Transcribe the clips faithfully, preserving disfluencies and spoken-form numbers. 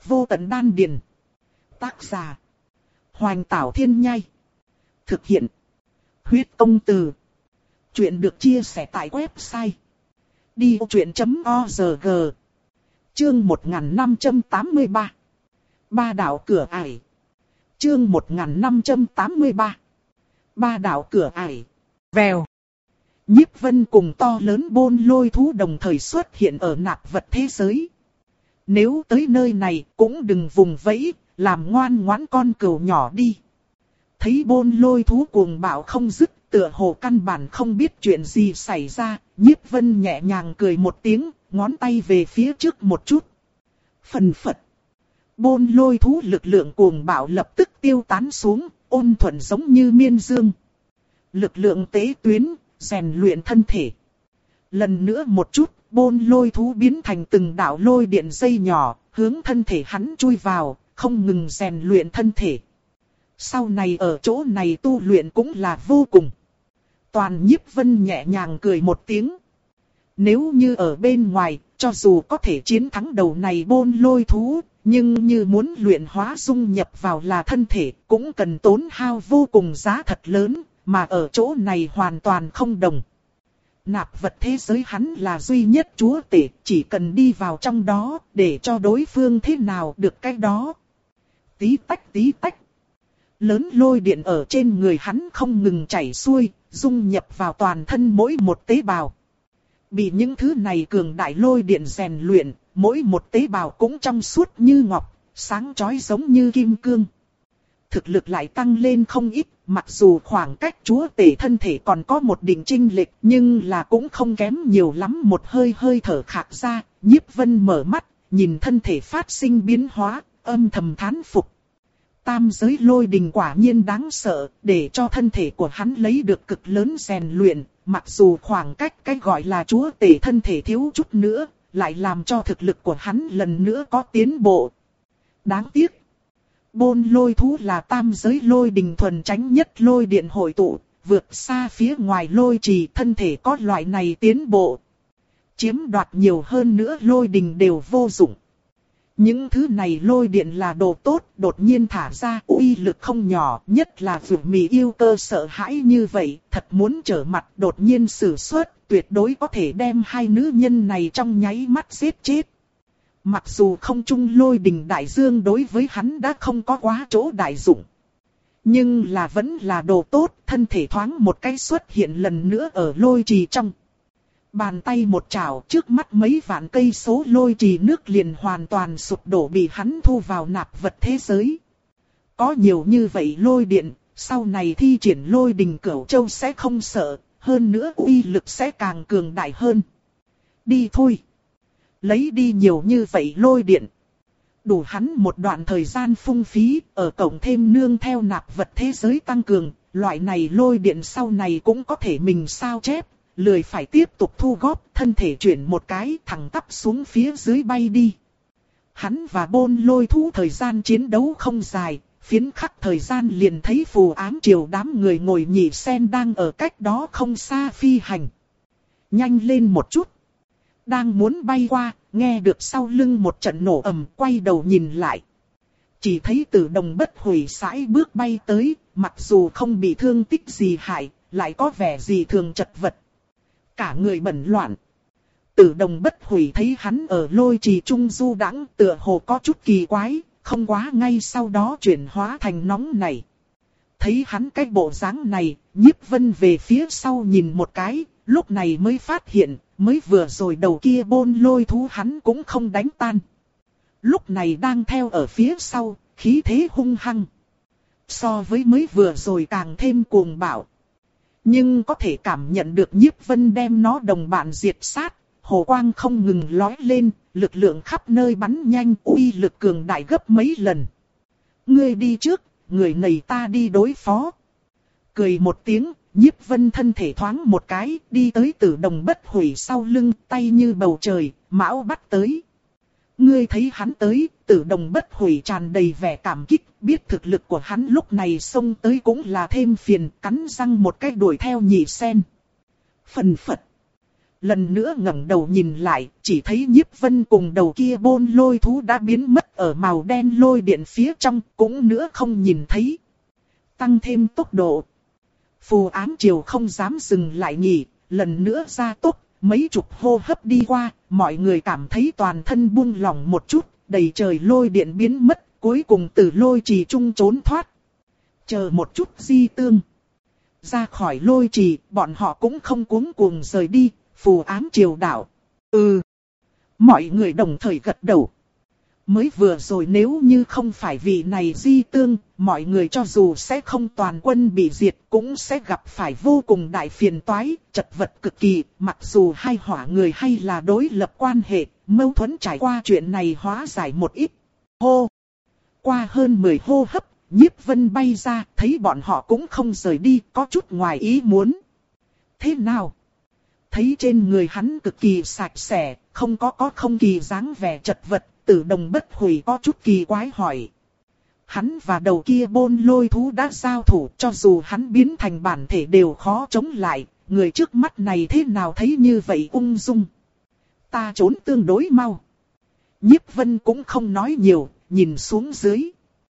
Vô tận đan điền. Tác giả. Hoành Tảo Thiên Nhai. Thực hiện. Huyết Công Từ. Chuyện được chia sẻ tại website đi vô chuyện chấm org. Chương một nghìn năm trăm tám mươi ba. Ba đạo cửa ải. Chương một nghìn năm trăm tám mươi ba. Ba đạo cửa ải. Vèo. Nhiếp Vân cùng to lớn bôn lôi thú đồng thời xuất hiện ở nạp vật thế giới. Nếu tới nơi này cũng đừng vùng vẫy, làm ngoan ngoãn con cừu nhỏ đi. Thấy bôn lôi thú cuồng bạo không dứt, tựa hồ căn bản không biết chuyện gì xảy ra, Nhiếp Vân nhẹ nhàng cười một tiếng, ngón tay về phía trước một chút. Phần phật. Bôn lôi thú lực lượng cuồng bạo lập tức tiêu tán xuống, ôn thuận giống như miên dương. Lực lượng tế tuyến, rèn luyện thân thể. Lần nữa một chút, bôn lôi thú biến thành từng đạo lôi điện dây nhỏ, hướng thân thể hắn chui vào, không ngừng rèn luyện thân thể. Sau này ở chỗ này tu luyện cũng là vô cùng. Toàn Nhiếp Vân nhẹ nhàng cười một tiếng. Nếu như ở bên ngoài, cho dù có thể chiến thắng đầu này bôn lôi thú, nhưng như muốn luyện hóa dung nhập vào là thân thể, cũng cần tốn hao vô cùng giá thật lớn, mà ở chỗ này hoàn toàn không đồng. Nạp vật thế giới hắn là duy nhất chúa tể, chỉ cần đi vào trong đó, để cho đối phương thế nào được cái đó. Tí tách tí tách. Lớn lôi điện ở trên người hắn không ngừng chảy xuôi, dung nhập vào toàn thân mỗi một tế bào. Bị những thứ này cường đại lôi điện rèn luyện, mỗi một tế bào cũng trong suốt như ngọc, sáng chói giống như kim cương. Thực lực lại tăng lên không ít, mặc dù khoảng cách chúa tể thân thể còn có một định chênh lệch, nhưng là cũng không kém nhiều lắm. Một hơi hơi thở khạc ra, Nhiếp Vân mở mắt, nhìn thân thể phát sinh biến hóa, âm thầm thán phục. Tam giới lôi đình quả nhiên đáng sợ, để cho thân thể của hắn lấy được cực lớn rèn luyện, mặc dù khoảng cách cái gọi là chúa tể thân thể thiếu chút nữa, lại làm cho thực lực của hắn lần nữa có tiến bộ. Đáng tiếc. Bôn lôi thú là tam giới lôi đình thuần chánh nhất lôi điện hội tụ, vượt xa phía ngoài lôi trì, thân thể có loại này tiến bộ. Chiếm đoạt nhiều hơn nữa lôi đình đều vô dụng. Những thứ này lôi điện là đồ tốt, đột nhiên thả ra uy lực không nhỏ, nhất là vượt mì yêu cơ sợ hãi như vậy, thật muốn trở mặt đột nhiên sử xuất, tuyệt đối có thể đem hai nữ nhân này trong nháy mắt giết chết. Mặc dù không trung lôi đình đại dương đối với hắn đã không có quá chỗ đại dụng, nhưng là vẫn là đồ tốt, thân thể thoáng một cái xuất hiện lần nữa ở lôi trì trong. Bàn tay một chảo, trước mắt mấy vạn cây số lôi trì nước liền hoàn toàn sụp đổ, bị hắn thu vào nạp vật thế giới. Có nhiều như vậy lôi điện, sau này thi triển lôi đình Cửu Châu sẽ không sợ, hơn nữa uy lực sẽ càng cường đại hơn. Đi thôi. Lấy đi nhiều như vậy lôi điện. Đủ hắn một đoạn thời gian phung phí, ở cổng thêm nương theo nạp vật thế giới tăng cường, loại này lôi điện sau này cũng có thể mình sao chép. Lười phải tiếp tục thu góp, thân thể chuyển một cái thẳng tắp xuống phía dưới bay đi. Hắn và bôn lôi thú thời gian chiến đấu không dài, phiến khắc thời gian liền thấy phù ám triều đám người ngồi nhị sen đang ở cách đó không xa phi hành. Nhanh lên một chút. Đang muốn bay qua, nghe được sau lưng một trận nổ ầm, quay đầu nhìn lại. Chỉ thấy Tử Đồng Bất Hủy sải bước bay tới, mặc dù không bị thương tích gì hại, lại có vẻ gì thường chật vật. Cả người bẩn loạn. Tử Đồng Bất Hủy thấy hắn ở lôi trì trung du đãng, tựa hồ có chút kỳ quái, không quá ngay sau đó chuyển hóa thành nóng này. Thấy hắn cái bộ dáng này, Nhiếp Vân về phía sau nhìn một cái, lúc này mới phát hiện, mới vừa rồi đầu kia bôn lôi thú hắn cũng không đánh tan. Lúc này đang theo ở phía sau, khí thế hung hăng. So với mới vừa rồi càng thêm cuồng bạo. Nhưng có thể cảm nhận được Nhiếp Vân đem nó đồng bạn diệt sát, hồ quang không ngừng lói lên, lực lượng khắp nơi bắn nhanh, uy lực cường đại gấp mấy lần. Ngươi đi trước, người này ta đi đối phó. Cười một tiếng, Nhiếp Vân thân thể thoáng một cái, đi tới Tử Đồng Bất Hủy sau lưng, tay như bầu trời, mão bắt tới. Ngươi thấy hắn tới, Tử Đồng Bất Hủy tràn đầy vẻ cảm kích, biết thực lực của hắn lúc này xông tới cũng là thêm phiền, cắn răng một cái đuổi theo nhị sen. Phần phật. Lần nữa ngẩng đầu nhìn lại, chỉ thấy Nhiếp Vân cùng đầu kia bôn lôi thú đã biến mất, ở màu đen lôi điện phía trong cũng nữa không nhìn thấy. Tăng thêm tốc độ. Phù ám triều không dám dừng lại nhỉ, lần nữa ra tốc, mấy chục hô hấp đi qua, mọi người cảm thấy toàn thân buông lỏng một chút, đầy trời lôi điện biến mất, cuối cùng từ lôi trì trung trốn thoát. Chờ một chút Di Tương. Ra khỏi lôi trì, bọn họ cũng không cuống cuồng rời đi, phù ám triều đảo. Ừ. Mọi người đồng thời gật đầu. Mới vừa rồi nếu như không phải vì này Di Tương, mọi người cho dù sẽ không toàn quân bị diệt cũng sẽ gặp phải vô cùng đại phiền toái, chật vật cực kỳ, mặc dù hai hỏa người hay là đối lập quan hệ, mâu thuẫn trải qua chuyện này hóa giải một ít. Hô! Qua hơn mười hô hấp, Nhiếp Vân bay ra, thấy bọn họ cũng không rời đi, có chút ngoài ý muốn. Thế nào? Thấy trên người hắn cực kỳ sạch sẽ, không có có không kỳ dáng vẻ chật vật, Tử Đồng Bất Hủy có chút kỳ quái hỏi. Hắn và đầu kia bôn lôi thú đã giao thủ, cho dù hắn biến thành bản thể đều khó chống lại, người trước mắt này thế nào thấy như vậy ung dung. Ta trốn tương đối mau. Nhiếp Vân cũng không nói nhiều, nhìn xuống dưới.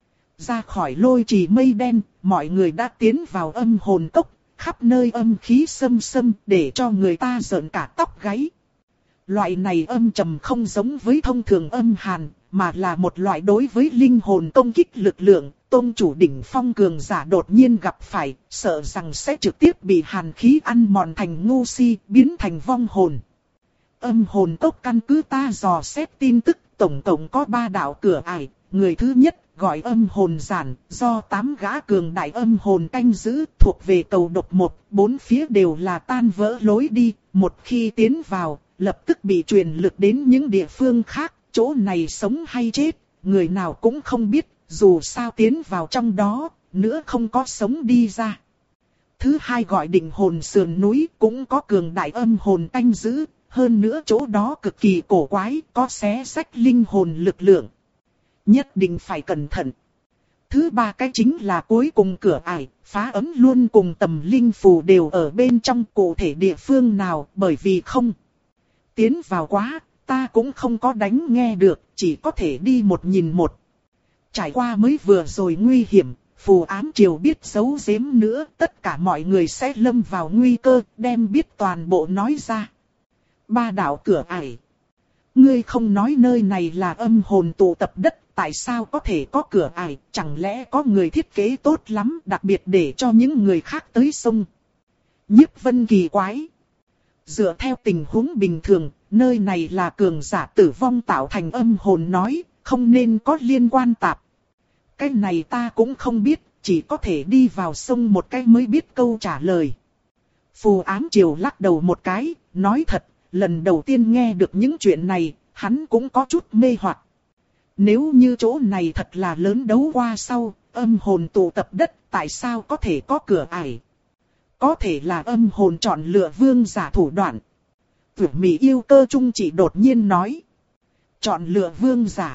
Ra khỏi lôi trì mây đen, mọi người đã tiến vào âm hồn cốc, khắp nơi âm khí xâm xâm để cho người ta rợn cả tóc gáy. Loại này âm trầm không giống với thông thường âm hàn, mà là một loại đối với linh hồn công kích lực lượng, tôn chủ đỉnh phong cường giả đột nhiên gặp phải, sợ rằng sẽ trực tiếp bị hàn khí ăn mòn thành ngu si, biến thành vong hồn. Âm hồn cốc căn cứ ta dò xét tin tức, tổng cộng có ba đạo cửa ải, người thứ nhất gọi âm hồn giản, do tám gã cường đại âm hồn canh giữ, thuộc về cầu độc một, bốn phía đều là tan vỡ lối đi, một khi tiến vào, lập tức bị truyền lực đến những địa phương khác, chỗ này sống hay chết, người nào cũng không biết, dù sao tiến vào trong đó, nữa không có sống đi ra. Thứ hai gọi định hồn sườn núi, cũng có cường đại âm hồn canh giữ, hơn nữa chỗ đó cực kỳ cổ quái, có xé rách linh hồn lực lượng. Nhất định phải cẩn thận. Thứ ba cái chính là cuối cùng cửa ải, phá ấm luôn cùng tầm linh phù đều ở bên trong, cụ thể địa phương nào, bởi vì không tiến vào quá, ta cũng không có đánh nghe được, chỉ có thể đi một nhìn một. Trải qua mới vừa rồi nguy hiểm, phù ám triều biết giấu giếm nữa, tất cả mọi người sẽ lâm vào nguy cơ, đem biết toàn bộ nói ra. Ba đạo cửa ải. Ngươi không nói nơi này là âm hồn tụ tập đất, tại sao có thể có cửa ải, chẳng lẽ có người thiết kế tốt lắm, đặc biệt để cho những người khác tới sông. Nhiếp Vân kỳ quái. Dựa theo tình huống bình thường, nơi này là cường giả tử vong tạo thành âm hồn nói, không nên có liên quan tạp. Cái này ta cũng không biết, chỉ có thể đi vào sông một cái mới biết câu trả lời. Phù ám triều lắc đầu một cái, nói thật, lần đầu tiên nghe được những chuyện này, hắn cũng có chút mê hoặc. Nếu như chỗ này thật là lớn đấu qua sau, âm hồn tụ tập đất, tại sao có thể có cửa ải? Có thể là âm hồn chọn lựa vương giả thủ đoạn. Tưởng Mỹ yêu cơ trung chỉ đột nhiên nói. Chọn lựa vương giả.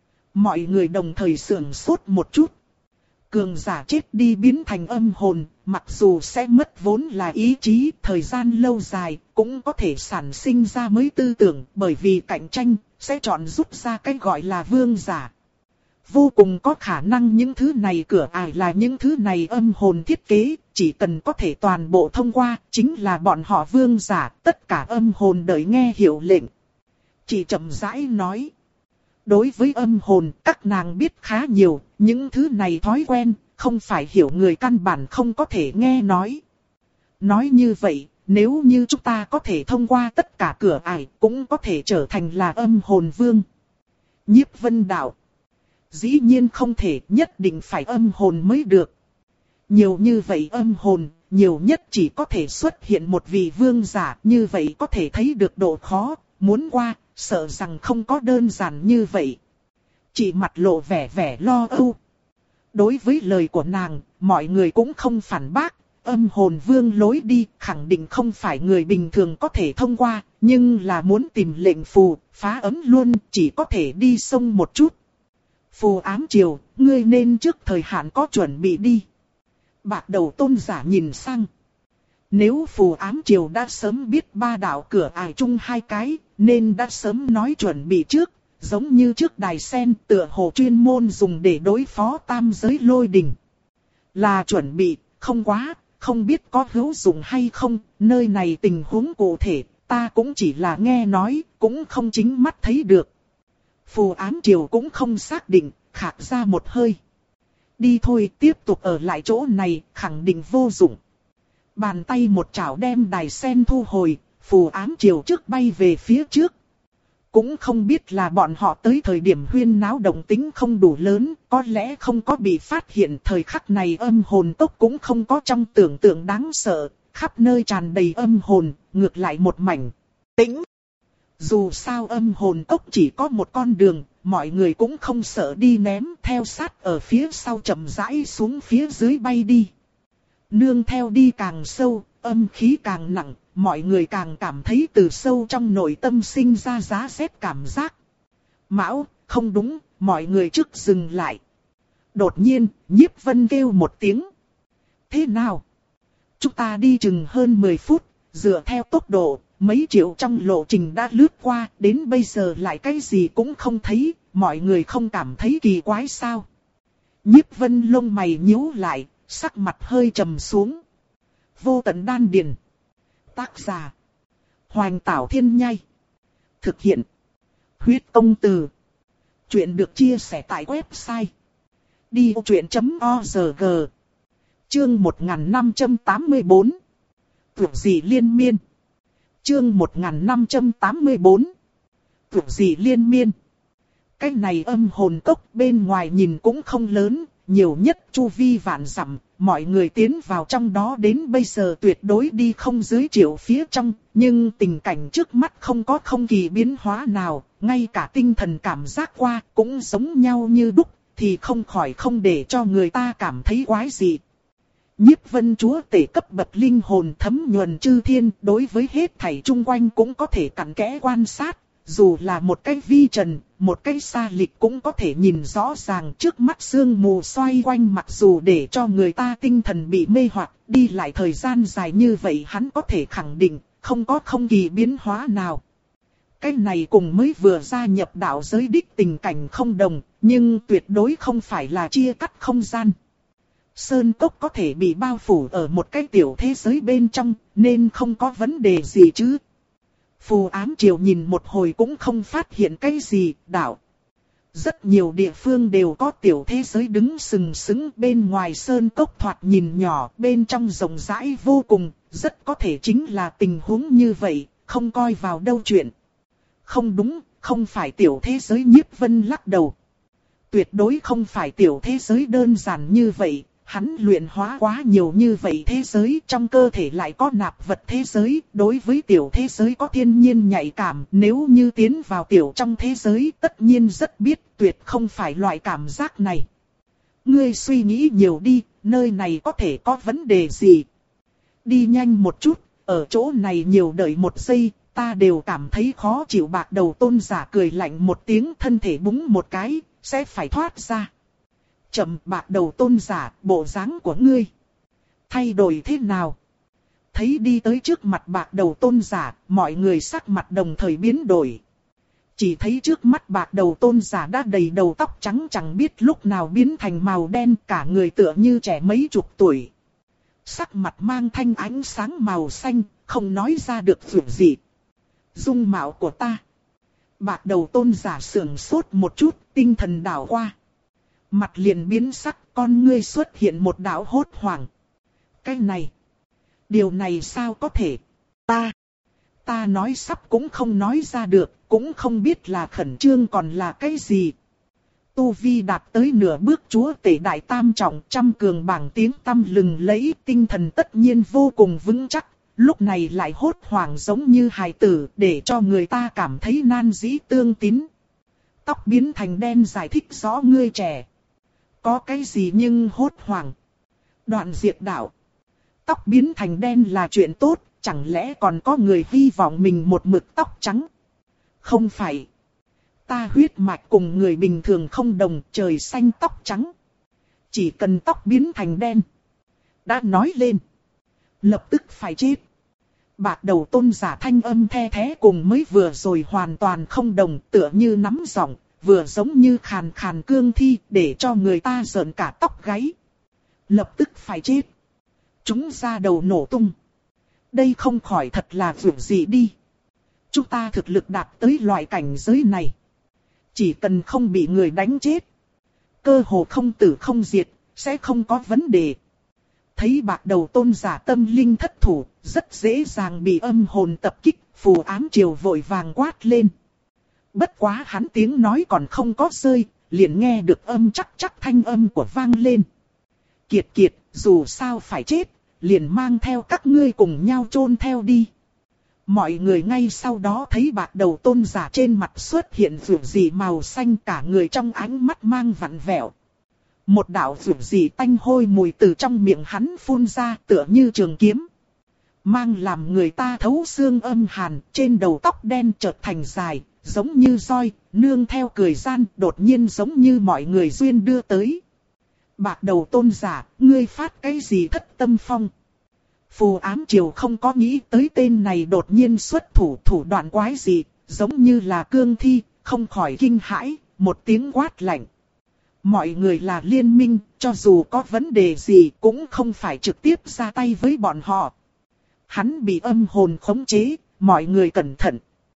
Mọi người đồng thời sưởng sốt một chút. Cường giả chết đi biến thành âm hồn, mặc dù sẽ mất vốn là ý chí, thời gian lâu dài, cũng có thể sản sinh ra mới tư tưởng, bởi vì cạnh tranh, sẽ chọn rút ra cái gọi là vương giả. Vô cùng có khả năng những thứ này cửa ải là những thứ này âm hồn thiết kế, chỉ cần có thể toàn bộ thông qua, chính là bọn họ vương giả, tất cả âm hồn đợi nghe hiệu lệnh. Chỉ chậm rãi nói. Đối với âm hồn, các nàng biết khá nhiều, những thứ này thói quen, không phải hiểu người căn bản không có thể nghe nói. Nói như vậy, nếu như chúng ta có thể thông qua tất cả cửa ải, cũng có thể trở thành là âm hồn vương. Nhiếp Vân đạo. Dĩ nhiên không thể, nhất định phải âm hồn mới được. Nhiều như vậy âm hồn, nhiều nhất chỉ có thể xuất hiện một vị vương giả, như vậy có thể thấy được độ khó, muốn qua, sợ rằng không có đơn giản như vậy. Chỉ mặt lộ vẻ vẻ lo âu. Đối với lời của nàng, mọi người cũng không phản bác, âm hồn vương lối đi, khẳng định không phải người bình thường có thể thông qua, nhưng là muốn tìm lệnh phù, phá ấm luôn, chỉ có thể đi sông một chút. Phù ám triều, ngươi nên trước thời hạn có chuẩn bị đi. Bạc đầu tôn giả nhìn sang. Nếu phù ám triều đã sớm biết ba đạo cửa ải chung hai cái, nên đã sớm nói chuẩn bị trước, giống như trước đài sen tựa hồ chuyên môn dùng để đối phó tam giới lôi đình. Là chuẩn bị, không quá, không biết có hữu dụng hay không, nơi này tình huống cụ thể, ta cũng chỉ là nghe nói, cũng không chính mắt thấy được. Phù ám triều cũng không xác định, khạc ra một hơi. Đi thôi, tiếp tục ở lại chỗ này, khẳng định vô dụng. Bàn tay một chảo đem đài sen thu hồi, phù ám triều trước bay về phía trước. Cũng không biết là bọn họ tới thời điểm huyên náo động tính không đủ lớn, có lẽ không có bị phát hiện. Thời khắc này âm hồn tốc cũng không có trong tưởng tượng đáng sợ, khắp nơi tràn đầy âm hồn, ngược lại một mảnh tĩnh. Dù sao âm hồn tốc chỉ có một con đường, mọi người cũng không sợ đi ném, theo sát ở phía sau chậm rãi xuống phía dưới bay đi. Nương theo đi càng sâu, âm khí càng nặng, mọi người càng cảm thấy từ sâu trong nội tâm sinh ra giá rét cảm giác. Mão, không đúng, mọi người trước dừng lại. Đột nhiên, Nhiếp Vân kêu một tiếng. Thế nào? Chúng ta đi chừng hơn mười phút, dựa theo tốc độ, mấy triệu trong lộ trình đã lướt qua, đến bây giờ lại cái gì cũng không thấy, mọi người không cảm thấy kỳ quái sao? Nhiếp Vân lông mày nhíu lại, sắc mặt hơi trầm xuống. Vô tận đan điền. Tác giả: Hoành Tảo Thiên Nhai. Thực hiện: Huyết Công Từ. Chuyện được chia sẻ tại website đi ô chuyện chấm org. Chương một nghìn năm trăm tám mươi bốn. Tưởng gì liên miên. Chương một nghìn năm trăm tám mươi bốn. Tưởng gì liên miên. Cái này âm hồn cốc bên ngoài nhìn cũng không lớn, nhiều nhất chu vi vạn dặm, mọi người tiến vào trong đó đến bây giờ tuyệt đối đi không dưới triệu phía trong, nhưng tình cảnh trước mắt không có không kỳ biến hóa nào, ngay cả tinh thần cảm giác qua cũng giống nhau như đúc, thì không khỏi không để cho người ta cảm thấy quái dị. Nhiếp Vân chúa tể cấp bậc linh hồn thấm nhuần chư thiên, đối với hết thảy chung quanh cũng có thể cặn kẽ quan sát. Dù là một cái vi trần, một cái xa lịch cũng có thể nhìn rõ ràng trước mắt sương mù xoay quanh, mặc dù để cho người ta tinh thần bị mê hoặc, đi lại thời gian dài như vậy hắn có thể khẳng định, không có không kỳ biến hóa nào. Cái này cùng mới vừa gia nhập đạo giới đích tình cảnh không đồng, nhưng tuyệt đối không phải là chia cắt không gian. Sơn cốc có thể bị bao phủ ở một cái tiểu thế giới bên trong, nên không có vấn đề gì chứ. Phù ám triều nhìn một hồi cũng không phát hiện cái gì, đạo. Rất nhiều địa phương đều có tiểu thế giới đứng sừng sững, bên ngoài sơn cốc thoạt nhìn nhỏ, bên trong rộng rãi vô cùng, rất có thể chính là tình huống như vậy, không coi vào đâu chuyện. Không đúng, không phải tiểu thế giới. Nhiếp Vân lắc đầu. Tuyệt đối không phải tiểu thế giới đơn giản như vậy. Hắn luyện hóa quá nhiều như vậy thế giới, trong cơ thể lại có nạp vật thế giới, đối với tiểu thế giới có thiên nhiên nhạy cảm, nếu như tiến vào tiểu trong thế giới tất nhiên rất biết, tuyệt không phải loại cảm giác này. Ngươi suy nghĩ nhiều đi, nơi này có thể có vấn đề gì? Đi nhanh một chút, ở chỗ này nhiều đợi một giây, ta đều cảm thấy khó chịu. Bạc đầu tôn giả cười lạnh một tiếng, thân thể búng một cái, sẽ phải thoát ra. Chậm, bạc đầu tôn giả, bộ dáng của ngươi thay đổi thế nào? Thấy đi tới trước mặt bạc đầu tôn giả, mọi người sắc mặt đồng thời biến đổi. Chỉ thấy trước mắt bạc đầu tôn giả đã đầy đầu tóc trắng, chẳng biết lúc nào biến thành màu đen, cả người tựa như trẻ mấy chục tuổi. Sắc mặt mang thanh ánh sáng màu xanh, không nói ra được việc gì. Dung mạo của ta. Bạc đầu tôn giả sưởng sốt một chút, tinh thần đảo qua. Mặt liền biến sắc, con ngươi xuất hiện một đạo hốt hoảng. Cái này, điều này sao có thể? Ta, ta nói sắp cũng không nói ra được, cũng không biết là khẩn trương còn là cái gì. Tu vi đạt tới nửa bước chúa tể đại tam trọng, trăm cường bảng tiếng tăm lừng lẫy, tinh thần tất nhiên vô cùng vững chắc. Lúc này lại hốt hoảng giống như hài tử, để cho người ta cảm thấy nan dĩ tương tín. Tóc biến thành đen giải thích rõ ngươi trẻ. Có cái gì nhưng hốt hoảng. Đoạn diệt đạo. Tóc biến thành đen là chuyện tốt, chẳng lẽ còn có người hy vọng mình một mực tóc trắng? Không phải. Ta huyết mạch cùng người bình thường không đồng, trời xanh tóc trắng. Chỉ cần tóc biến thành đen. Đã nói lên. Lập tức phải chết. Bạc đầu tôn giả thanh âm the thế cùng mới vừa rồi hoàn toàn không đồng, tựa như nắm giọng, vừa giống như khàn khàn cương thi, để cho người ta rợn cả tóc gáy. Lập tức phải chết. Chúng ra đầu nổ tung. Đây không khỏi thật là việc gì đi. Chúng ta thực lực đạt tới loại cảnh giới này. Chỉ cần không bị người đánh chết, cơ hồ không tử không diệt, sẽ không có vấn đề. Thấy bạc đầu tôn giả tâm linh thất thủ, rất dễ dàng bị âm hồn tập kích, phù ám triều vội vàng quát lên. Bất quá hắn tiếng nói còn không có rơi, liền nghe được âm chắc chắc thanh âm của vang lên. Kiệt kiệt, dù sao phải chết, liền mang theo các ngươi cùng nhau chôn theo đi. Mọi người ngay sau đó thấy bạc đầu tôn giả trên mặt xuất hiện vượt gì màu xanh, cả người trong ánh mắt mang vặn vẹo. Một đạo vượt gì tanh hôi mùi từ trong miệng hắn phun ra tựa như trường kiếm. Mang làm người ta thấu xương âm hàn, trên đầu tóc đen chợt thành dài, giống như roi, nương theo cười gian, đột nhiên giống như mọi người duyên đưa tới. Bạc đầu tôn giả, ngươi phát cái gì thất tâm phong? Phù ám triều không có nghĩ tới tên này đột nhiên xuất thủ, thủ đoạn quái gì, giống như là cương thi, không khỏi kinh hãi, một tiếng quát lạnh. Mọi người là liên minh, cho dù có vấn đề gì cũng không phải trực tiếp ra tay với bọn họ. Hắn bị âm hồn khống chế, mọi người cẩn thận.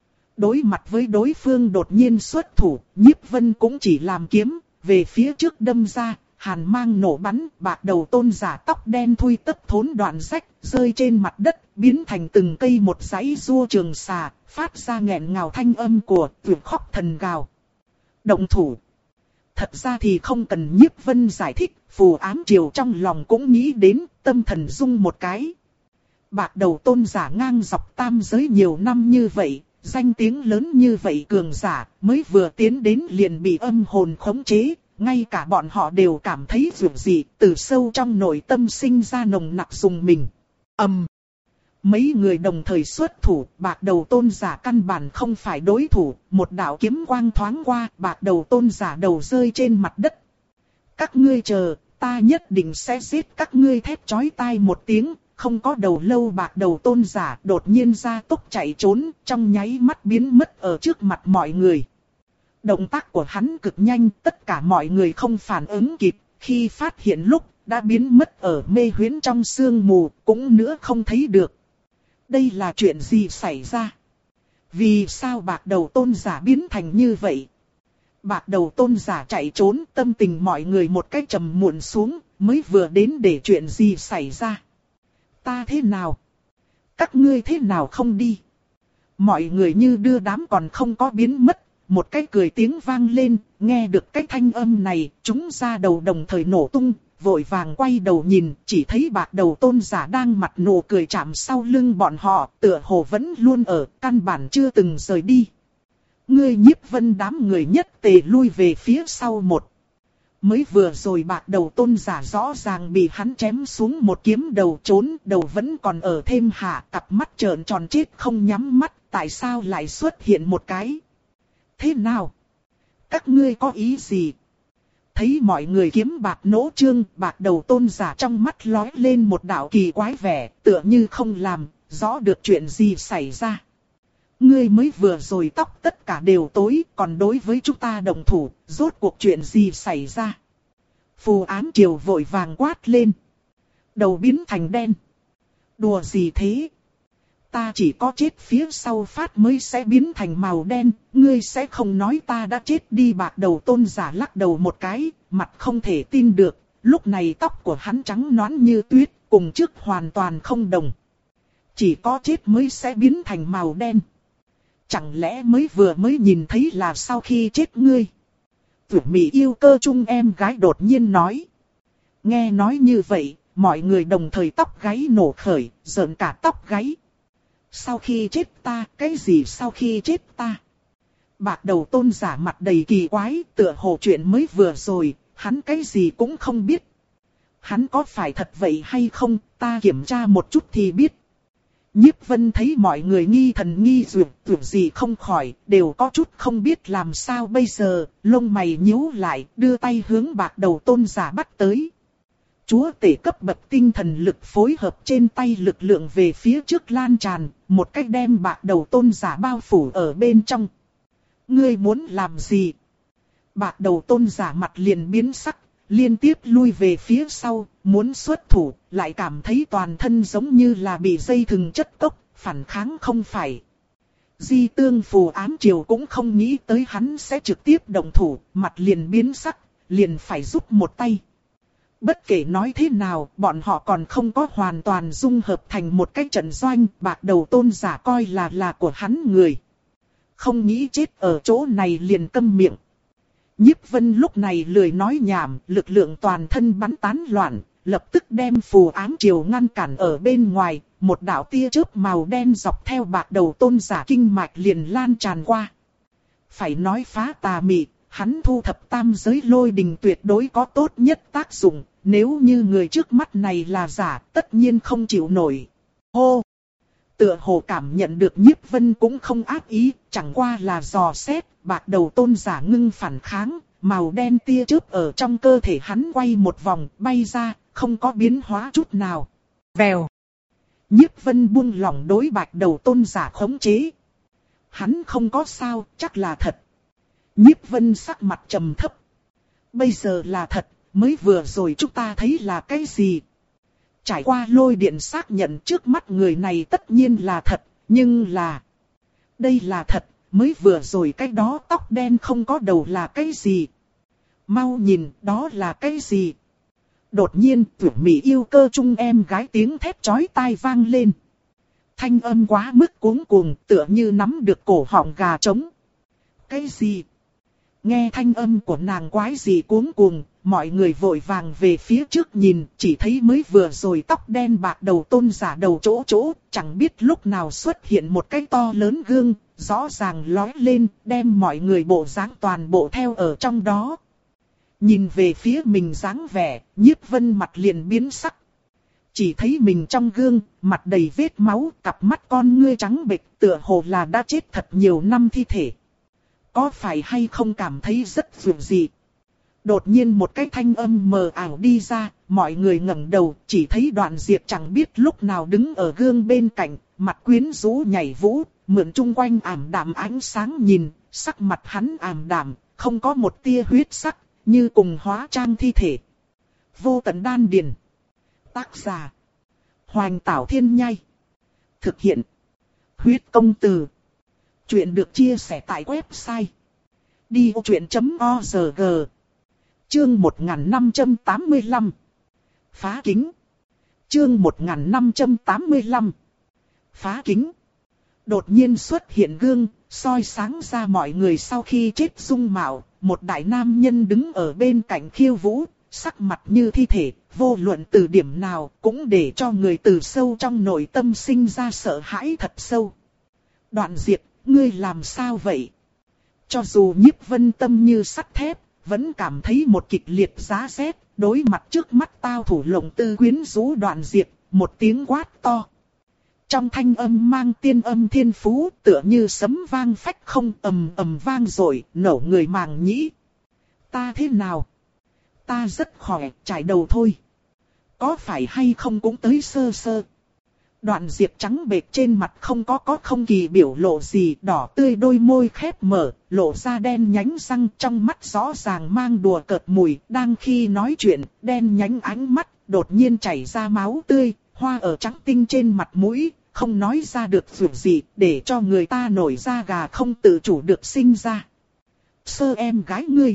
Đối mặt với đối phương đột nhiên xuất thủ, Nhiếp Vân cũng chỉ làm kiếm, về phía trước đâm ra, hàn mang nổ bắn, bạc đầu tôn giả tóc đen thui tất thốn đoạn rách, rơi trên mặt đất, biến thành từng cây một dãy rua trường xà, phát ra nghẹn ngào thanh âm của tuyệt khóc thần gào. Động thủ. Thật ra thì không cần Nhiếp Vân giải thích, phù ám triều trong lòng cũng nghĩ đến, tâm thần rung một cái. Bạc đầu tôn giả ngang dọc tam giới nhiều năm như vậy, danh tiếng lớn như vậy cường giả, mới vừa tiến đến liền bị âm hồn khống chế, ngay cả bọn họ đều cảm thấy dường gì, từ sâu trong nội tâm sinh ra nồng nặc dùng mình. Ầm. Um. Mấy người đồng thời xuất thủ, bạc đầu tôn giả căn bản không phải đối thủ, một đạo kiếm quang thoáng qua, bạc đầu tôn giả đầu rơi trên mặt đất. Các ngươi chờ, ta nhất định sẽ giết các ngươi, thét chói tai một tiếng, không có đầu lâu bạc đầu tôn giả đột nhiên ra tốc chạy trốn, trong nháy mắt biến mất ở trước mặt mọi người. Động tác của hắn cực nhanh, tất cả mọi người không phản ứng kịp, khi phát hiện lúc đã biến mất ở mê huyễn trong sương mù, cũng nữa không thấy được. Đây là chuyện gì xảy ra? Vì sao bạc đầu tôn giả biến thành như vậy? Bạc đầu tôn giả chạy trốn, tâm tình mọi người một cách trầm muộn xuống, mới vừa đến để chuyện gì xảy ra. Ta thế nào? Các ngươi thế nào không đi? Mọi người như đưa đám còn không có biến mất, một cái cười tiếng vang lên, nghe được cái thanh âm này, chúng ra đầu đồng thời nổ tung, vội vàng quay đầu nhìn, chỉ thấy bạc đầu tôn giả đang mặt nụ cười chạm sau lưng bọn họ, tựa hồ vẫn luôn ở, căn bản chưa từng rời đi. Ngươi Nhiếp Vân đám người nhất tề lui về phía sau một. Mới vừa rồi bạc đầu tôn giả rõ ràng bị hắn chém xuống một kiếm đầu trốn, đầu vẫn còn ở thêm hạ, cặp mắt trợn tròn chết không nhắm mắt, tại sao lại xuất hiện một cái? Thế nào? Các ngươi có ý gì? Thấy mọi người kiếm bạc nỗ trương, bạc đầu tôn giả trong mắt lóe lên một đạo kỳ quái vẻ, tựa như không làm rõ được chuyện gì xảy ra. Ngươi mới vừa rồi tóc tất cả đều tối, còn đối với chúng ta đồng thủ, rốt cuộc chuyện gì xảy ra? Phù ám triều vội vàng quát lên. Đầu biến thành đen. Đùa gì thế? Ta chỉ có chết phía sau phát mới sẽ biến thành màu đen, ngươi sẽ không nói ta đã chết đi. Bạc đầu tôn giả lắc đầu một cái, mặt không thể tin được, lúc này tóc của hắn trắng nõn như tuyết, cùng trước hoàn toàn không đồng. Chỉ có chết mới sẽ biến thành màu đen. Chẳng lẽ mới vừa mới nhìn thấy là sau khi chết ngươi? Tưởng Mỹ yêu cơ chung em gái đột nhiên nói. Nghe nói như vậy, mọi người đồng thời tóc gáy nổ khởi, rợn cả tóc gáy. Sau khi chết ta, cái gì sau khi chết ta? Bạc đầu tôn giả mặt đầy kỳ quái, tựa hồ chuyện mới vừa rồi, hắn cái gì cũng không biết. Hắn có phải thật vậy hay không, ta kiểm tra một chút thì biết. Nhiếp Vân thấy mọi người nghi thần nghi dược, tưởng gì không khỏi, đều có chút không biết làm sao bây giờ, lông mày nhíu lại, đưa tay hướng bạc đầu tôn giả bắt tới. Chúa tể cấp bậc tinh thần lực phối hợp trên tay lực lượng về phía trước lan tràn, một cách đem bạc đầu tôn giả bao phủ ở bên trong. Ngươi muốn làm gì? Bạc đầu tôn giả mặt liền biến sắc, liên tiếp lui về phía sau, muốn xuất thủ, lại cảm thấy toàn thân giống như là bị dây thừng chất tốc, phản kháng không phải. Di tương phù ám triều cũng không nghĩ tới hắn sẽ trực tiếp động thủ, mặt liền biến sắc, liền phải giúp một tay. Bất kể nói thế nào, bọn họ còn không có hoàn toàn dung hợp thành một cái trận doanh, bạc đầu tôn giả coi là là của hắn người. Không nghĩ chết ở chỗ này liền câm miệng. Nhiếp Vân lúc này lười nói nhảm, lực lượng toàn thân bắn tán loạn, lập tức đem phù ám triều ngăn cản ở bên ngoài, một đạo tia chớp màu đen dọc theo bạc đầu tôn giả kinh mạch liền lan tràn qua. Phải nói phá tà mị, hắn thu thập tam giới lôi đình tuyệt đối có tốt nhất tác dụng, nếu như người trước mắt này là giả, tất nhiên không chịu nổi. Hô! Tựa hồ cảm nhận được Nhiếp Vân cũng không ác ý, chẳng qua là dò xét, bạc đầu tôn giả ngưng phản kháng, màu đen tia chớp ở trong cơ thể hắn quay một vòng, bay ra, không có biến hóa chút nào. Vèo! Nhiếp Vân buông lỏng đối bạc đầu tôn giả khống chế. Hắn không có sao, chắc là thật. Nhiếp Vân sắc mặt trầm thấp. Bây giờ là thật, mới vừa rồi chúng ta thấy là cái gì? Trải qua lôi điện xác nhận trước mắt người này tất nhiên là thật, nhưng là... Đây là thật, mới vừa rồi cái đó tóc đen không có đầu là cái gì? Mau nhìn, đó là cái gì? Đột nhiên, tuyển mỹ yêu cơ trung em gái tiếng thét chói tai vang lên. Thanh âm quá mức cuống cuồng, tựa như nắm được cổ họng gà trống. Cái gì? Nghe thanh âm của nàng quái gì cuống cuồng, mọi người vội vàng về phía trước nhìn, chỉ thấy mới vừa rồi tóc đen bạc đầu tôn giả đầu chỗ chỗ, chẳng biết lúc nào xuất hiện một cái to lớn gương, rõ ràng lói lên, đem mọi người bộ dáng toàn bộ theo ở trong đó. Nhìn về phía mình dáng vẻ, Nhiếp Vân mặt liền biến sắc. Chỉ thấy mình trong gương, mặt đầy vết máu, cặp mắt con ngươi trắng bệch, tựa hồ là đã chết thật nhiều năm thi thể. Có phải hay không cảm thấy rất dường gì? Đột nhiên một cái thanh âm mờ ảo đi ra, mọi người ngẩng đầu, chỉ thấy Đoạn Diệp chẳng biết lúc nào đứng ở gương bên cạnh, mặt quyến rũ nhảy vũ, mượn chung quanh ảm đạm ánh sáng nhìn, sắc mặt hắn ảm đạm, không có một tia huyết sắc, như cùng hóa trang thi thể. Vô tận đan điền. Tác giả: Hoành Tảo Thiên Nhai. Thực hiện: Huyết Công Từ. Chuyện được chia sẻ tại website đi ô chuyện chấm org. Chương một nghìn năm trăm tám mươi lăm. Phá kính. Chương một nghìn năm trăm tám mươi lăm. Phá kính. Đột nhiên xuất hiện gương, soi sáng ra mọi người sau khi chết dung mạo, một đại nam nhân đứng ở bên cạnh khiêu vũ, sắc mặt như thi thể, vô luận từ điểm nào cũng để cho người từ sâu trong nội tâm sinh ra sợ hãi thật sâu. Đoạn Diệp, ngươi làm sao vậy? Cho dù Nhiếp Vân tâm như sắt thép, vẫn cảm thấy một kịch liệt giá rét, đối mặt trước mắt tao thủ lộng tư quyến rũ Đoạn Diệp, một tiếng quát to. Trong thanh âm mang tiên âm thiên phú, tựa như sấm vang phách không, ầm ầm vang rồi, nổ người màng nhĩ. Ta thế nào? Ta rất khỏe, chải đầu thôi. Có phải hay không cũng tới sơ sơ. Đoạn Diệp trắng bệch trên mặt không có có không kỳ biểu lộ gì, đỏ tươi đôi môi khép mở, lộ ra đen nhánh răng, trong mắt rõ ràng mang đùa cợt mùi, đang khi nói chuyện, đen nhánh ánh mắt, đột nhiên chảy ra máu tươi, hoa ở trắng tinh trên mặt mũi, không nói ra được dù gì, để cho người ta nổi da gà không tự chủ được sinh ra. Sơ em gái ngươi.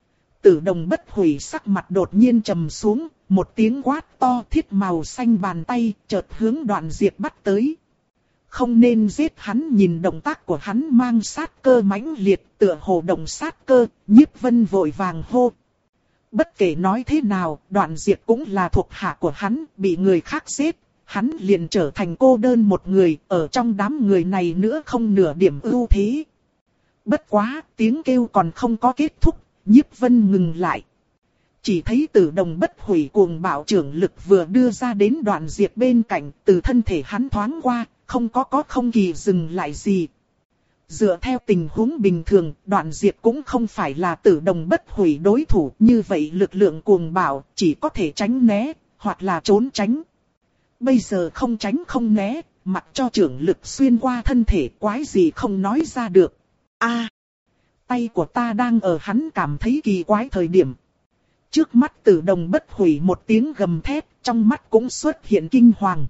Tử Đồng Bất Hủy sắc mặt đột nhiên trầm xuống, một tiếng quát to, thiết màu xanh bàn tay, chợt hướng Đoạn Diệp bắt tới. Không nên giết hắn, nhìn động tác của hắn mang sát cơ mãnh liệt, tựa hồ động sát cơ, Nhiếp Vân vội vàng hô. Bất kể nói thế nào, Đoạn Diệp cũng là thuộc hạ của hắn, bị người khác giết, hắn liền trở thành cô đơn một người, ở trong đám người này nữa không nửa điểm ưu thế. Bất quá, tiếng kêu còn không có kết thúc, Nhiếp Vân ngừng lại. Chỉ thấy Tử Đồng Bất Hủy cuồng bạo trưởng lực vừa đưa ra đến Đoạn Diệp bên cạnh, từ thân thể hắn thoáng qua, không có có không kỳ dừng lại gì. Dựa theo tình huống bình thường, Đoạn Diệp cũng không phải là Tử Đồng Bất Hủy đối thủ, như vậy lực lượng cuồng bạo chỉ có thể tránh né, hoặc là trốn tránh. Bây giờ không tránh không né, mặc cho trưởng lực xuyên qua thân thể, quái gì không nói ra được. A, tay của ta đang ở hắn cảm thấy kỳ quái thời điểm. Trước mắt Tử Đồng Bất Hủy một tiếng gầm thét, trong mắt cũng xuất hiện kinh hoàng.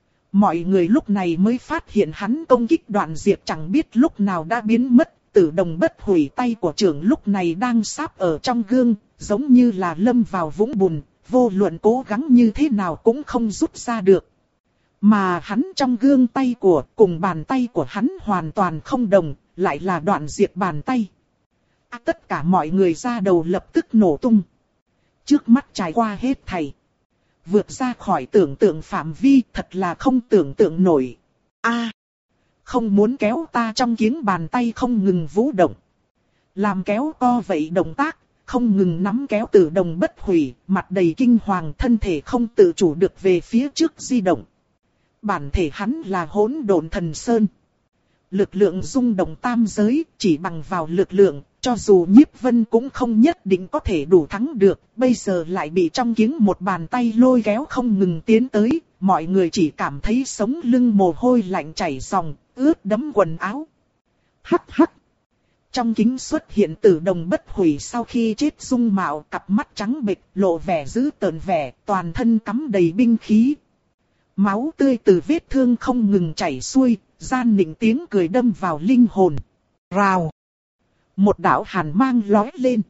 Mọi người lúc này mới phát hiện hắn công kích Đoạn Diệp chẳng biết lúc nào đã biến mất. Tử Đồng Bất Hủy tay của trưởng lúc này đang sáp ở trong gương, giống như là lâm vào vũng bùn, vô luận cố gắng như thế nào cũng không rút ra được. Mà hắn trong gương tay của cùng bàn tay của hắn hoàn toàn không đồng, lại là Đoạn Diệp bàn tay. À, tất cả mọi người ra đầu lập tức nổ tung. Trước mắt trải qua hết thảy. Vượt ra khỏi tưởng tượng phạm vi, thật là không tưởng tượng nổi. A, không muốn kéo ta trong kiếng bàn tay không ngừng vũ động. Làm kéo co vậy động tác, không ngừng nắm kéo Tử Đồng Bất Hủy, mặt đầy kinh hoàng, thân thể không tự chủ được về phía trước di động. Bản thể hắn là Hỗn Độn Thần Sơn. Lực lượng rung động tam giới, chỉ bằng vào lực lượng, cho dù Nhiếp Vân cũng không nhất định có thể đủ thắng được, bây giờ lại bị trong kiếng một bàn tay lôi kéo không ngừng tiến tới, mọi người chỉ cảm thấy sống lưng mồ hôi lạnh chảy ròng, ướt đẫm quần áo. Hắc hắc. Trong kính xuất hiện Tử Đồng Bất Hủy sau khi chết dung mạo, cặp mắt trắng bệch, lộ vẻ dữ tợn vẻ, toàn thân cắm đầy binh khí. Máu tươi từ vết thương không ngừng chảy xuôi, gian nịnh tiếng cười đâm vào linh hồn. Rào. Một đạo hàn mang lóe lên.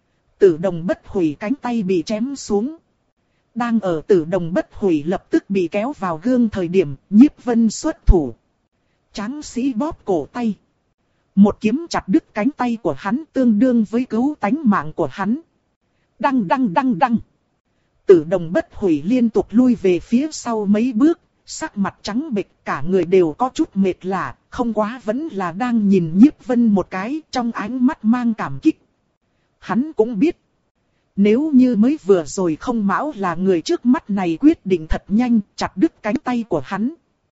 Tử Đồng Bất Hủy cánh tay bị chém xuống. Đang ở Tử Đồng Bất Hủy lập tức bị kéo vào gương thời điểm, Nhiếp Vân xuất thủ. Tráng sĩ bóp cổ tay. Một kiếm chặt đứt cánh tay của hắn, tương đương với cứu tánh mạng của hắn. Đăng đăng đăng đăng. Tử Đồng Bất Hủy liên tục lui về phía sau mấy bước, sắc mặt trắng bệch, cả người đều có chút mệt lạ, không quá vẫn là đang nhìn Nhiếp Vân một cái, trong ánh mắt mang cảm kích. Hắn cũng biết, nếu như mới vừa rồi không mão là người trước mắt này quyết định thật nhanh, chặt đứt cánh tay của hắn.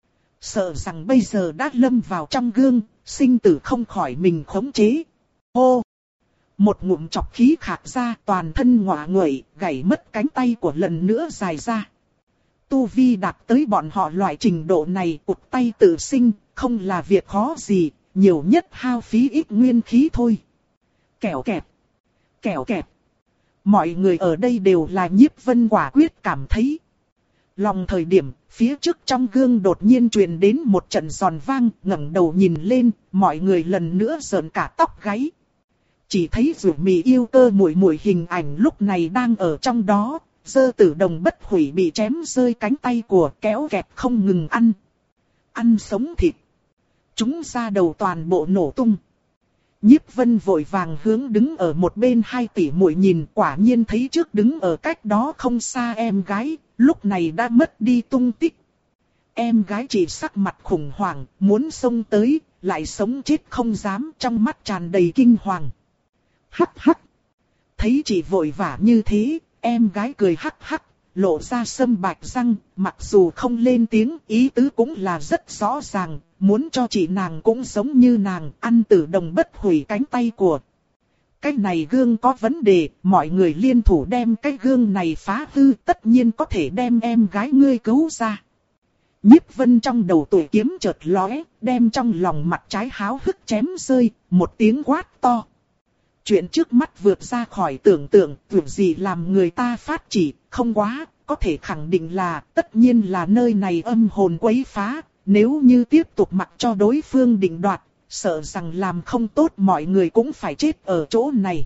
Sợ rằng bây giờ đã lâm vào trong gương, sinh tử không khỏi mình khống chế. Hô! Một ngụm chọc khí khạc ra, toàn thân ngọa nguậy, gãy mất cánh tay của lần nữa dài ra. Tu vi đạt tới bọn họ loại trình độ này, cụt tay tự sinh, không là việc khó gì, nhiều nhất hao phí ít nguyên khí thôi. Kẻo kẹt, kẻo kẹt. Mọi người ở đây đều là Nhiếp Vân quả quyết cảm thấy. Lòng thời điểm, phía trước trong gương đột nhiên truyền đến một trận giòn vang, ngẩng đầu nhìn lên, mọi người lần nữa rợn cả tóc gáy. Chỉ thấy Dụ Mị yêu cơ muội muội hình ảnh lúc này đang ở trong đó, giơ Tử Đồng Bất Hủy bị chém rơi cánh tay của, kéo kẹt không ngừng ăn. Ăn sống thịt. Chúng ra đầu toàn bộ nổ tung. Nhiếp Vân vội vàng hướng đứng ở một bên hai tỷ muội nhìn, quả nhiên thấy trước đứng ở cách đó không xa em gái, lúc này đã mất đi tung tích. Em gái chỉ sắc mặt khủng hoảng, muốn xông tới, lại sống chết không dám, trong mắt tràn đầy kinh hoàng. Hắc hắc. Thấy chị vội vã như thế, em gái cười hắc hắc, lộ ra sâm bạch răng, mặc dù không lên tiếng, ý tứ cũng là rất rõ ràng, muốn cho chị nàng cũng giống như nàng, ăn Tử Đồng Bất Hủy cánh tay của. Cái này gương có vấn đề, mọi người liên thủ đem cái gương này phá hư, tất nhiên có thể đem em gái ngươi cứu ra. Nhiếp Vân trong đầu tuổi kiếm chợt lóe, đem trong lòng mặt trái háo hức chém rơi, một tiếng quát to. Chuyện trước mắt vượt ra khỏi tưởng tượng, việc gì làm người ta phát chỉ, không quá, có thể khẳng định là, tất nhiên là nơi này âm hồn quấy phá, nếu như tiếp tục mặc cho đối phương định đoạt, sợ rằng làm không tốt mọi người cũng phải chết ở chỗ này.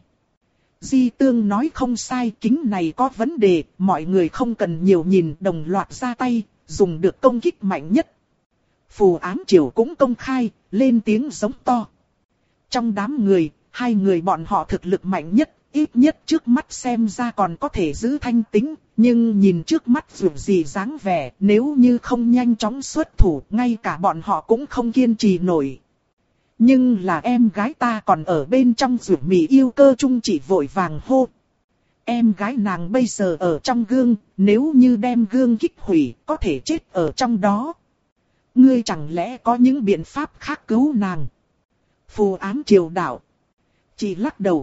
Di Tương nói không sai, kính này có vấn đề, mọi người không cần nhiều nhìn, đồng loạt ra tay, dùng được công kích mạnh nhất. Phù Ám Triều cũng công khai, lên tiếng giống to. Trong đám người, hai người bọn họ thực lực mạnh nhất, ít nhất trước mắt xem ra còn có thể giữ thanh tính, nhưng nhìn trước mắt dù gì dáng vẻ, nếu như không nhanh chóng xuất thủ, ngay cả bọn họ cũng không kiên trì nổi. Nhưng là em gái ta còn ở bên trong Dụ Mị yêu cơ trung chỉ vội vàng hô. Em gái nàng bây giờ ở trong gương, nếu như đem gương kích hủy, có thể chết ở trong đó. Ngươi chẳng lẽ có những biện pháp khác cứu nàng? Phù ám triều đạo. Chỉ lắc đầu.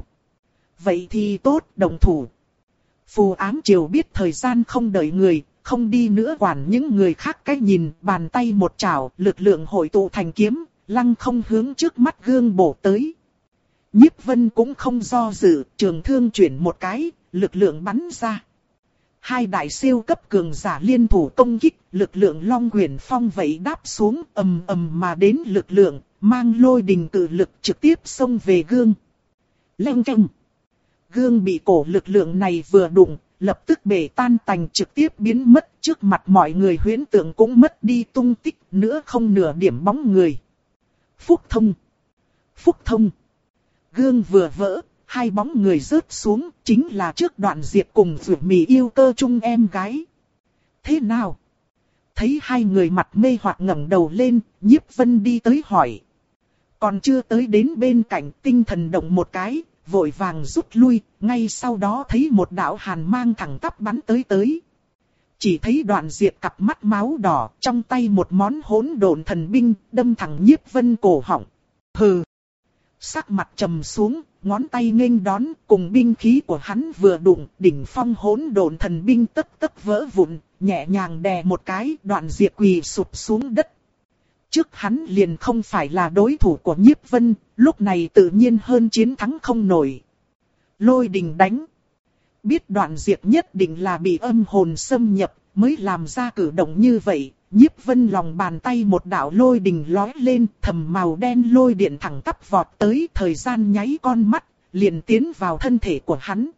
Vậy thì tốt, đồng thủ. Phù ám triều biết thời gian không đợi người, không đi nữa quản những người khác cách nhìn, bàn tay một chảo, lực lượng hội tụ thành kiếm, lăng không hướng trước mắt gương bổ tới. Nhiếp Vân cũng không do dự, trường thương chuyển một cái, lực lượng bắn ra. Hai đại siêu cấp cường giả liên thủ công kích, lực lượng Long Huyền Phong vậy đáp xuống, ầm ầm mà đến lực lượng, mang lôi đình cự lực trực tiếp xông về gương. Leng keng. Gương bị cổ lực lượng này vừa đụng, lập tức bể tan tành trực tiếp biến mất, trước mặt mọi người huyễn tượng cũng mất đi tung tích, nữa không nửa điểm bóng người. Phúc thông. Phúc thông. Gương vừa vỡ, hai bóng người rớt xuống, chính là trước Đoạn Diệp cùng Dụ Mị yêu cơ chung em gái. Thế nào? Thấy hai người mặt mê hoặc ngẩng đầu lên, Nhiếp Vân đi tới hỏi. Còn chưa tới đến bên cạnh, tinh thần động một cái, vội vàng rút lui, ngay sau đó thấy một đạo hàn mang thẳng tắp bắn tới tới. Chỉ thấy Đoạn Diệp cặp mắt máu đỏ, trong tay một món hỗn độn thần binh, đâm thẳng Nhiếp Vân cổ họng. Hừ. Sắc mặt trầm xuống, ngón tay nghênh đón, cùng binh khí của hắn vừa đụng, đỉnh phong hỗn độn thần binh tất tất vỡ vụn, nhẹ nhàng đè một cái, Đoạn Diệp quỳ sụp xuống đất. Trước hắn liền không phải là đối thủ của Nhiếp Vân, lúc này tự nhiên hơn chiến thắng không nổi. Lôi đình đánh. Biết Đoạn Diệp nhất định là bị âm hồn xâm nhập, mới làm ra cử động như vậy. Nhiếp Vân lòng bàn tay một đạo lôi đình lói lên, thầm màu đen lôi điện thẳng tắp vọt tới, thời gian nháy con mắt, liền tiến vào thân thể của hắn.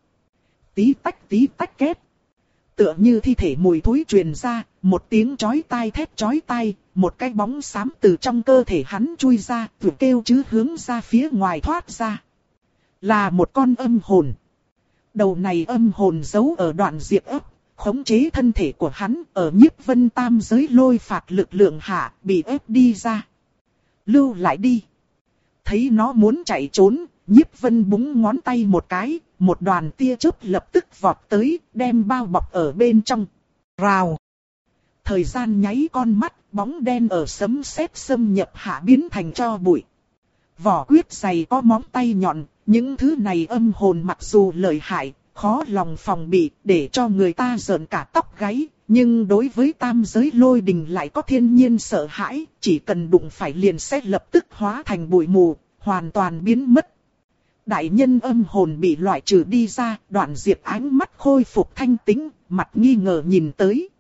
Tí tách tí tách két. Tựa như thi thể mùi thối truyền ra, một tiếng chói tai thét chói tai, một cái bóng xám từ trong cơ thể hắn chui ra, vừa kêu chứ hướng ra phía ngoài thoát ra. Là một con âm hồn. Đầu này âm hồn giấu ở Đoạn Diệp ấp, khống chế thân thể của hắn, ở Nhiếp Vân tam giới lôi phạt lực lượng hạ, bị ép đi ra. Lưu lại đi. Thấy nó muốn chạy trốn, Nhiếp Vân búng ngón tay một cái, một đoàn tia chớp lập tức vọt tới, đem bao bọc ở bên trong. Rào. Thời gian nháy con mắt, bóng đen ở sấm sét xâm nhập hạ biến thành tro bụi. Vỏ quyết dày có móng tay nhọn, những thứ này âm hồn mặc dù lợi hại, khó lòng phòng bị, để cho người ta rợn cả tóc gáy, nhưng đối với tam giới lôi đình lại có thiên nhiên sợ hãi, chỉ cần đụng phải liền sẽ lập tức hóa thành bụi mù, hoàn toàn biến mất. Đại nhân âm hồn bị loại trừ đi ra, Đoạn Diệp ánh mắt khôi phục thanh tĩnh, mặt nghi ngờ nhìn tới.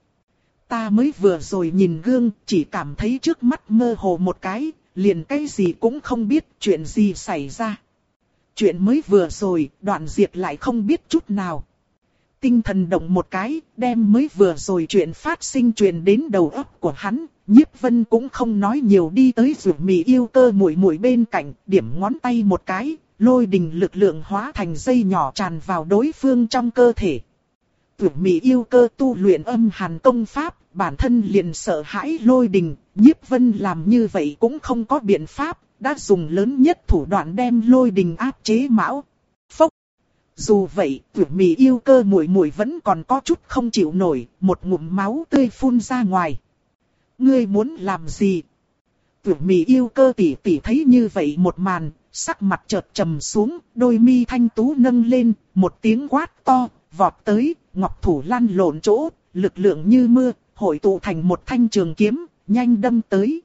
Ta mới vừa rồi nhìn gương, chỉ cảm thấy trước mắt mơ hồ một cái, liền cái gì cũng không biết chuyện gì xảy ra. Chuyện mới vừa rồi, Đoạn Diệp lại không biết chút nào. Tinh thần động một cái, đem mới vừa rồi chuyện phát sinh truyền đến đầu óc của hắn. Nhiếp Vân cũng không nói nhiều, đi tới Dụ Mị yêu cơ muội muội bên cạnh, điểm ngón tay một cái, lôi đình lực lượng hóa thành dây nhỏ tràn vào đối phương trong cơ thể. Dụ Mị yêu cơ tu luyện âm hàn công pháp, bản thân liền sợ hãi lôi đình, Nhiếp Vân làm như vậy cũng không có biện pháp, đã dùng lớn nhất thủ đoạn đem lôi đình áp chế mão. Phốc. Dù vậy, Dụ Mị yêu cơ muội muội vẫn còn có chút không chịu nổi, một ngụm máu tươi phun ra ngoài. Ngươi muốn làm gì? Dụ Mị yêu cơ tỷ tỷ thấy như vậy một màn, sắc mặt chợt trầm xuống, đôi mi thanh tú nâng lên, một tiếng quát to, vọt tới, ngọc thủ lăn lộn chỗ, lực lượng như mưa, hội tụ thành một thanh trường kiếm, nhanh đâm tới.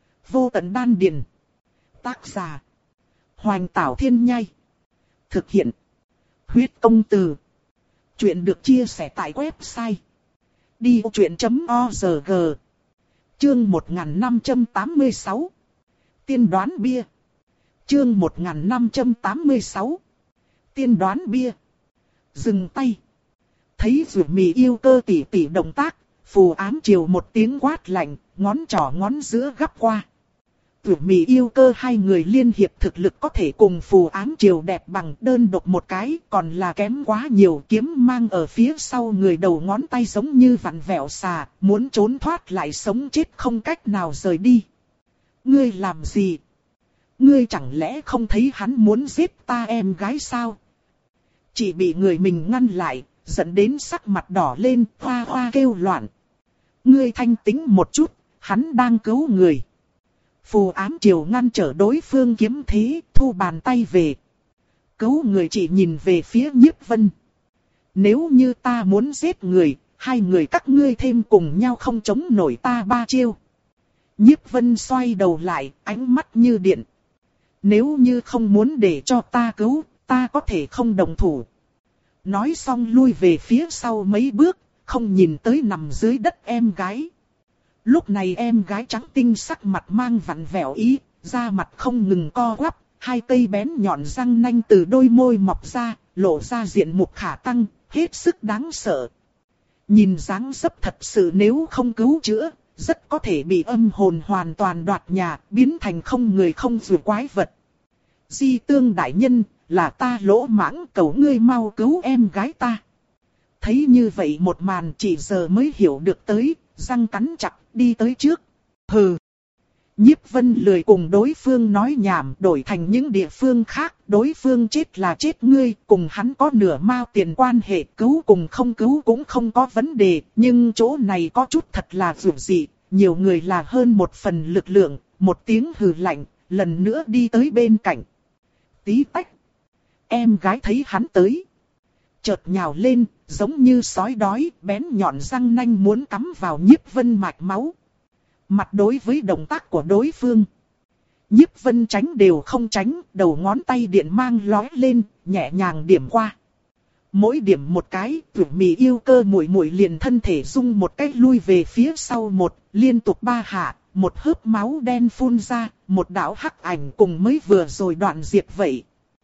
Vô tận đan điền. Tác giả: Hoành Tảo Thiên Nhai. Thực hiện: Huyết Công Từ. Chuyện được chia sẻ tại website đi ô chuyện chấm org. Chương một nghìn năm trăm tám mươi sáu. Tiên đoán bia. Chương một nghìn năm trăm tám mươi sáu. Tiên đoán bia. Dừng tay. Thấy Dụ Mị yêu cơ tỷ tỷ động tác, Phù Ám Triều một tiếng quát lạnh, ngón trỏ ngón giữa gắp qua. Dụ Mị yêu cơ hai người liên hiệp thực lực có thể cùng Phù Ám Triều đẹp bằng, đơn độc một cái còn là kém quá nhiều. Kiếm mang ở phía sau người, đầu ngón tay giống như vặn vẹo xà, muốn trốn thoát lại sống chết không cách nào rời đi. Ngươi làm gì? Ngươi chẳng lẽ không thấy hắn muốn giết ta em gái sao? Chỉ bị người mình ngăn lại, dẫn đến sắc mặt đỏ lên, hoa hoa kêu loạn. Ngươi thanh tĩnh một chút, hắn đang cứu người. Phù ám triều ngăn trở đối phương kiếm thế, thu bàn tay về. Cứu người chỉ nhìn về phía Nhiếp Vân. Nếu như ta muốn giết người, hai người các ngươi thêm cùng nhau không chống nổi ta ba chiêu. Nhiếp Vân xoay đầu lại, ánh mắt như điện. Nếu như không muốn để cho ta cứu, ta có thể không đồng thủ. Nói xong lui về phía sau mấy bước, không nhìn tới nằm dưới đất em gái. Lúc này em gái trắng tinh sắc mặt mang vặn vẹo ý, da mặt không ngừng co quắp, hai cây bén nhọn răng nanh từ đôi môi mọc ra, lộ ra diện mục khả tăng, hết sức đáng sợ. Nhìn dáng dấp thật sự nếu không cứu chữa, rất có thể bị âm hồn hoàn toàn đoạt nhà, biến thành không người không dù quái vật. Di Tương đại nhân, là ta lỗ mãng, cầu ngươi mau cứu em gái ta. Thấy như vậy một màn chỉ giờ mới hiểu được tới, răng cắn chặt, đi tới trước. Hừ. Nhiếp Vân lười cùng đối phương nói nhảm, đổi thành những địa phương khác, đối phương chết là chết ngươi, cùng hắn có nửa mao tiền quan hệ, cứu cùng không cứu cũng không có vấn đề, nhưng chỗ này có chút thật là dù dị, nhiều người là hơn một phần lực lượng, một tiếng hừ lạnh, lần nữa đi tới bên cạnh. Tí tách. Em gái thấy hắn tới, chợt nhào lên, giống như sói đói, bén nhọn răng nanh muốn cắm vào Nhiếp Vân mạch máu. Mặt đối với động tác của đối phương, Nhiếp Vân tránh đều không tránh, đầu ngón tay điện mang lói lên, nhẹ nhàng điểm qua. Mỗi điểm một cái, Tưởng Mị yêu cơ muội muội liền thân thể rung một cách lui về phía sau một, liên tục ba hạ, một hớp máu đen phun ra, một đạo hắc ảnh cùng mới vừa rồi đoạn diệt vậy.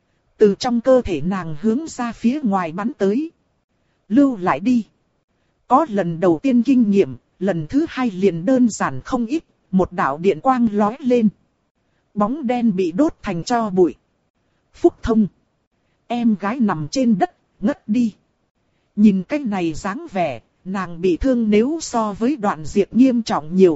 Từ trong cơ thể nàng hướng ra phía ngoài bắn tới. Lưu lại đi. Có lần đầu tiên kinh nghiệm, lần thứ hai liền đơn giản không ít, một đạo điện quang lói lên. Bóng đen bị đốt thành tro bụi. Phúc Thông. Em gái nằm trên đất, ngất đi. Nhìn cái này dáng vẻ, nàng bị thương nếu so với đoạn diệt nghiêm trọng nhiều.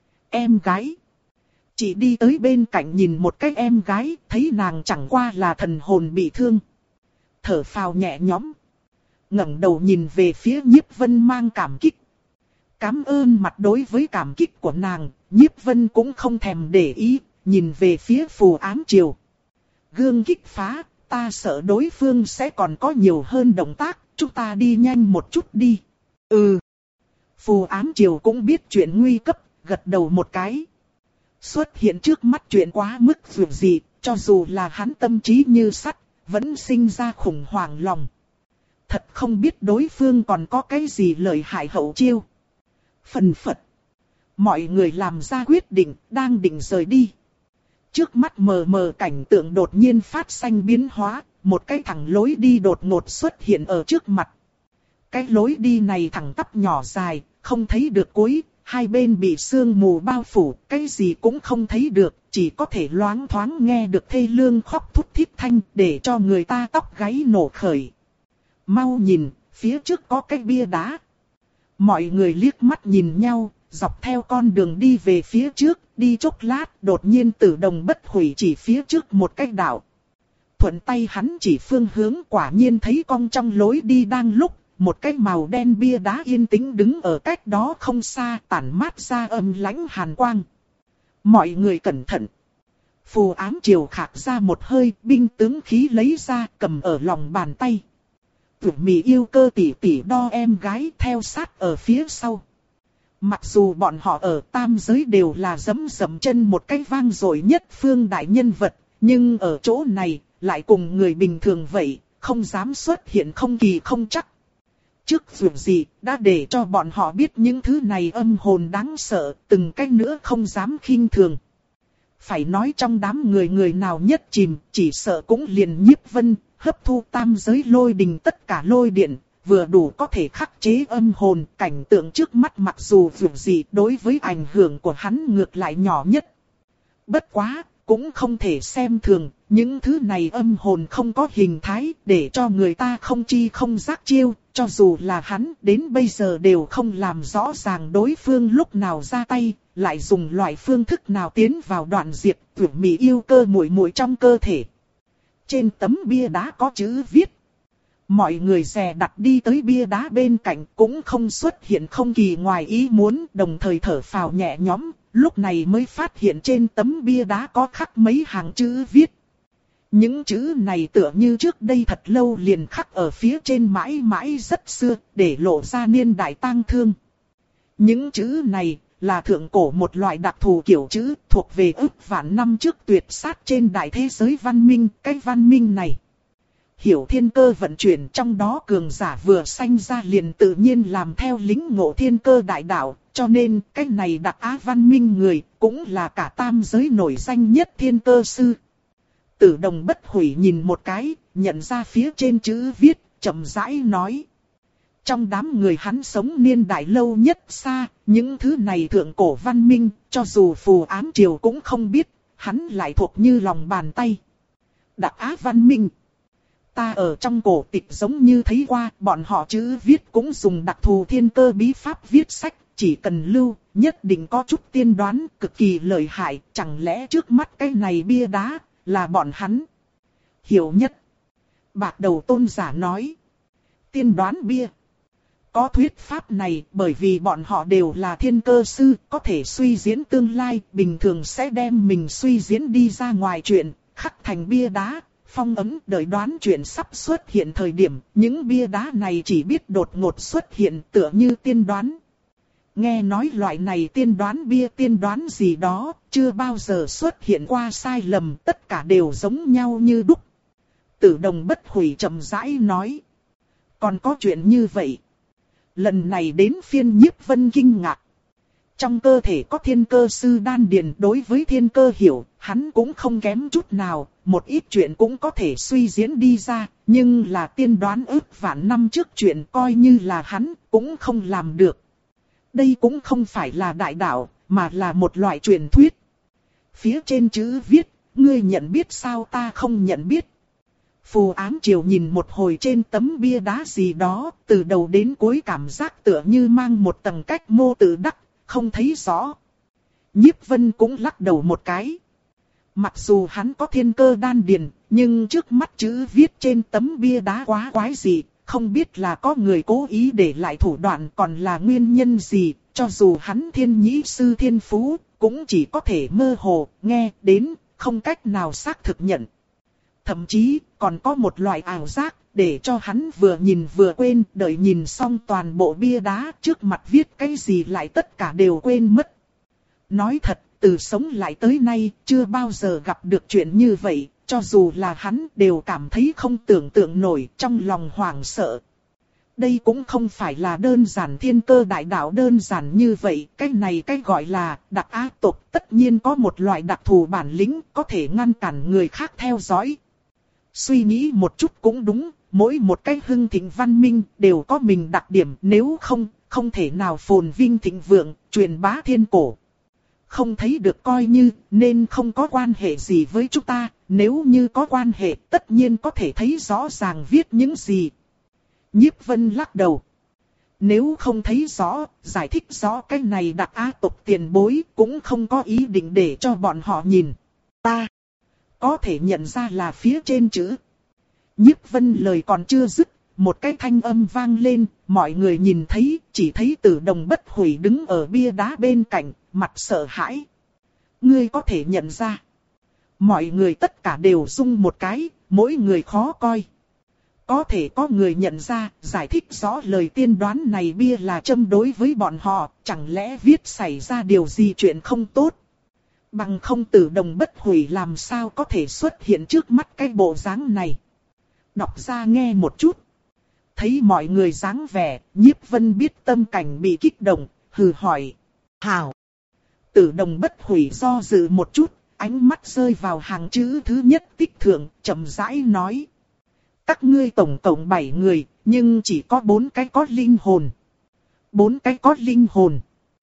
Em gái. Chỉ đi tới bên cạnh nhìn một cái em gái, thấy nàng chẳng qua là thần hồn bị thương. Thở phào nhẹ nhõm. ngẩng đầu nhìn về phía Nhiếp Vân mang cảm kích. Cảm ơn mặt đối với cảm kích của nàng, Nhiếp Vân cũng không thèm để ý, nhìn về phía Phù Ám Triều. Gương kích phá, ta sợ đối phương sẽ còn có nhiều hơn động tác, chúng ta đi nhanh một chút đi. Ừ. Phù Ám Triều cũng biết chuyện nguy cấp, gật đầu một cái. Xuất hiện trước mắt chuyện quá mức dù gì, cho dù là hắn tâm trí như sắt, vẫn sinh ra khủng hoảng lòng. Thật không biết đối phương còn có cái gì lợi hại hậu chiêu. Phần phật. Mọi người làm ra quyết định, đang định rời đi. Trước mắt mờ mờ cảnh tượng đột nhiên phát sinh biến hóa, một cái thẳng lối đi đột ngột xuất hiện ở trước mặt. Cái lối đi này thẳng tắp nhỏ dài, không thấy được cuối, hai bên bị sương mù bao phủ, cái gì cũng không thấy được, chỉ có thể loáng thoáng nghe được thê lương khóc thút thít thanh để cho người ta tóc gáy nổ khởi. Mau nhìn, phía trước có cái bia đá. Mọi người liếc mắt nhìn nhau, dọc theo con đường đi về phía trước, đi chốc lát, đột nhiên Tử Đồng bất hủy chỉ phía trước một cái đạo. Thuận tay hắn chỉ phương hướng, quả nhiên thấy cong trong lối đi đang lúc, một cái màu đen bia đá yên tĩnh đứng ở cách đó không xa, tản mát ra âm lãnh hàn quang. Mọi người cẩn thận. Phù Ám Triều khạc ra một hơi, binh tướng khí lấy ra, cầm ở lòng bàn tay. Tưởng Mị yêu cơ tỉ tỉ đo em gái theo sát ở phía sau. Mặc dù bọn họ ở tam giới đều là dẫm dẫm chân một cái vang dội nhất phương đại nhân vật, nhưng ở chỗ này, lại cùng người bình thường vậy, không dám xuất hiện không kỳ không chắc. Trước dù gì, đã để cho bọn họ biết những thứ này âm hồn đáng sợ, từng cách nữa không dám khinh thường. Phải nói trong đám người người nào nhất chìm, chỉ sợ cũng liền Nhiếp Vân, hấp thu tam giới lôi đình tất cả lôi điện, vừa đủ có thể khắc chế âm hồn. Cảnh tượng trước mắt mặc dù dù gì đối với ảnh hưởng của hắn ngược lại nhỏ nhất. Bất quá, cũng không thể xem thường, những thứ này âm hồn không có hình thái để cho người ta không chi không giác chiêu, cho dù là hắn đến bây giờ đều không làm rõ ràng đối phương lúc nào ra tay, lại dùng loại phương thức nào tiến vào đoạn diệt Tưởng Mị yêu cơ muội muội trong cơ thể. Trên tấm bia đá có chữ viết. Mọi người dè đặt đi tới bia đá bên cạnh cũng không xuất hiện không kỳ ngoài ý muốn, đồng thời thở phào nhẹ nhõm. lúc này mới phát hiện trên tấm bia đá có khắc mấy hàng chữ viết. Những chữ này tựa như trước đây thật lâu liền khắc ở phía trên mãi mãi rất xưa, để lộ ra niên đại tang thương. Những chữ này là thượng cổ một loại đặc thù kiểu chữ thuộc về ức vạn năm trước tuyệt sát trên đại thế giới văn minh. Cái văn minh này hiểu thiên cơ vận chuyển, trong đó cường giả vừa sanh ra liền tự nhiên làm theo lĩnh ngộ thiên cơ đại đạo, cho nên cái này đặc á văn minh người cũng là cả tam giới nổi danh nhất thiên cơ sư. Tử Đồng Bất Hủy nhìn một cái, nhận ra phía trên chữ viết, chậm rãi nói. Trong đám người hắn sống niên đại lâu nhất xa, những thứ này thượng cổ văn minh, cho dù phù ám triều cũng không biết, hắn lại thuộc như lòng bàn tay. Đặc á văn minh. Ta ở trong cổ tịch giống như thấy qua, bọn họ chữ viết cũng dùng đặc thù thiên cơ bí pháp viết sách, chỉ cần lưu, nhất định có chút tiên đoán, cực kỳ lợi hại, chẳng lẽ trước mắt cái này bia đá, là bọn hắn hiểu nhất. Bạc đầu tôn giả nói. Tiên đoán bia. Có thuyết pháp này bởi vì bọn họ đều là thiên cơ sư, có thể suy diễn tương lai, bình thường sẽ đem mình suy diễn đi ra ngoài chuyện, khắc thành bia đá, phong ấn đợi đoán chuyện sắp xuất hiện thời điểm, những bia đá này chỉ biết đột ngột xuất hiện tựa như tiên đoán. Nghe nói loại này tiên đoán bia tiên đoán gì đó, chưa bao giờ xuất hiện qua sai lầm, tất cả đều giống nhau như đúc. Tử Đồng Bất Hủy chậm rãi nói. Còn có chuyện như vậy. Lần này đến phiên Nhiếp Vân kinh ngạc. Trong cơ thể có thiên cơ sư đan điền, đối với thiên cơ hiểu, hắn cũng không kém chút nào, một ít chuyện cũng có thể suy diễn đi ra, nhưng là tiên đoán ước vạn năm trước chuyện coi như là hắn, cũng không làm được. Đây cũng không phải là đại đạo, mà là một loại truyền thuyết. Phía trên chữ viết, ngươi nhận biết sao ta không nhận biết. Phù Ám Triều nhìn một hồi trên tấm bia đá gì đó, từ đầu đến cuối cảm giác tựa như mang một tầng cách mô tự đắc, không thấy rõ. Nhiếp Vân cũng lắc đầu một cái. Mặc dù hắn có thiên cơ đan điền, nhưng trước mắt chữ viết trên tấm bia đá quá quái dị, không biết là có người cố ý để lại thủ đoạn còn là nguyên nhân gì, cho dù hắn thiên nhĩ sư thiên phú, cũng chỉ có thể mơ hồ, nghe đến, không cách nào xác thực nhận. Thậm chí, còn có một loại ảo giác, để cho hắn vừa nhìn vừa quên, đợi nhìn xong toàn bộ bia đá, trước mặt viết cái gì lại tất cả đều quên mất. Nói thật, từ sống lại tới nay, chưa bao giờ gặp được chuyện như vậy, cho dù là hắn đều cảm thấy không tưởng tượng nổi, trong lòng hoảng sợ. Đây cũng không phải là đơn giản thiên cơ đại đạo đơn giản như vậy, cái này cái gọi là đặc á tộc tất nhiên có một loại đặc thù bản lĩnh có thể ngăn cản người khác theo dõi. Suy nghĩ một chút cũng đúng, mỗi một cái hưng thịnh văn minh đều có mình đặc điểm, nếu không, không thể nào phồn vinh thịnh vượng, truyền bá thiên cổ. Không thấy được coi như, nên không có quan hệ gì với chúng ta, nếu như có quan hệ tất nhiên có thể thấy rõ ràng viết những gì. Nhiếp Vân lắc đầu. Nếu không thấy rõ, giải thích rõ cái này đặc á tộc tiền bối cũng không có ý định để cho bọn họ nhìn. Ta có thể nhận ra là phía trên chữ. Nhiếp Vân lời còn chưa dứt, một cái thanh âm vang lên, mọi người nhìn thấy, chỉ thấy Tử Đồng Bất Hủy đứng ở bia đá bên cạnh, mặt sợ hãi. Ngươi có thể nhận ra. Mọi người tất cả đều rung một cái, mỗi người khó coi. Có thể có người nhận ra, giải thích rõ lời tiên đoán này bia là châm đối với bọn họ, chẳng lẽ viết xảy ra điều gì chuyện không tốt. Bằng không Tử Đồng Bất Hủy làm sao có thể xuất hiện trước mắt cái bộ dáng này. Đọc ra nghe một chút. Thấy mọi người dáng vẻ, Nhiếp Vân biết tâm cảnh bị kích động, hừ hỏi. Hảo. Tử Đồng Bất Hủy do dự một chút, ánh mắt rơi vào hàng chữ thứ nhất tích thượng, chậm rãi nói. Các ngươi tổng cộng bảy người, nhưng chỉ có bốn cái có linh hồn. Bốn cái có linh hồn.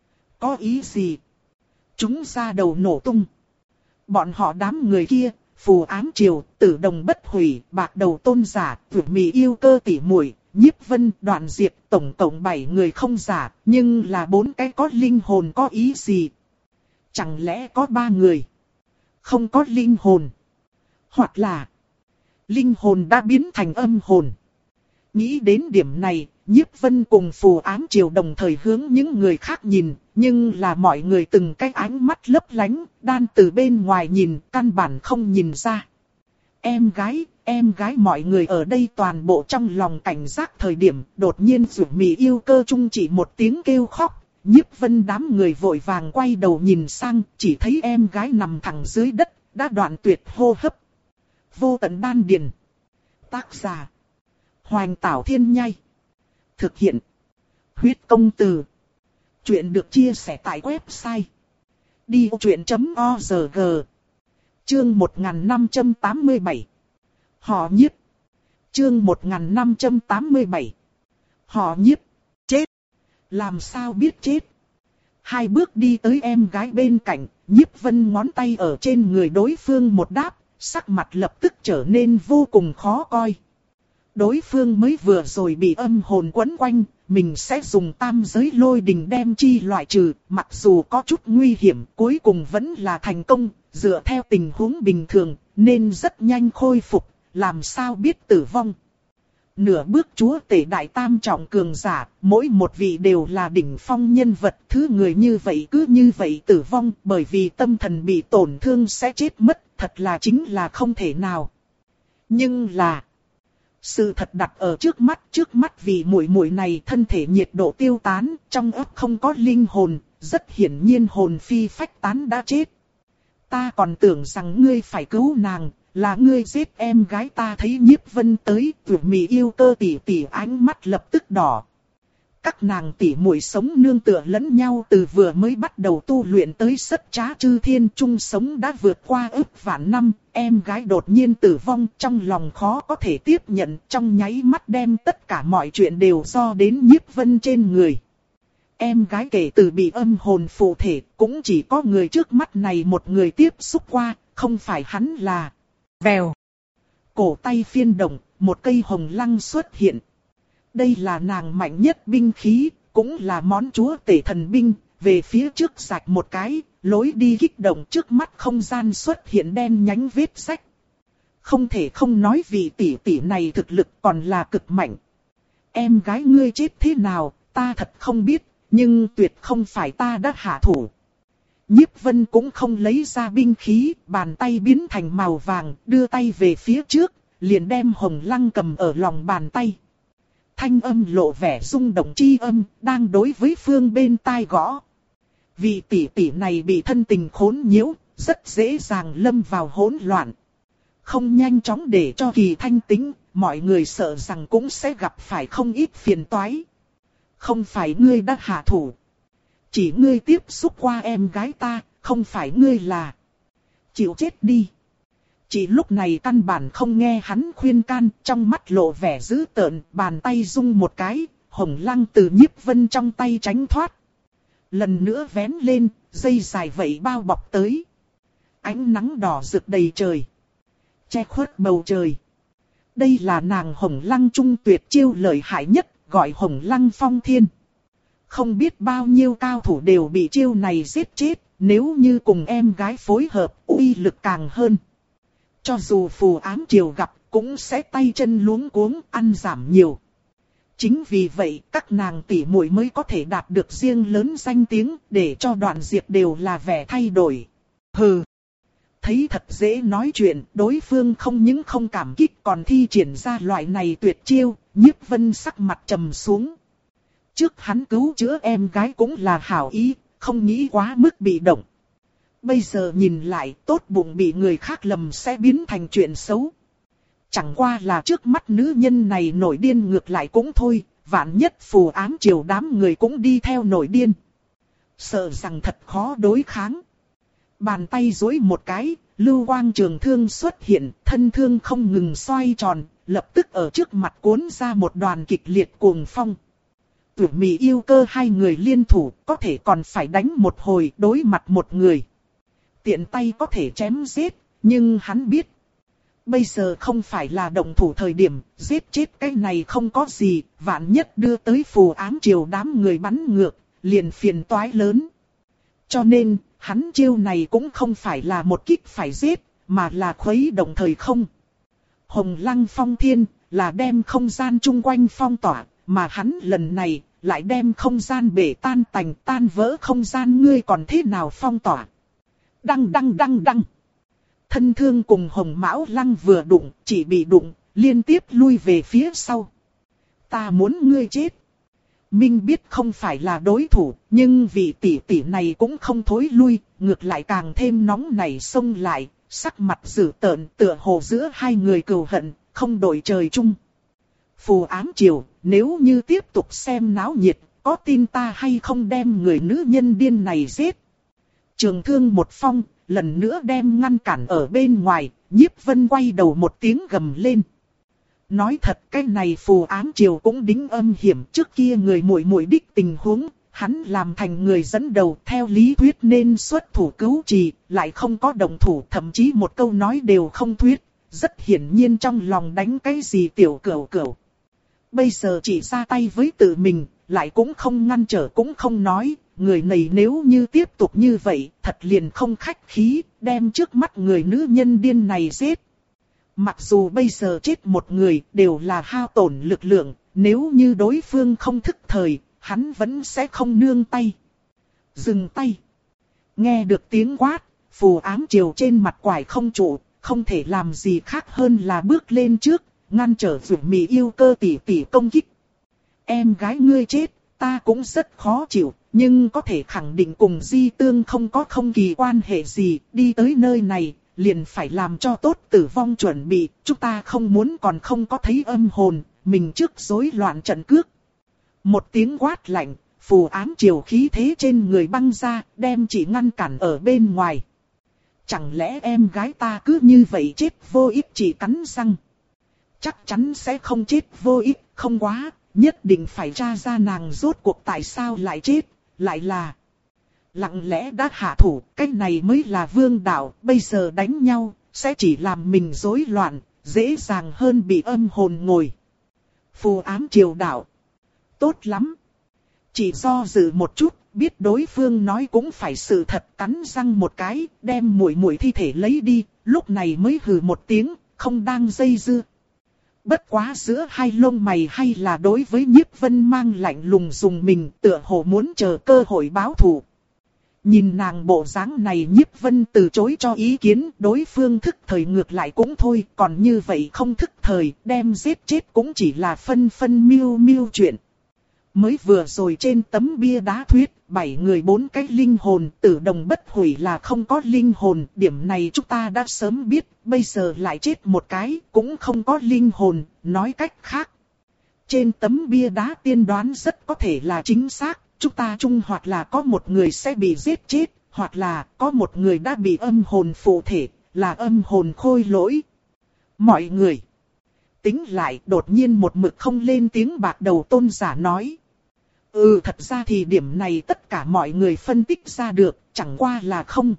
Có ý gì? Chúng ra đầu nổ tung. Bọn họ đám người kia, Phù Ám Triều, Tử Đồng Bất Hủy, Bạc Đầu Tôn giả, Vượt Mì Yêu Cơ Tỷ Muội, Nhiếp Vân, Đoạn Diệt, tổng cộng bảy người không giả, nhưng là bốn cái có linh hồn có ý gì? Chẳng lẽ có ba người không có linh hồn? Hoặc là linh hồn đã biến thành âm hồn? Nghĩ đến điểm này, Nhiếp Vân cùng Phù Ám Triều đồng thời hướng những người khác nhìn, nhưng là mọi người từng cái ánh mắt lấp lánh, đan từ bên ngoài nhìn, căn bản không nhìn ra. Em gái, em gái mọi người ở đây toàn bộ trong lòng cảnh giác thời điểm, đột nhiên Dụ Mị Yêu Cơ trung chỉ một tiếng kêu khóc. Nhiếp Vân đám người vội vàng quay đầu nhìn sang, chỉ thấy em gái nằm thẳng dưới đất, đã đoạn tuyệt hô hấp. Vô Tận Đan Điền. Tác giả: Hoành Tảo Thiên Nhai. Thực hiện: Huyết Công Từ. Chuyện được chia sẻ tại website đi ô chuyện chấm o rờ giê. Chương một nghìn năm trăm tám mươi bảy. Họ Nhiếp. Chương một nghìn năm trăm tám mươi bảy. Họ Nhiếp. Chết. Làm sao biết chết? Hai bước đi tới em gái bên cạnh, Nhiếp Vân ngón tay ở trên người đối phương một đáp, sắc mặt lập tức trở nên vô cùng khó coi. Đối phương mới vừa rồi bị âm hồn quấn quanh, mình sẽ dùng tam giới lôi đình đem chi loại trừ, mặc dù có chút nguy hiểm, cuối cùng vẫn là thành công, dựa theo tình huống bình thường, nên rất nhanh khôi phục, làm sao biết tử vong. Nửa bước chúa tể đại tam trọng cường giả, mỗi một vị đều là đỉnh phong nhân vật, thứ người như vậy cứ như vậy tử vong, bởi vì tâm thần bị tổn thương sẽ chết mất, thật là chính là không thể nào. Nhưng là... sự thật đặt ở trước mắt, trước mắt vì muội muội này thân thể nhiệt độ tiêu tán, trong óc không có linh hồn, rất hiển nhiên hồn phi phách tán đã chết. Ta còn tưởng rằng ngươi phải cứu nàng, là ngươi giết em gái ta. Thấy Nhiếp Vân tới, Dụ Mị Yêu Cơ tỷ tỷ ánh mắt lập tức đỏ. Các nàng tỷ muội sống nương tựa lẫn nhau từ vừa mới bắt đầu tu luyện tới sất trá chư thiên, chung sống đã vượt qua ức vạn năm, em gái đột nhiên tử vong, trong lòng khó có thể tiếp nhận, trong nháy mắt đem tất cả mọi chuyện đều do đến Nhiếp Vân trên người. Em gái kể từ bị âm hồn phụ thể, cũng chỉ có người trước mắt này một người tiếp xúc qua, không phải hắn là... Vèo. Cổ tay phiên động, một cây hồng lăng xuất hiện. Đây là nàng mạnh nhất binh khí, cũng là món chúa tể thần binh, về phía trước rạch một cái, lối đi kích động, trước mắt không gian xuất hiện đen nhánh vết rách. Không thể không nói vị tỷ tỷ này thực lực còn là cực mạnh. Em gái ngươi chết thế nào, ta thật không biết, nhưng tuyệt không phải ta đã hạ thủ. Nhiếp Vân cũng không lấy ra binh khí, bàn tay biến thành màu vàng, đưa tay về phía trước, liền đem hồng lăng cầm ở lòng bàn tay. Thanh âm lộ vẻ rung động chi âm, đang đối với phương bên tai gõ. Vị tỷ tỷ này bị thân tình khốn nhiễu, rất dễ dàng lâm vào hỗn loạn. Không nhanh chóng để cho kỳ thanh tĩnh, mọi người sợ rằng cũng sẽ gặp phải không ít phiền toái. Không phải ngươi đã hạ thủ. Chỉ ngươi tiếp xúc qua em gái ta, không phải ngươi là... chịu chết đi. Chỉ lúc này căn bản không nghe hắn khuyên can, trong mắt lộ vẻ dữ tợn, bàn tay rung một cái, hồng lăng từ Nhiếp Vân trong tay tránh thoát. Lần nữa vén lên, dây dài vậy bao bọc tới. Ánh nắng đỏ rực đầy trời, che khuất bầu trời. Đây là nàng hồng lăng trung tuyệt chiêu lợi hại nhất, gọi hồng lăng phong thiên. Không biết bao nhiêu cao thủ đều bị chiêu này giết chết, nếu như cùng em gái phối hợp, uy lực càng hơn. Cho dù Phù Ám Triều gặp, cũng sẽ tay chân luống cuống, ăn giảm nhiều. Chính vì vậy, các nàng tỷ muội mới có thể đạt được riêng lớn danh tiếng, để cho Đoạn Diệp đều là vẻ thay đổi. Hừ! Thấy thật dễ nói chuyện, đối phương không những không cảm kích còn thi triển ra loại này tuyệt chiêu, Nhiếp Vân sắc mặt trầm xuống. Trước hắn cứu chữa em gái cũng là hảo ý, không nghĩ quá mức bị động. Bây giờ nhìn lại, tốt bụng bị người khác lầm sẽ biến thành chuyện xấu. Chẳng qua là trước mắt nữ nhân này nổi điên ngược lại cũng thôi, vạn nhất Phù Ám Triều đám người cũng đi theo nổi điên. Sợ rằng thật khó đối kháng. Bàn tay duỗi một cái, lưu quang trường thương xuất hiện, thân thương không ngừng xoay tròn, lập tức ở trước mặt cuốn ra một đoàn kịch liệt cuồng phong. Dụ Mị Yêu Cơ hai người liên thủ, có thể còn phải đánh một hồi đối mặt một người. Tiện tay có thể chém giết, nhưng hắn biết. Bây giờ không phải là động thủ thời điểm, giết chết cái này không có gì, vạn nhất đưa tới Phù Ám Triều đám người bắn ngược, liền phiền toái lớn. Cho nên, hắn chiêu này cũng không phải là một kích phải giết, mà là khuấy động thời không. Hồng Lăng Phong Thiên, là đem không gian chung quanh phong tỏa, mà hắn lần này lại đem không gian bể tan tành, tan vỡ không gian, ngươi còn thế nào phong tỏa? Đăng đăng đăng đăng. Thân thương cùng Hồng Mão Lăng vừa đụng, chỉ bị đụng, liên tiếp lui về phía sau. Ta muốn ngươi chết. Minh biết không phải là đối thủ, nhưng vị tỷ tỷ này cũng không thối lui, ngược lại càng thêm nóng nảy xông lại, sắc mặt dữ tợn, tựa hồ giữa hai người cừu hận, không đổi trời chung. Phù ám triều, nếu như tiếp tục xem náo nhiệt, có tin ta hay không đem người nữ nhân điên này giết? Trường thương một phong, lần nữa đem ngăn cản ở bên ngoài, Nhiếp Vân quay đầu một tiếng gầm lên. Nói thật, cái này phù ám triều cũng đính âm hiểm, trước kia người muội muội đích tình huống, hắn làm thành người dẫn đầu, theo lý thuyết nên xuất thủ cứu trì, lại không có động thủ, thậm chí một câu nói đều không thuyết, rất hiển nhiên trong lòng đánh cái gì tiểu cẩu cẩu. Bây giờ chỉ ra tay với tự mình, lại cũng không ngăn trở cũng không nói, người này nếu như tiếp tục như vậy, thật liền không khách khí, đem trước mắt người nữ nhân điên này giết. Mặc dù bây giờ chết một người đều là hao tổn lực lượng, nếu như đối phương không thức thời, hắn vẫn sẽ không nương tay. Dừng tay. Nghe được tiếng quát, phù ám triều trên mặt quải không trụ, không thể làm gì khác hơn là bước lên trước, ngăn trở Dụ Mị yêu cơ tỷ tỷ công kích. Em gái ngươi chết, ta cũng rất khó chịu, nhưng có thể khẳng định cùng Di Tương không có không kỳ quan hệ gì, đi tới nơi này, liền phải làm cho tốt tử vong chuẩn bị, chúng ta không muốn còn không có thấy âm hồn, mình trước rối loạn trận cước. Một tiếng quát lạnh, phù ám triều khí thế trên người băng ra, đem chị ngăn cản ở bên ngoài. Chẳng lẽ em gái ta cứ như vậy chết vô ích, chỉ cắn răng? Chắc chắn sẽ không chết vô ích, không quá, nhất định phải tra ra nàng rốt cuộc tại sao lại chết, lại là lặng lẽ đã hạ thủ, cái này mới là vương đạo, bây giờ đánh nhau, sẽ chỉ làm mình rối loạn, dễ dàng hơn bị âm hồn ngồi. Phù ám triều đạo. Tốt lắm. Chỉ do dự một chút, biết đối phương nói cũng phải sự thật, cắn răng một cái, đem muội muội thi thể lấy đi, lúc này mới hừ một tiếng, không đang dây dưa. Bất quá giữa hai lông mày hay là đối với Nhiếp Vân mang lạnh lùng dùng mình, tựa hồ muốn chờ cơ hội báo thù. Nhìn nàng bộ dáng này, Nhiếp Vân từ chối cho ý kiến, đối phương thức thời ngược lại cũng thôi, còn như vậy không thức thời, đem giết chết cũng chỉ là phân phân miêu miêu chuyện. Mới vừa rồi trên tấm bia đá thuyết, bảy người bốn cái linh hồn, tử đồng bất hủy là không có linh hồn, điểm này chúng ta đã sớm biết, bây giờ lại chết một cái, cũng không có linh hồn, nói cách khác. Trên tấm bia đá tiên đoán rất có thể là chính xác, chúng ta chung hoặc là có một người sẽ bị giết chết, hoặc là có một người đã bị âm hồn phụ thể, là âm hồn khôi lỗi. Mọi người tính lại, đột nhiên một mực không lên tiếng bạc đầu tôn giả nói. Ừ, thật ra thì điểm này tất cả mọi người phân tích ra được, chẳng qua là không.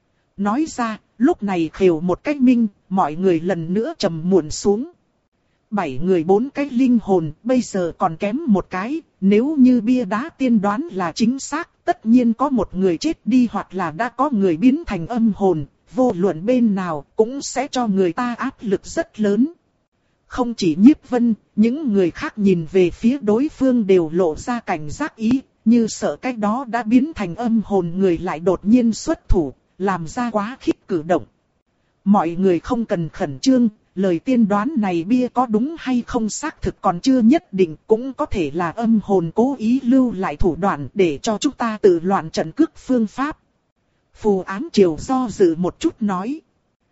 Nói ra, lúc này khều một cách minh, mọi người lần nữa trầm muộn xuống. Bảy người bốn cái linh hồn, bây giờ còn kém một cái, nếu như bia đá tiên đoán là chính xác, tất nhiên có một người chết đi hoặc là đã có người biến thành âm hồn, vô luận bên nào cũng sẽ cho người ta áp lực rất lớn. Không chỉ Nhiếp Vân, những người khác nhìn về phía đối phương đều lộ ra cảnh giác ý, như sợ cái đó đã biến thành âm hồn người lại đột nhiên xuất thủ, làm ra quá khích cử động. Mọi người không cần khẩn trương, lời tiên đoán này bia có đúng hay không xác thực còn chưa nhất định, cũng có thể là âm hồn cố ý lưu lại thủ đoạn để cho chúng ta tự loạn trận cước phương pháp. Phù ám triều do dự một chút nói.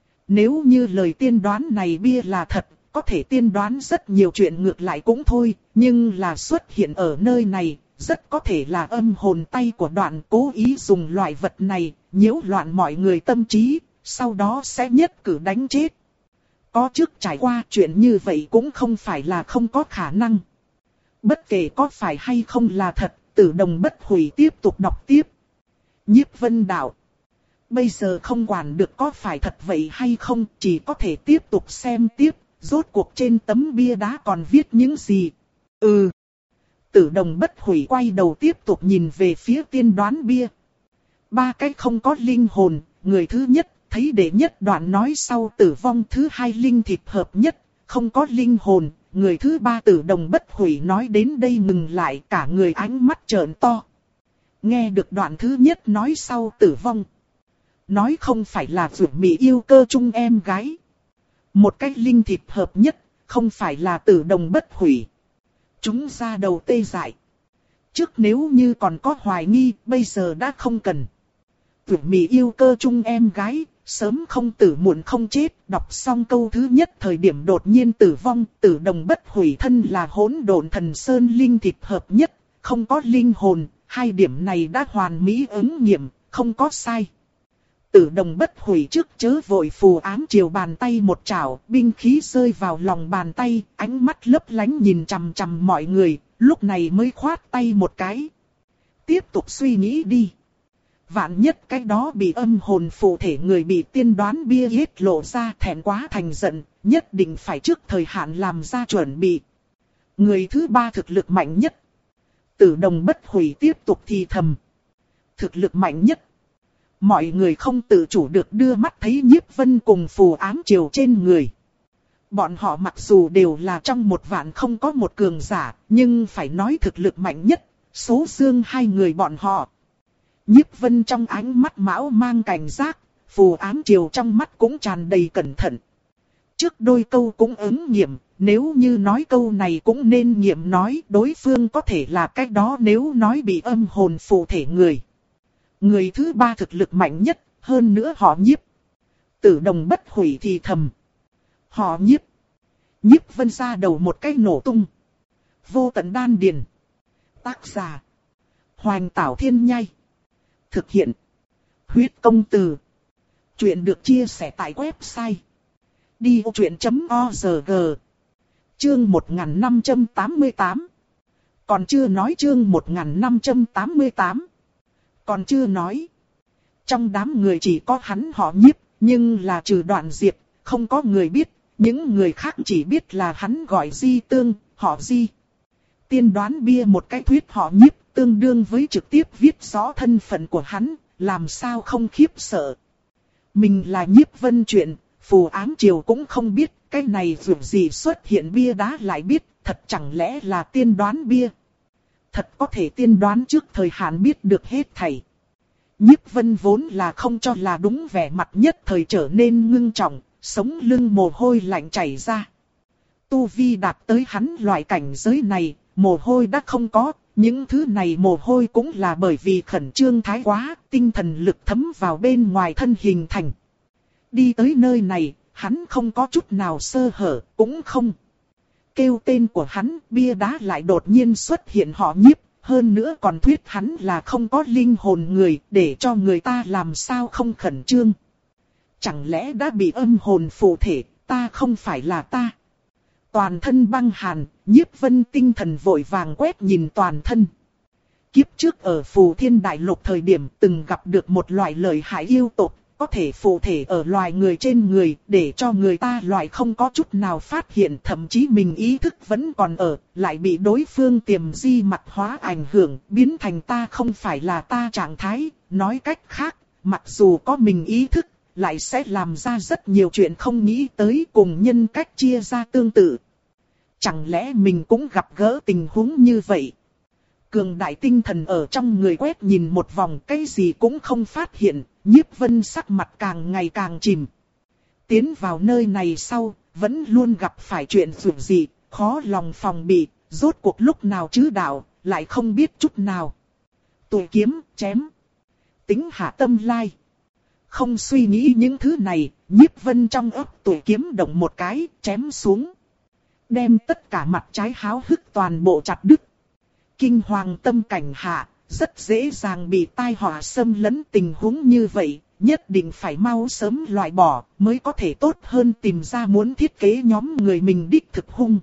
Nếu như lời tiên đoán này bia là thật, có thể tiên đoán rất nhiều chuyện ngược lại cũng thôi, nhưng là xuất hiện ở nơi này, rất có thể là âm hồn tay của Đoạn cố ý dùng loại vật này, nhiễu loạn mọi người tâm trí, sau đó sẽ nhất cử đánh chết. Có trước trải qua chuyện như vậy cũng không phải là không có khả năng. Bất kể có phải hay không là thật, Tử Đồng bất hủy tiếp tục đọc tiếp. Nhiếp Vân đạo. Bây giờ không quản được có phải thật vậy hay không, chỉ có thể tiếp tục xem tiếp. Rốt cuộc trên tấm bia đá còn viết những gì? Ừ. Tử Đồng bất hủy quay đầu tiếp tục nhìn về phía tiên đoán bia. Ba cái không có linh hồn, người thứ nhất, thấy đệ nhất đoạn nói sau tử vong, thứ hai linh thịt hợp nhất, không có linh hồn. Người thứ ba Tử Đồng Bất Hủy nói đến đây ngừng lại, cả người ánh mắt trợn to. Nghe được đoạn thứ nhất nói sau tử vong. Nói không phải là Dược Mỹ yêu cơ chung em gái. Một cách linh thịt hợp nhất, không phải là Tử Đồng Bất Hủy. Chúng ra đầu tê dại. Trước nếu như còn có hoài nghi, bây giờ đã không cần. Dược Mỹ yêu cơ chung em gái, sớm không tử muộn không chết. Đọc xong câu thứ nhất thời điểm đột nhiên tử vong. Tử Đồng Bất Hủy thân là hỗn độn thần sơn linh thịt hợp nhất, không có linh hồn. Hai điểm này đã hoàn mỹ ứng nghiệm, không có sai. Tử Đồng Bất Hủy trước chớ vội phù ám chiều bàn tay một chảo, binh khí rơi vào lòng bàn tay, ánh mắt lấp lánh nhìn chằm chằm mọi người, lúc này mới khoát tay một cái. Tiếp tục suy nghĩ đi. Vạn nhất cái đó bị âm hồn phụ thể người bị tiên đoán bia hết lộ ra, thẹn quá thành giận, nhất định phải trước thời hạn làm ra chuẩn bị. Người thứ ba thực lực mạnh nhất. Tử Đồng Bất Hủy tiếp tục thì thầm. Thực lực mạnh nhất. Mọi người không tự chủ được đưa mắt thấy Nhiếp Vân cùng phù ám chiều trên người. Bọn họ mặc dù đều là trong một vạn không có một cường giả, nhưng phải nói thực lực mạnh nhất, số xương hai người bọn họ. Nhiếp Vân trong ánh mắt mão mang cảnh giác, phù ám chiều trong mắt cũng tràn đầy cẩn thận. Trước đôi câu cũng ứng nghiệm, nếu như nói câu này cũng nên nghiệm nói đối phương có thể là cách đó nếu nói bị âm hồn phụ thể người. Người thứ ba thực lực mạnh nhất, hơn nữa họ Nhiếp. Tử Đồng Bất Hủy thì thầm. Họ Nhiếp. Nhiếp Vân ra đầu một cái nổ tung. Vô Tận Đan Điền. Tác giả. Hoành Tảo Thiên Nhai. Thực hiện. Huyết Công Từ. Chuyện được chia sẻ tại website. đi ô chuyện chấm o rờ giê. Chương một nghìn năm trăm tám mươi tám. Còn chưa nói chương một nghìn năm trăm tám mươi tám. Còn chưa nói. Trong đám người chỉ có hắn họ Nhiếp, nhưng là trừ Đoạn Diệp, không có người biết. Những người khác chỉ biết là hắn gọi Di Tương, họ Di. Tiên đoán bia một cái thuyết họ Nhiếp, tương đương với trực tiếp viết rõ thân phận của hắn, làm sao không khiếp sợ. Mình là Nhiếp Vân chuyện, phù ám triều cũng không biết, cái này dù gì xuất hiện bia đá lại biết, thật chẳng lẽ là tiên đoán bia. Thật có thể tiên đoán trước thời hạn biết được hết thảy. Nhiếp Vân vốn là không cho là đúng, vẻ mặt nhất thời trở nên ngưng trọng, sống lưng mồ hôi lạnh chảy ra. Tu vi đạt tới hắn loại cảnh giới này, mồ hôi đã không có, những thứ này mồ hôi cũng là bởi vì khẩn trương thái quá, tinh thần lực thấm vào bên ngoài thân hình thành. Đi tới nơi này, hắn không có chút nào sơ hở, cũng không. Kêu tên của hắn, bia đá lại đột nhiên xuất hiện họ Nhiếp, hơn nữa còn thuyết hắn là không có linh hồn người, để cho người ta làm sao không khẩn trương. Chẳng lẽ đã bị âm hồn phụ thể, ta không phải là ta. Toàn thân băng hàn, Nhiếp Vân tinh thần vội vàng quét nhìn toàn thân. Kiếp trước ở Phù Thiên Đại Lục thời điểm từng gặp được một loại lợi hại yêu tộc, có thể phụ thể ở loài người trên người, để cho người ta loại không có chút nào phát hiện, thậm chí mình ý thức vẫn còn ở, lại bị đối phương tiềm di mặt hóa ảnh hưởng, biến thành ta không phải là ta trạng thái. Nói cách khác, mặc dù có mình ý thức, lại sẽ làm ra rất nhiều chuyện không nghĩ tới, cùng nhân cách chia ra tương tự. Chẳng lẽ mình cũng gặp gỡ tình huống như vậy? Cường đại tinh thần ở trong người quét nhìn một vòng, cái gì cũng không phát hiện, Nhiếp Vân sắc mặt càng ngày càng chìm. Tiến vào nơi này sau, vẫn luôn gặp phải chuyện dù gì, khó lòng phòng bị, rốt cuộc lúc nào chứ đạo, lại không biết chút nào. Tụi kiếm, chém. Tính hạ tâm lai. Không suy nghĩ những thứ này, Nhiếp Vân trong ấp tụi kiếm động một cái, chém xuống. Đem tất cả mặt trái háo hức toàn bộ chặt đứt. Kinh hoàng tâm cảnh hạ, rất dễ dàng bị tai họa xâm lấn, tình huống như vậy, nhất định phải mau sớm loại bỏ, mới có thể tốt hơn tìm ra muốn thiết kế nhóm người mình đích thực hung.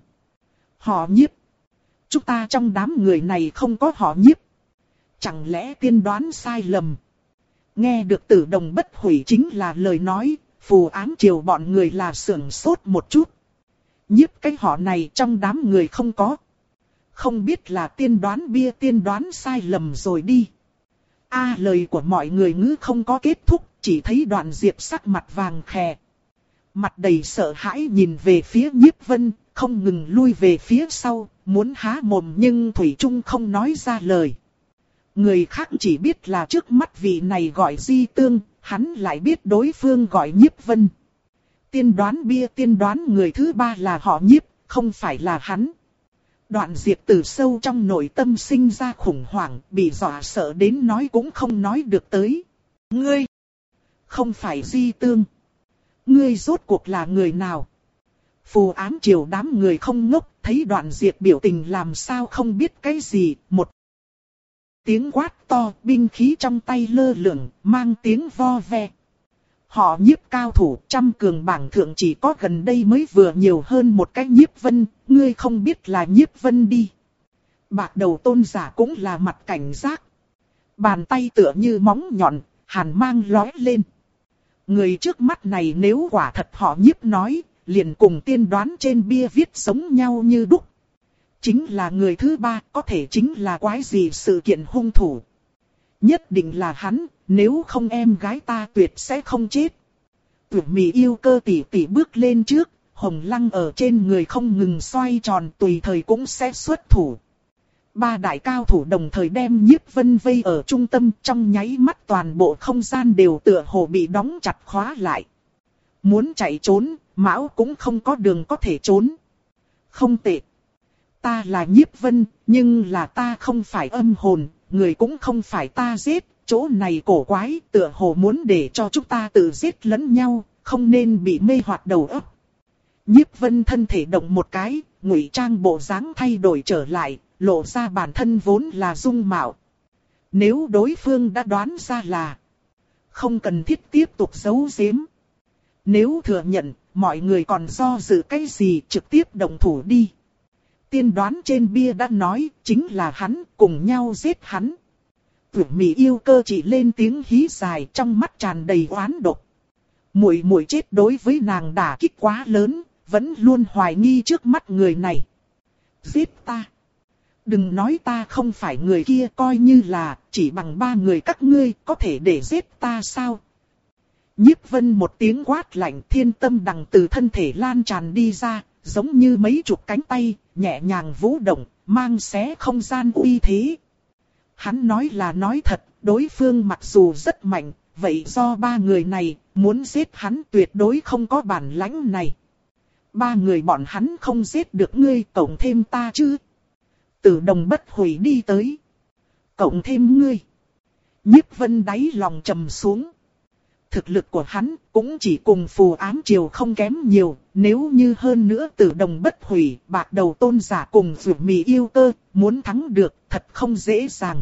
Họ Nhiếp. Chúng ta trong đám người này không có họ Nhiếp. Chẳng lẽ tiên đoán sai lầm? Nghe được Tử Đồng Bất Hủy chính là lời nói, phù ám triều bọn người là sưởng sốt một chút. Nhiếp cái họ này trong đám người không có. Không biết là tiên đoán bia tiên đoán sai lầm rồi đi. A à, lời của mọi người ngữ không có kết thúc, chỉ thấy Đoạn Diệp sắc mặt vàng khè. mặt đầy sợ hãi nhìn về phía Nhiếp Vân, không ngừng lui về phía sau, muốn há mồm nhưng thủy chung không nói ra lời. Người khác chỉ biết là trước mắt vị này gọi Di Tương, hắn lại biết đối phương gọi Nhiếp Vân. Tiên đoán bia tiên đoán người thứ ba là họ Nhiếp, không phải là hắn. Đoạn Diệp từ sâu trong nội tâm sinh ra khủng hoảng, bị dọa sợ đến nói cũng không nói được tới. Ngươi, không phải Di Tương. Ngươi rốt cuộc là người nào? Phù Ám Triều đám người không ngốc, thấy Đoạn Diệp biểu tình làm sao không biết cái gì, một tiếng quát to, binh khí trong tay lơ lửng, mang tiếng vo ve. Họ Nhiếp cao thủ, trăm cường bảng thượng chỉ có gần đây mới vừa nhiều hơn một cái Nhiếp Vân, ngươi không biết là Nhiếp Vân đi. Bạc đầu tôn giả cũng là mặt cảnh giác. Bàn tay tựa như móng nhọn, hàn mang lóe lên. Người trước mắt này nếu quả thật họ Nhiếp nói, liền cùng tiên đoán trên bia viết giống nhau như đúc. Chính là người thứ ba, có thể chính là quái gì sự kiện hung thủ. Nhất định là hắn, nếu không em gái ta tuyệt sẽ không chết. Tuyệt Mỹ yêu cơ tỷ tỷ bước lên trước, hồng lăng ở trên người không ngừng xoay tròn, tùy thời cũng sẽ xuất thủ. Ba đại cao thủ đồng thời đem Nhiếp Vân vây ở trung tâm, trong nháy mắt toàn bộ không gian đều tựa hồ bị đóng chặt khóa lại. Muốn chạy trốn, Mão cũng không có đường có thể trốn. Không tệ. Ta là Nhiếp Vân, nhưng là ta không phải âm hồn, người cũng không phải ta giết, chỗ này cổ quái, tựa hồ muốn để cho chúng ta tự giết lẫn nhau, không nên bị mê hoặc đầu óc. Nhiếp Vân thân thể động một cái, ngụy trang bộ dáng thay đổi trở lại, lộ ra bản thân vốn là dung mạo. Nếu đối phương đã đoán ra là không cần thiết tiếp tục giấu giếm. Nếu thừa nhận, mọi người còn do dự cái gì trực tiếp động thủ đi. Tiên đoán trên bia đã nói, chính là hắn, cùng nhau giết hắn. Tuyệt Mỹ yêu cơ chỉ lên tiếng hí dài, trong mắt tràn đầy oán độc. Muội muội chết đối với nàng đả kích quá lớn, vẫn luôn hoài nghi trước mắt người này. Giết ta. Đừng nói ta không phải người kia, coi như là chỉ bằng ba người các ngươi có thể để giết ta sao? Nhiếp Vân một tiếng quát lạnh, thiên tâm đằng từ thân thể lan tràn đi ra, giống như mấy chục cánh tay, nhẹ nhàng vũ động, mang xé không gian uy thế. Hắn nói là nói thật, đối phương mặc dù rất mạnh, vậy do ba người này, muốn giết hắn tuyệt đối không có bản lãnh này. Ba người bọn hắn không giết được ngươi, cộng thêm ta chứ. Tử Đồng Bất Hủy đi tới. Cộng thêm ngươi. Nhiếp Vân đáy lòng trầm xuống. Thực lực của hắn cũng chỉ cùng Phù Ám Triều không kém nhiều, nếu như hơn nữa Tử Đồng Bất Hủy, Bạc Đầu tôn giả cùng Dược Mị yêu cơ, muốn thắng được thật không dễ dàng.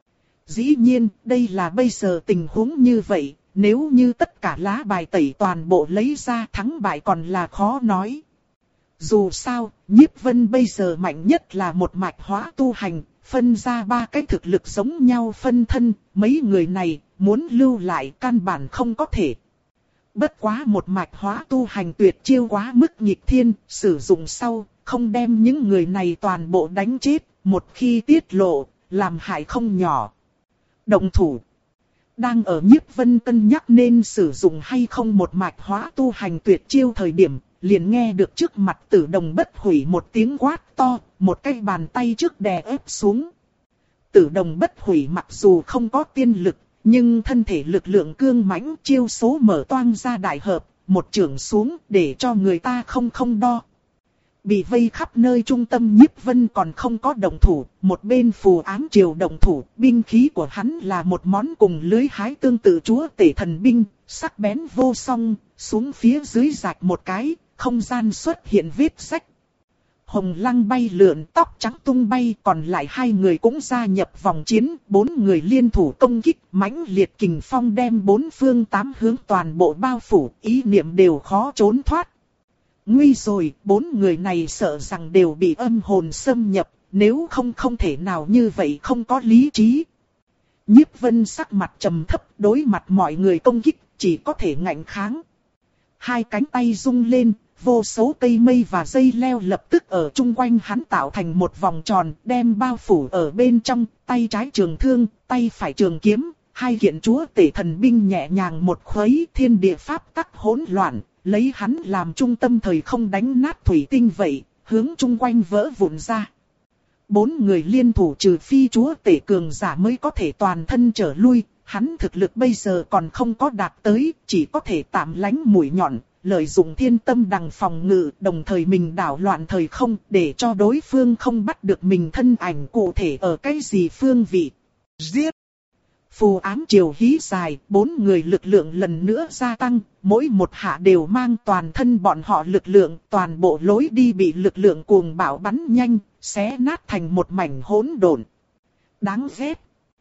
Dĩ nhiên, đây là bây giờ tình huống như vậy, nếu như tất cả lá bài tẩy toàn bộ lấy ra thắng bại còn là khó nói. Dù sao, Nhiếp Vân bây giờ mạnh nhất là một mạch hóa tu hành, phân ra ba cái thực lực giống nhau phân thân, mấy người này muốn lưu lại căn bản không có thể. Bất quá một mạch hóa tu hành tuyệt chiêu quá mức nghịch thiên, sử dụng sau, không đem những người này toàn bộ đánh chết, một khi tiết lộ, làm hại không nhỏ. Động thủ. Đang ở Nhiếp Vân cân nhắc nên sử dụng hay không một mạch hóa tu hành tuyệt chiêu thời điểm, liền nghe được trước mặt Tử Đồng Bất Hủy một tiếng quát to, một cái bàn tay trước đè ép xuống. Tử Đồng Bất Hủy mặc dù không có tiên lực, nhưng thân thể lực lượng cương mãnh, chiêu số mở toang ra đại hợp, một chưởng xuống để cho người ta không không đo. Bị vây khắp nơi trung tâm Nhiếp Vân còn không có động thủ, một bên Phù Ám Triều động thủ, binh khí của hắn là một món cùng lưới hái tương tự chúa tể thần binh, sắc bén vô song, xuống phía dưới rạch một cái, không gian xuất hiện vết rách. Hồng Lăng bay lượn, tóc trắng tung bay, còn lại hai người cũng gia nhập vòng chiến, bốn người liên thủ công kích, mãnh liệt kình phong đem bốn phương tám hướng toàn bộ bao phủ, ý niệm đều khó trốn thoát. Nguy rồi, bốn người này sợ rằng đều bị âm hồn xâm nhập, nếu không không thể nào như vậy không có lý trí. Nhiếp Vân sắc mặt trầm thấp, đối mặt mọi người công kích, chỉ có thể ngạnh kháng. Hai cánh tay rung lên, vô số cây mây và dây leo lập tức ở chung quanh hắn tạo thành một vòng tròn, đem bao phủ ở bên trong, tay trái trường thương, tay phải trường kiếm, hai kiện chúa tể thần binh nhẹ nhàng một khuấy, thiên địa pháp tắc hỗn loạn, lấy hắn làm trung tâm thời không đánh nát thủy tinh vậy, hướng chung quanh vỡ vụn ra. Bốn người liên thủ trừ phi chúa tể cường giả mới có thể toàn thân trở lui, hắn thực lực bây giờ còn không có đạt tới, chỉ có thể tạm lánh mũi nhọn, lợi dụng thiên tâm đằng phòng ngự, đồng thời mình đảo loạn thời không, để cho đối phương không bắt được mình thân ảnh cụ thể ở cái gì phương vị. Giết! Phù ám triều hí dài, bốn người lực lượng lần nữa gia tăng, mỗi một hạ đều mang toàn thân bọn họ lực lượng, toàn bộ lối đi bị lực lượng cuồng bạo bắn nhanh, xé nát thành một mảnh hỗn độn. Đáng ghét!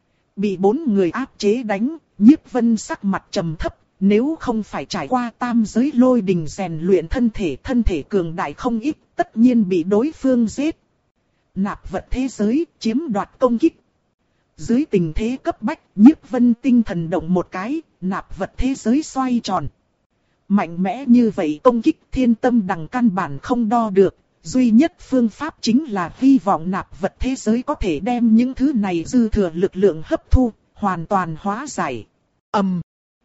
Bị bốn người áp chế đánh, Nhiếp Vân sắc mặt trầm thấp, nếu không phải trải qua tam giới lôi đình rèn luyện thân thể, thân thể cường đại không ít, tất nhiên bị đối phương giết. Nạp vật thế giới, chiếm đoạt công kích. Dưới tình thế cấp bách, Nhiếp Vân tinh thần động một cái, nạp vật thế giới xoay tròn. Mạnh mẽ như vậy công kích thiên tâm đằng căn bản không đo được, duy nhất phương pháp chính là hy vọng nạp vật thế giới có thể đem những thứ này dư thừa lực lượng hấp thu, hoàn toàn hóa giải. Ầm.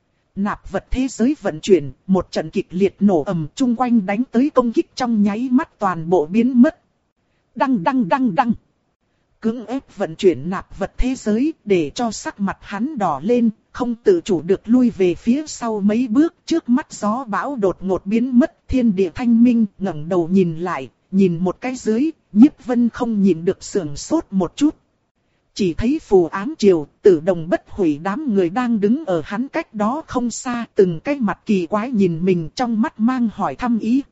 Nạp vật thế giới vận chuyển, một trận kịch liệt nổ ầm chung quanh đánh tới công kích trong nháy mắt toàn bộ biến mất. Đăng đăng đăng đăng. Cưỡng ép vận chuyển nạp vật thế giới để cho sắc mặt hắn đỏ lên, không tự chủ được lui về phía sau mấy bước, trước mắt gió bão đột ngột biến mất, thiên địa thanh minh, ngẩng đầu nhìn lại, nhìn một cái dưới, Nhiếp Vân không nhìn được sườn sốt một chút. Chỉ thấy phù ám triều, Tử Đồng Bất Hủy đám người đang đứng ở hắn cách đó không xa, từng cái mặt kỳ quái nhìn mình, trong mắt mang hỏi thăm ý.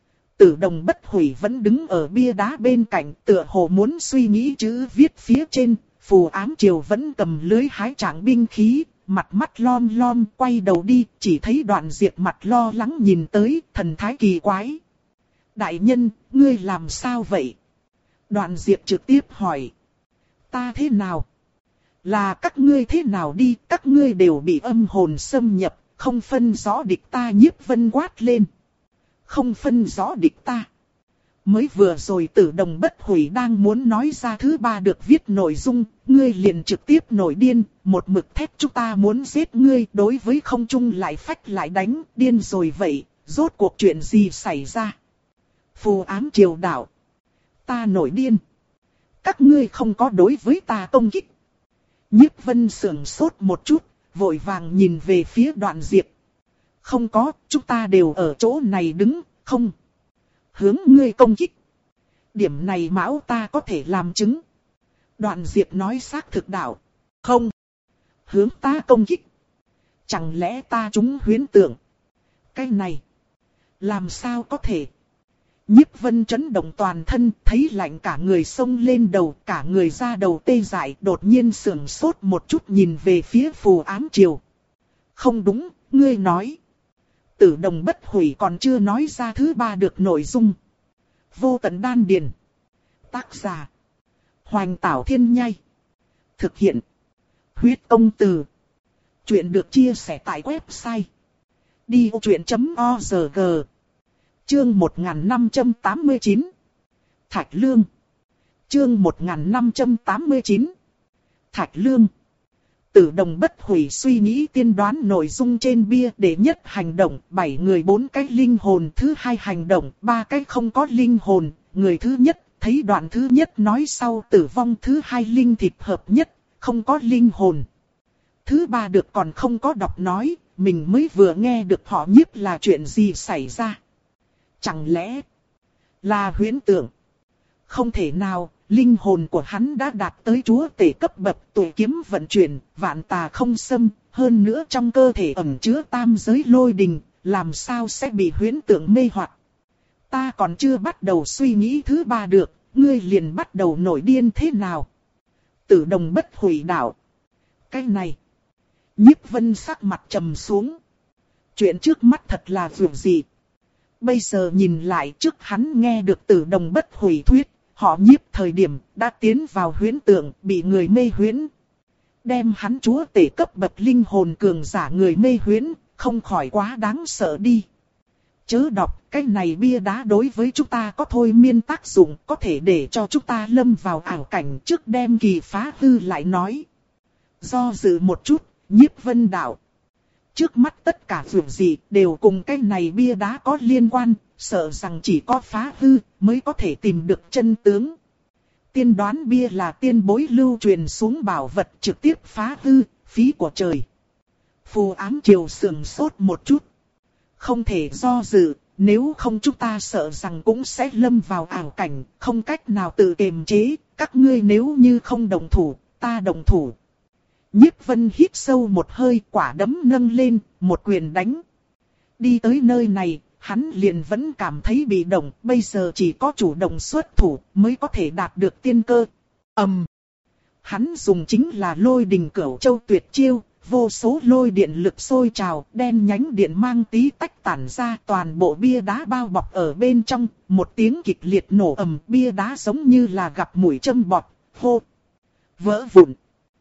Tử Đồng Bất Hủy vẫn đứng ở bia đá bên cạnh, tựa hồ muốn suy nghĩ chữ viết phía trên, phù ám triều vẫn cầm lưới hái trạng binh khí, mặt mắt lom lom, quay đầu đi, chỉ thấy Đoạn Diệp mặt lo lắng nhìn tới, thần thái kỳ quái. Đại nhân, ngươi làm sao vậy? Đoạn Diệp trực tiếp hỏi. Ta thế nào? Là các ngươi thế nào đi, các ngươi đều bị âm hồn xâm nhập, không phân rõ địch ta. Nhiếp Vân quát lên. Không phân rõ địch ta. Mới vừa rồi Tử Đồng Bất Hủy đang muốn nói ra thứ ba được viết nội dung, ngươi liền trực tiếp nổi điên, một mực thét chúng ta muốn giết ngươi, đối với không trung lại phách lại đánh, điên rồi vậy, rốt cuộc chuyện gì xảy ra? Phù ám triều đạo. Ta nổi điên. Các ngươi không có đối với ta công kích. Nhiếp Vân sưởng sốt một chút, vội vàng nhìn về phía Đoạn Diệp. Không có, chúng ta đều ở chỗ này đứng, không hướng ngươi công kích. Điểm này mão ta có thể làm chứng. Đoạn Diệp nói xác thực đạo. Không hướng ta công kích. Chẳng lẽ ta trúng huyễn tượng? Cái này làm sao có thể? Nhiếp Vân chấn động toàn thân, thấy lạnh cả người xông lên đầu, cả người ra đầu tê dại, đột nhiên sưởng sốt một chút nhìn về phía phù ám triều. Không đúng, ngươi nói. Tử Đồng Bất Hủy còn chưa nói ra thứ ba được nội dung. Vô Tận Đan Điền. Tác giả. Hoành Tảo Thiên Nhai. Thực hiện. Huyết Công Từ. Chuyện được chia sẻ tại website. đi ô chuyện chấm o rờ giê. Chương một nghìn năm trăm tám mươi chín. Thạch Lương. Chương một nghìn năm trăm tám mươi chín. Thạch Lương. Tử Đồng Bất Hủy suy nghĩ tiên đoán nội dung trên bia, để nhất hành động, bảy người bốn cái linh hồn, thứ hai hành động, ba cái không có linh hồn, người thứ nhất, thấy đoạn thứ nhất nói sau tử vong, thứ hai linh thịt hợp nhất, không có linh hồn. Thứ ba được còn không có đọc nói, mình mới vừa nghe được họ Nhiếp là chuyện gì xảy ra. Chẳng lẽ là huyễn tượng? Không thể nào, linh hồn của hắn đã đạt tới chúa tể cấp bậc, tuổi kiếm vận chuyển, vạn tà không xâm, hơn nữa trong cơ thể ẩn chứa tam giới lôi đình, làm sao sẽ bị huyễn tượng mê hoặc? Ta còn chưa bắt đầu suy nghĩ thứ ba được, ngươi liền bắt đầu nổi điên thế nào? Tử Đồng Bất Hủy đạo. Cái này. Nhiếp Vân sắc mặt trầm xuống. Chuyện trước mắt thật là việc gì? Bây giờ nhìn lại, trước hắn nghe được Tử Đồng Bất Hủy thuyết, họ Nhiếp thời điểm đã tiến vào huyễn tượng, bị người mê huyễn. Đem hắn chúa tể cấp bậc linh hồn cường giả người mê huyễn, không khỏi quá đáng sợ đi. Chớ đọc, cái này bia đá đối với chúng ta có thôi miên tác dụng, có thể để cho chúng ta lâm vào ảo cảnh, trước đem kỳ phá hư lại nói. Do dự một chút, Nhiếp Vân đạo. Trước mắt tất cả việc gì đều cùng cái này bia đá có liên quan, sợ rằng chỉ có phá hư mới có thể tìm được chân tướng. Tiên đoán bia là tiên bối lưu truyền xuống bảo vật trực tiếp phá hư, phí của trời. Phù Ám Triều sườn sốt một chút. Không thể do dự, nếu không chúng ta sợ rằng cũng sẽ lâm vào ảo cảnh, không cách nào tự kiềm chế, các ngươi nếu như không đồng thủ, ta đồng thủ. Nhiếp Vân hít sâu một hơi, quả đấm nâng lên, một quyền đánh. Đi tới nơi này, hắn liền vẫn cảm thấy bị động, bây giờ chỉ có chủ động xuất thủ mới có thể đạt được tiên cơ. ầm, um, Hắn dùng chính là Lôi Đình Cửu Châu tuyệt chiêu, vô số lôi điện lực sôi trào, đen nhánh điện mang tí tách tản ra, toàn bộ bia đá bao bọc ở bên trong, một tiếng kịch liệt nổ ầm, bia đá giống như là gặp mũi châm bọt, hô, vỡ vụn.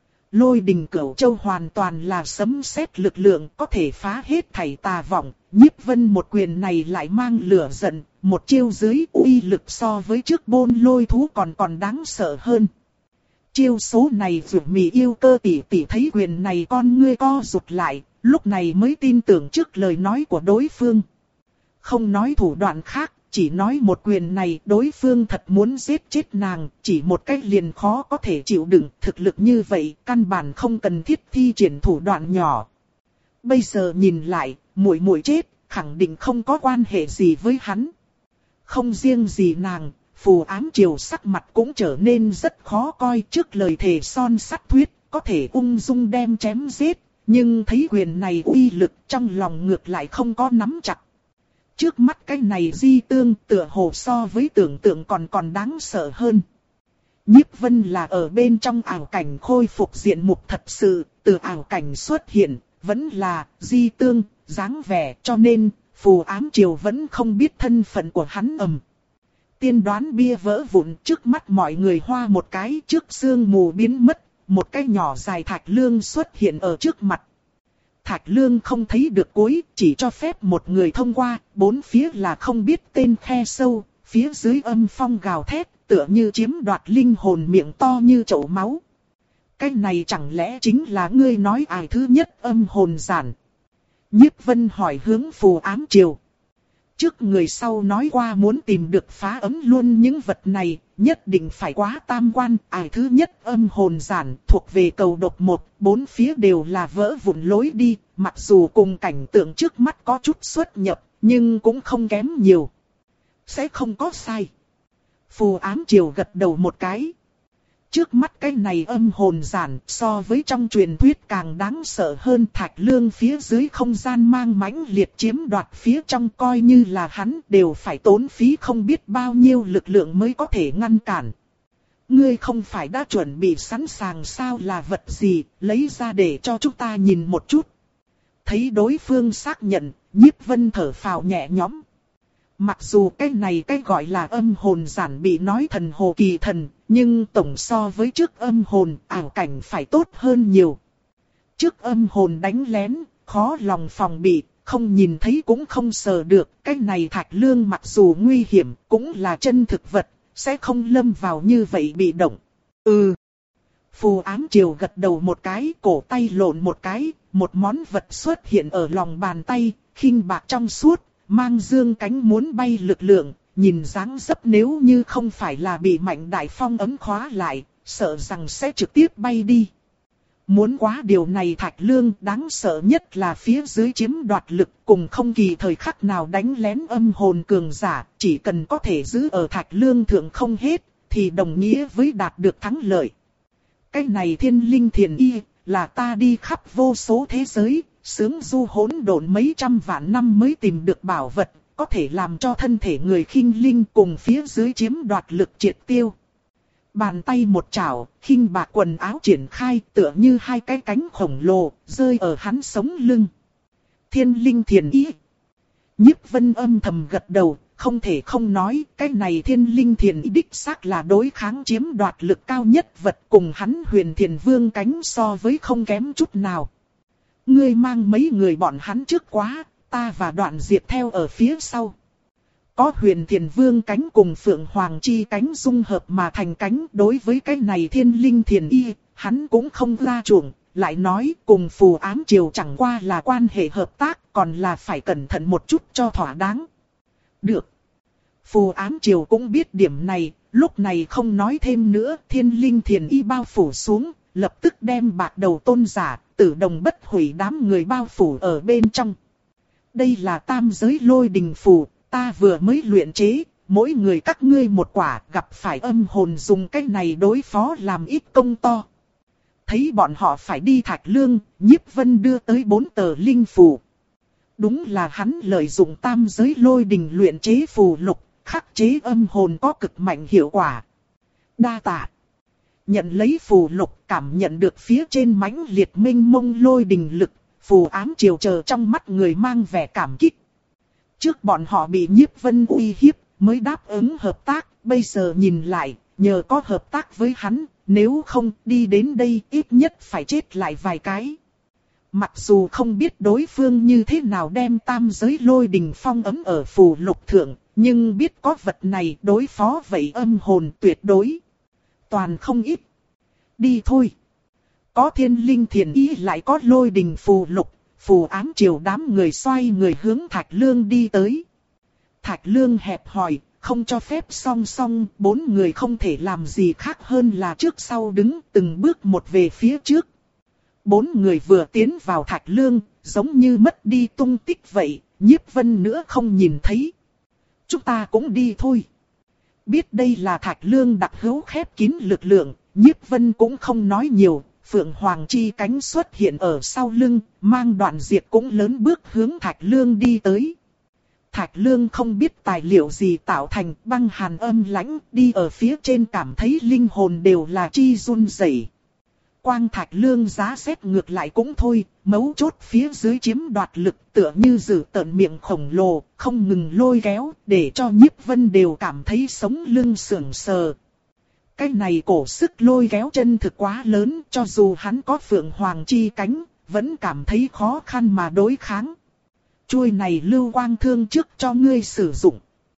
Lôi Đình Cửu Châu hoàn toàn là sấm sét lực lượng, có thể phá hết thảy tà vọng. Nhiếp Vân một quyền này lại mang lửa giận, một chiêu dưới uy lực so với trước bôn lôi thú còn còn đáng sợ hơn. Chiêu số này Dụ Mị yêu cơ tỷ tỷ thấy quyền này con ngươi co rụt lại, lúc này mới tin tưởng trước lời nói của đối phương. Không nói thủ đoạn khác, chỉ nói một quyền này đối phương thật muốn giết chết nàng, chỉ một cách liền khó có thể chịu đựng, thực lực như vậy căn bản không cần thiết thi triển thủ đoạn nhỏ. Bây giờ nhìn lại, muội muội chết, khẳng định không có quan hệ gì với hắn. Không riêng gì nàng, Phù Ám Triều sắc mặt cũng trở nên rất khó coi, trước lời thề son sắt thuyết, có thể ung dung đem chém giết, nhưng thấy quyền này uy lực trong lòng ngược lại không có nắm chặt. Trước mắt cái này di tương tựa hồ so với tưởng tượng còn còn đáng sợ hơn. Nhiếp Vân là ở bên trong ảo cảnh khôi phục diện mục thật sự, từ ảo cảnh xuất hiện, vẫn là di tương, dáng vẻ, cho nên Phù Ám Triều vẫn không biết thân phận của hắn. ầm. Tiên đoán bia vỡ vụn, trước mắt mọi người hoa một cái, trước sương mù biến mất, một cái nhỏ dài thạch lương xuất hiện ở trước mặt. Thạch lương không thấy được cuối, chỉ cho phép một người thông qua, bốn phía là không biết tên khe sâu, phía dưới âm phong gào thét, tựa như chiếm đoạt linh hồn, miệng to như chậu máu. Cái này chẳng lẽ chính là ngươi nói ai thứ nhất âm hồn giản? Nhiếp Vân hỏi hướng Phù Ám Triều. Trước người sau nói qua muốn tìm được phá ấm luôn những vật này, nhất định phải quá tam quan. Ai thứ nhất âm hồn giản thuộc về cầu độc một, bốn phía đều là vỡ vụn lối đi, mặc dù cùng cảnh tượng trước mắt có chút xuất nhập, nhưng cũng không kém nhiều. Sẽ không có sai. Phù Ám Triều gật đầu một cái. Trước mắt cái này âm hồn giản so với trong truyền thuyết càng đáng sợ hơn. Thạch lương phía dưới không gian mang mãnh liệt chiếm đoạt phía trong, coi như là hắn đều phải tốn phí không biết bao nhiêu lực lượng mới có thể ngăn cản. Ngươi không phải đã chuẩn bị sẵn sàng sao, là vật gì, lấy ra để cho chúng ta nhìn một chút. Thấy đối phương xác nhận, Nhiếp Vân thở phào nhẹ nhõm. Mặc dù cái này cái gọi là âm hồn giản bị nói thần hồ kỳ thần, nhưng tổng so với trước âm hồn ảo cảnh phải tốt hơn nhiều. Trước âm hồn đánh lén, khó lòng phòng bị, không nhìn thấy cũng không sờ được. Cái này thạch lương mặc dù nguy hiểm, cũng là chân thực vật, sẽ không lâm vào như vậy bị động. Ừ. Phù Ám Triều gật đầu một cái, cổ tay lộn một cái, một món vật xuất hiện ở lòng bàn tay, khinh bạc trong suốt. Mang dương cánh muốn bay lực lượng, nhìn dáng dấp nếu như không phải là bị Mạnh Đại Phong ấm khóa lại, sợ rằng sẽ trực tiếp bay đi. Muốn quá điều này thạch lương đáng sợ nhất là phía dưới chiếm đoạt lực, cùng không kỳ thời khắc nào đánh lén âm hồn cường giả, chỉ cần có thể giữ ở thạch lương thượng không hết, thì đồng nghĩa với đạt được thắng lợi. Cái này thiên linh thiền y, là ta đi khắp vô số thế giới, sướng du hỗn độn mấy trăm vạn năm mới tìm được bảo vật, có thể làm cho thân thể người khinh linh cùng phía dưới chiếm đoạt lực triệt tiêu. Bàn tay một chảo, khinh bạc quần áo triển khai tựa như hai cái cánh khổng lồ, rơi ở hắn sống lưng. Thiên linh thiền ý. Nhiếp Vân âm thầm gật đầu, không thể không nói, cái này thiên linh thiền ý đích xác là đối kháng chiếm đoạt lực cao nhất vật, cùng hắn huyền thiền vương cánh so với không kém chút nào. Ngươi mang mấy người bọn hắn trước quá, ta và Đoạn Diệp theo ở phía sau. Có huyền thiền vương cánh cùng phượng hoàng chi cánh dung hợp mà thành cánh, đối với cái này thiên linh thiền y, hắn cũng không ra chuộng, lại nói cùng phù ám triều chẳng qua là quan hệ hợp tác, còn là phải cẩn thận một chút cho thỏa đáng. Được. Phù ám triều cũng biết điểm này, lúc này không nói thêm nữa, thiên linh thiền y bao phủ xuống, lập tức đem bạc đầu tôn giả, tử đồng bất hủy đám người bao phủ ở bên trong. Đây là tam giới lôi đình phù, ta vừa mới luyện chế, mỗi người các ngươi một quả, gặp phải âm hồn dùng cách này đối phó làm ít công to. Thấy bọn họ phải đi Thạch Lương, Nhiếp Vân đưa tới bốn tờ linh phù. Đúng là hắn lợi dụng tam giới lôi đình luyện chế phù lục, khắc chế âm hồn có cực mạnh hiệu quả. Đa tạ. Nhận lấy phù lục, cảm nhận được phía trên mãnh liệt minh mông lôi đình lực, phù ám triều chờ trong mắt người mang vẻ cảm kích. Trước bọn họ bị Nhiếp Vân uy hiếp, mới đáp ứng hợp tác, bây giờ nhìn lại, nhờ có hợp tác với hắn, nếu không đi đến đây ít nhất phải chết lại vài cái. Mặc dù không biết đối phương như thế nào đem tam giới lôi đình phong ấm ở phù lục thượng, nhưng biết có vật này đối phó vậy âm hồn tuyệt đối. Toàn không ít. Đi thôi. Có thiên linh thiền ý lại có lôi đình phù lục, phù ám triều đám người xoay người hướng Thạch Lương đi tới. Thạch Lương hẹp hỏi, không cho phép song song, bốn người không thể làm gì khác hơn là trước sau đứng từng bước một về phía trước. Bốn người vừa tiến vào Thạch Lương, giống như mất đi tung tích vậy, Nhiếp Vân nữa không nhìn thấy. Chúng ta cũng đi thôi. Biết đây là Thạch Lương đặc hữu khép kín lực lượng, Nhiếp Vân cũng không nói nhiều. Phượng Hoàng chi cánh xuất hiện ở sau lưng, mang Đoạn Diệt cũng lớn bước hướng Thạch Lương đi tới. Thạch Lương không biết tài liệu gì tạo thành băng hàn âm lãnh, đi ở phía trên cảm thấy linh hồn đều là chi run rẩy. Quang Thạch Lương giá xét ngược lại cũng thôi, mấu chốt phía dưới chiếm đoạt lực tựa như giữ tợn miệng khổng lồ, không ngừng lôi kéo, để cho Nhiếp Vân đều cảm thấy sống lưng sưởng sờ. Cái này cổ sức lôi kéo chân thực quá lớn, cho dù hắn có Phượng Hoàng chi cánh, vẫn cảm thấy khó khăn mà đối kháng. Chuôi này lưu quang thương trước cho ngươi sử dụng.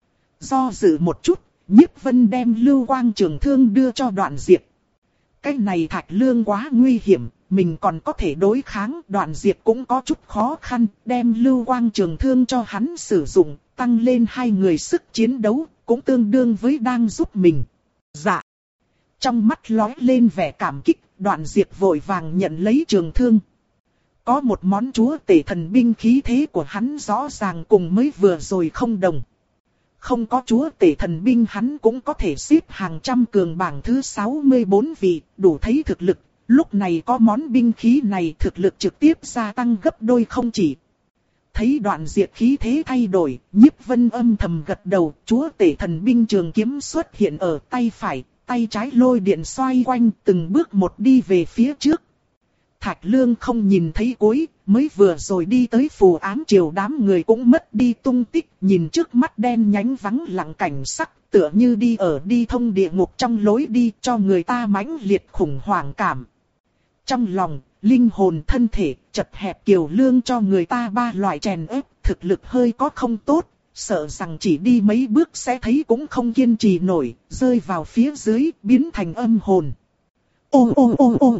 Do dự một chút, Nhiếp Vân đem lưu quang trường thương đưa cho Đoạn Diệt. Cái này Thạch Lương quá nguy hiểm, mình còn có thể đối kháng, Đoạn Diệt cũng có chút khó khăn, đem lưu quang trường thương cho hắn sử dụng, tăng lên hai người sức chiến đấu, cũng tương đương với đang giúp mình. Dạ. Trong mắt lóe lên vẻ cảm kích, Đoạn Diệt vội vàng nhận lấy trường thương. Có một món chúa tể thần binh khí thế của hắn rõ ràng cùng mới vừa rồi không đồng. Không có chúa tể thần binh hắn cũng có thể xếp hàng trăm cường bảng thứ sáu mươi tư vị, đủ thấy thực lực. Lúc này có món binh khí này thực lực trực tiếp gia tăng gấp đôi không chỉ. Thấy Đoạn Diệt khí thế thay đổi, Nhiếp Vân âm thầm gật đầu, chúa tể thần binh trường kiếm xuất hiện ở tay phải, tay trái lôi điện xoay quanh từng bước một đi về phía trước. Thạch Lương không nhìn thấy cuối, mới vừa rồi đi tới phù ám triều đám người cũng mất đi tung tích, nhìn trước mắt đen nhánh vắng lặng cảnh sắc, tựa như đi ở đi thông địa ngục trong lối đi cho người ta mãnh liệt khủng hoảng cảm. Trong lòng, linh hồn thân thể, chật hẹp kiều lương cho người ta ba loại chèn ép, thực lực hơi có không tốt, sợ rằng chỉ đi mấy bước sẽ thấy cũng không kiên trì nổi, rơi vào phía dưới, biến thành âm hồn. Ô ô ô ô.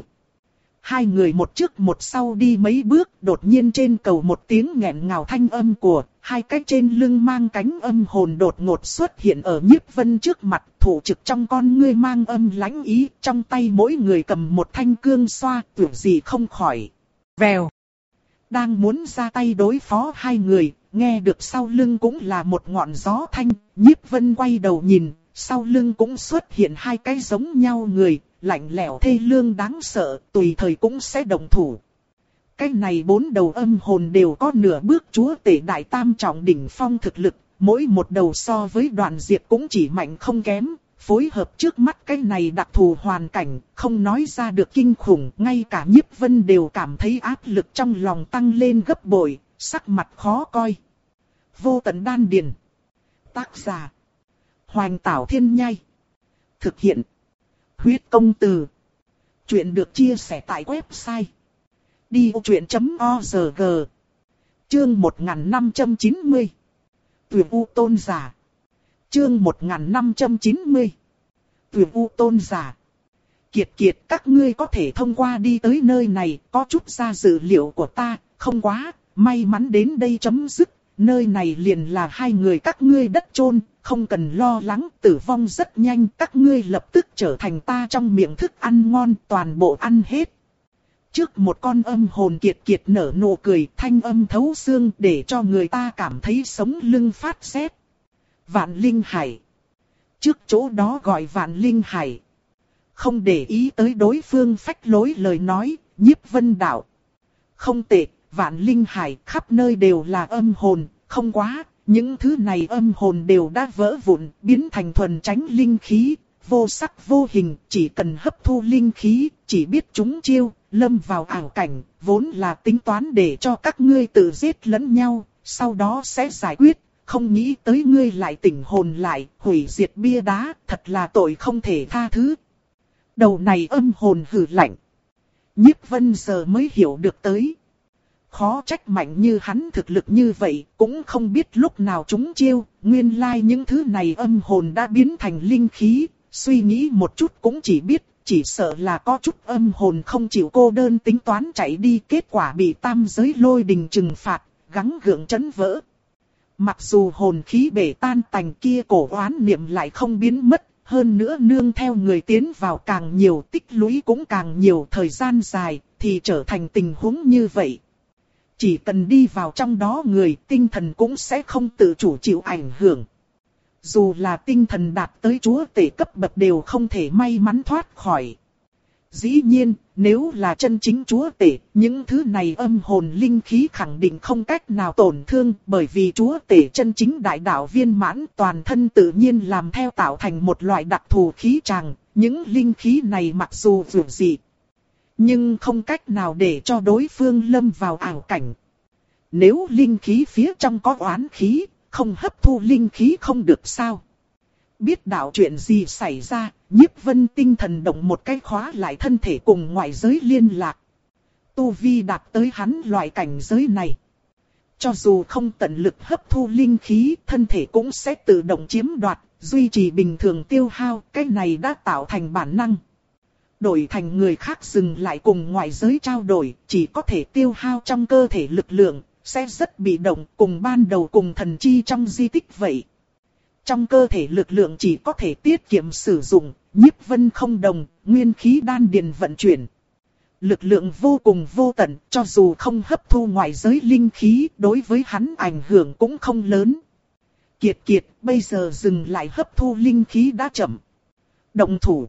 Hai người một trước một sau đi mấy bước, đột nhiên trên cầu một tiếng nghẹn ngào thanh âm của, hai cái trên lưng mang cánh âm hồn đột ngột xuất hiện ở Nhiếp Vân trước mặt, thủ trực trong con ngươi mang âm lãnh ý, trong tay mỗi người cầm một thanh cương xoa, tưởng gì không khỏi. Vèo. Đang muốn ra tay đối phó hai người, nghe được sau lưng cũng là một ngọn gió thanh, Nhiếp Vân quay đầu nhìn, sau lưng cũng xuất hiện hai cái giống nhau người. Lạnh lẽo thê lương đáng sợ, tùy thời cũng sẽ động thủ. Cái này bốn đầu âm hồn đều có nửa bước chúa tể đại tam trọng đỉnh phong thực lực, mỗi một đầu so với Đoạn Diệt cũng chỉ mạnh không kém, phối hợp trước mắt cái này đặc thù hoàn cảnh, không nói ra được kinh khủng, ngay cả Nhiếp Vân đều cảm thấy áp lực trong lòng tăng lên gấp bội, sắc mặt khó coi. Vô tận đan điền. Tác giả: Hoành Tảo Thiên Nhai. Thực hiện: Huyết Công Từ. Chuyện được chia sẻ tại website đi ô chuyện chấm org. Chương một nghìn năm trăm chín mươi. Tuyệt U Tôn Giả. Chương một nghìn năm trăm chín mươi. Tuyệt U Tôn Giả. Kiệt kiệt, các ngươi có thể thông qua đi tới nơi này, có chút ra dữ liệu của ta, không quá, may mắn đến đây chấm dứt. Nơi này liền là hai người các ngươi đất chôn, không cần lo lắng, tử vong rất nhanh, các ngươi lập tức trở thành ta trong miệng thức ăn ngon, toàn bộ ăn hết. Trước một con âm hồn kiệt kiệt nở nụ cười, thanh âm thấu xương để cho người ta cảm thấy sống lưng phát rét. Vạn Linh Hải. Trước chỗ đó gọi Vạn Linh Hải. Không để ý tới đối phương phách lối lời nói, Nhiếp Vân đạo. Không tệ, Vạn Linh Hải khắp nơi đều là âm hồn, không quá, những thứ này âm hồn đều đã vỡ vụn, biến thành thuần tránh linh khí, vô sắc vô hình, chỉ cần hấp thu linh khí, chỉ biết chúng chiêu, lâm vào ảo cảnh, vốn là tính toán để cho các ngươi tự giết lẫn nhau, sau đó sẽ giải quyết, không nghĩ tới ngươi lại tỉnh hồn lại, hủy diệt bia đá, thật là tội không thể tha thứ. Đầu này âm hồn hừ lạnh. Nhiếp Vân giờ mới hiểu được tới. Khó trách mạnh như hắn thực lực như vậy, cũng không biết lúc nào chúng chiêu, nguyên lai like những thứ này âm hồn đã biến thành linh khí, suy nghĩ một chút cũng chỉ biết, chỉ sợ là có chút âm hồn không chịu cô đơn tính toán chạy đi, kết quả bị tam giới lôi đình trừng phạt, gắng gượng chấn vỡ. Mặc dù hồn khí bể tan tành kia cổ oán niệm lại không biến mất, hơn nữa nương theo người tiến vào càng nhiều, tích lũy cũng càng nhiều, thời gian dài, thì trở thành tình huống như vậy. Chỉ cần đi vào trong đó người, tinh thần cũng sẽ không tự chủ chịu ảnh hưởng. Dù là tinh thần đạt tới chúa tể cấp bậc đều không thể may mắn thoát khỏi. Dĩ nhiên, nếu là chân chính chúa tể, những thứ này âm hồn linh khí khẳng định không cách nào tổn thương, bởi vì chúa tể chân chính đại đạo viên mãn toàn thân tự nhiên làm theo tạo thành một loại đặc thù khí tràng, những linh khí này mặc dù vượt dị, nhưng không cách nào để cho đối phương lâm vào ảo cảnh. Nếu linh khí phía trong có oán khí, không hấp thu linh khí không được sao? Biết đạo chuyện gì xảy ra, Nhiếp Vân tinh thần động một cái khóa lại thân thể cùng ngoại giới liên lạc. Tu vi đạt tới hắn loại cảnh giới này. Cho dù không tận lực hấp thu linh khí, thân thể cũng sẽ tự động chiếm đoạt, duy trì bình thường tiêu hao, cái này đã tạo thành bản năng. Đổi thành người khác dừng lại cùng ngoại giới trao đổi, chỉ có thể tiêu hao trong cơ thể lực lượng, sẽ rất bị động, cùng ban đầu cùng thần chi trong di tích vậy. Trong cơ thể lực lượng chỉ có thể tiết kiệm sử dụng, Nhiếp Vân không đồng, nguyên khí đan điền vận chuyển. Lực lượng vô cùng vô tận, cho dù không hấp thu ngoại giới linh khí, đối với hắn ảnh hưởng cũng không lớn. Kiệt kiệt, bây giờ dừng lại hấp thu linh khí đã chậm. Động thủ.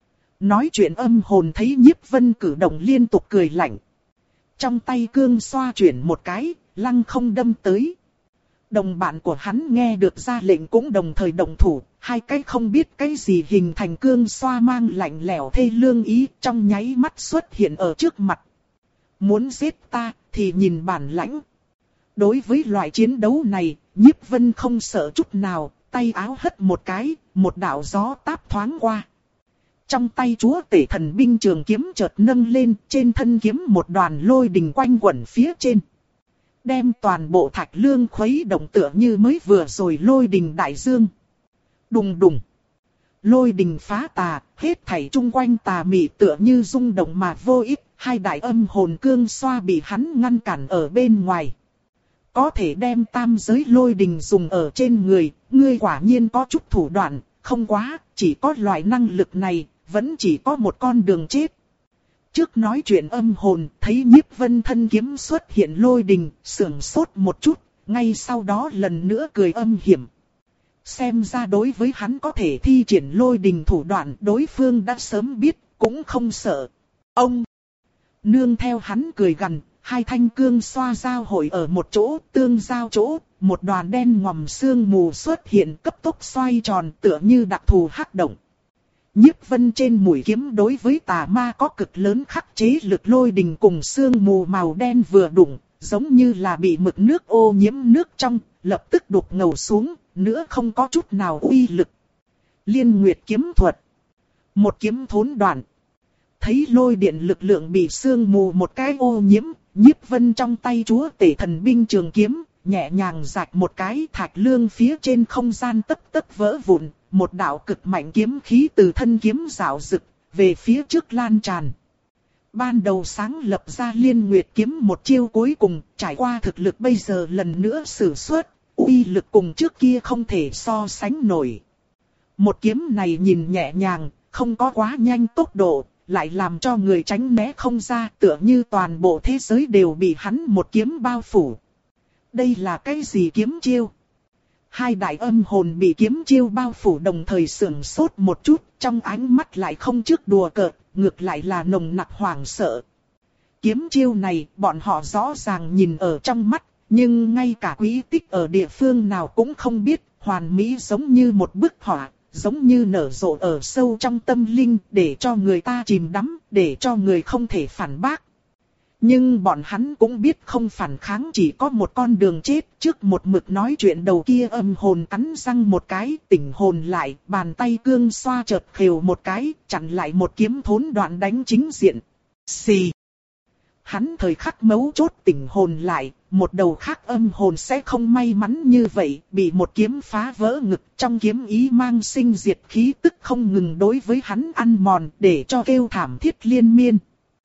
Nói chuyện âm hồn thấy Nhiếp Vân cử động liên tục cười lạnh. Trong tay cương xoa chuyển một cái, lăng không đâm tới. Đồng bạn của hắn nghe được ra lệnh cũng đồng thời động thủ, hai cái không biết cái gì hình thành cương xoa mang lạnh lẽo thê lương ý trong nháy mắt xuất hiện ở trước mặt. Muốn giết ta thì nhìn bản lãnh. Đối với loại chiến đấu này, Nhiếp Vân không sợ chút nào, tay áo hất một cái, một đạo gió táp thoáng qua. Trong tay chúa tể thần binh trường kiếm chợt nâng lên, trên thân kiếm một đoàn lôi đình quanh quẩn phía trên. Đem toàn bộ thạch lương khuấy động tựa như mới vừa rồi lôi đình đại dương. Đùng đùng. Lôi đình phá tà, hết thảy chung quanh tà mị tựa như rung động mà vô ích, hai đại âm hồn cương xoa bị hắn ngăn cản ở bên ngoài. Có thể đem tam giới lôi đình dùng ở trên người, ngươi quả nhiên có chút thủ đoạn, không quá, chỉ có loại năng lực này, vẫn chỉ có một con đường chết. Trước nói chuyện âm hồn, thấy Nhiếp Vân thân kiếm xuất hiện lôi đình, sưởng sốt một chút, ngay sau đó lần nữa cười âm hiểm. Xem ra đối với hắn có thể thi triển lôi đình thủ đoạn, đối phương đã sớm biết, cũng không sợ. Ông! Nương theo hắn cười gằn, hai thanh cương xoa giao hội ở một chỗ, tương giao chỗ, một đoàn đen ngòm sương mù xuất hiện cấp tốc xoay tròn tựa như đặc thù hắc động. Nhiếp Vân trên mũi kiếm đối với tà ma có cực lớn khắc chế lực lôi đình cùng sương mù màu đen vừa đụng, giống như là bị mực nước ô nhiễm nước trong, lập tức đục ngầu xuống, nữa không có chút nào uy lực. Liên Nguyệt kiếm thuật. Một kiếm thốn đoạn. Thấy lôi điện lực lượng bị sương mù một cái ô nhiễm, Nhiếp Vân trong tay chúa tể thần binh trường kiếm, nhẹ nhàng rạch một cái thạch lương phía trên không gian tấp tấp vỡ vụn. Một đạo cực mạnh kiếm khí từ thân kiếm rạo rực, về phía trước lan tràn. Ban đầu sáng lập ra Liên Nguyệt kiếm một chiêu cuối cùng, trải qua thực lực bây giờ lần nữa sử xuất, uy lực cùng trước kia không thể so sánh nổi. Một kiếm này nhìn nhẹ nhàng, không có quá nhanh tốc độ, lại làm cho người tránh né không ra, tựa như toàn bộ thế giới đều bị hắn một kiếm bao phủ. Đây là cái gì kiếm chiêu? Hai đại âm hồn bị kiếm chiêu bao phủ đồng thời sửng sốt một chút, trong ánh mắt lại không trước đùa cợt, ngược lại là nồng nặc hoảng sợ. Kiếm chiêu này bọn họ rõ ràng nhìn ở trong mắt, nhưng ngay cả quỹ tích ở địa phương nào cũng không biết, hoàn mỹ giống như một bức họa, giống như nở rộ ở sâu trong tâm linh, để cho người ta chìm đắm, để cho người không thể phản bác. Nhưng bọn hắn cũng biết không phản kháng chỉ có một con đường chết, trước một mực nói chuyện đầu kia âm hồn cắn răng một cái, tỉnh hồn lại, bàn tay cương xoa chợt khều một cái, chặn lại một kiếm thốn đoạn đánh chính diện. Xì. Hắn thời khắc mấu chốt tỉnh hồn lại, một đầu khác âm hồn sẽ không may mắn như vậy, bị một kiếm phá vỡ ngực, trong kiếm ý mang sinh diệt khí tức không ngừng đối với hắn ăn mòn, để cho kêu thảm thiết liên miên.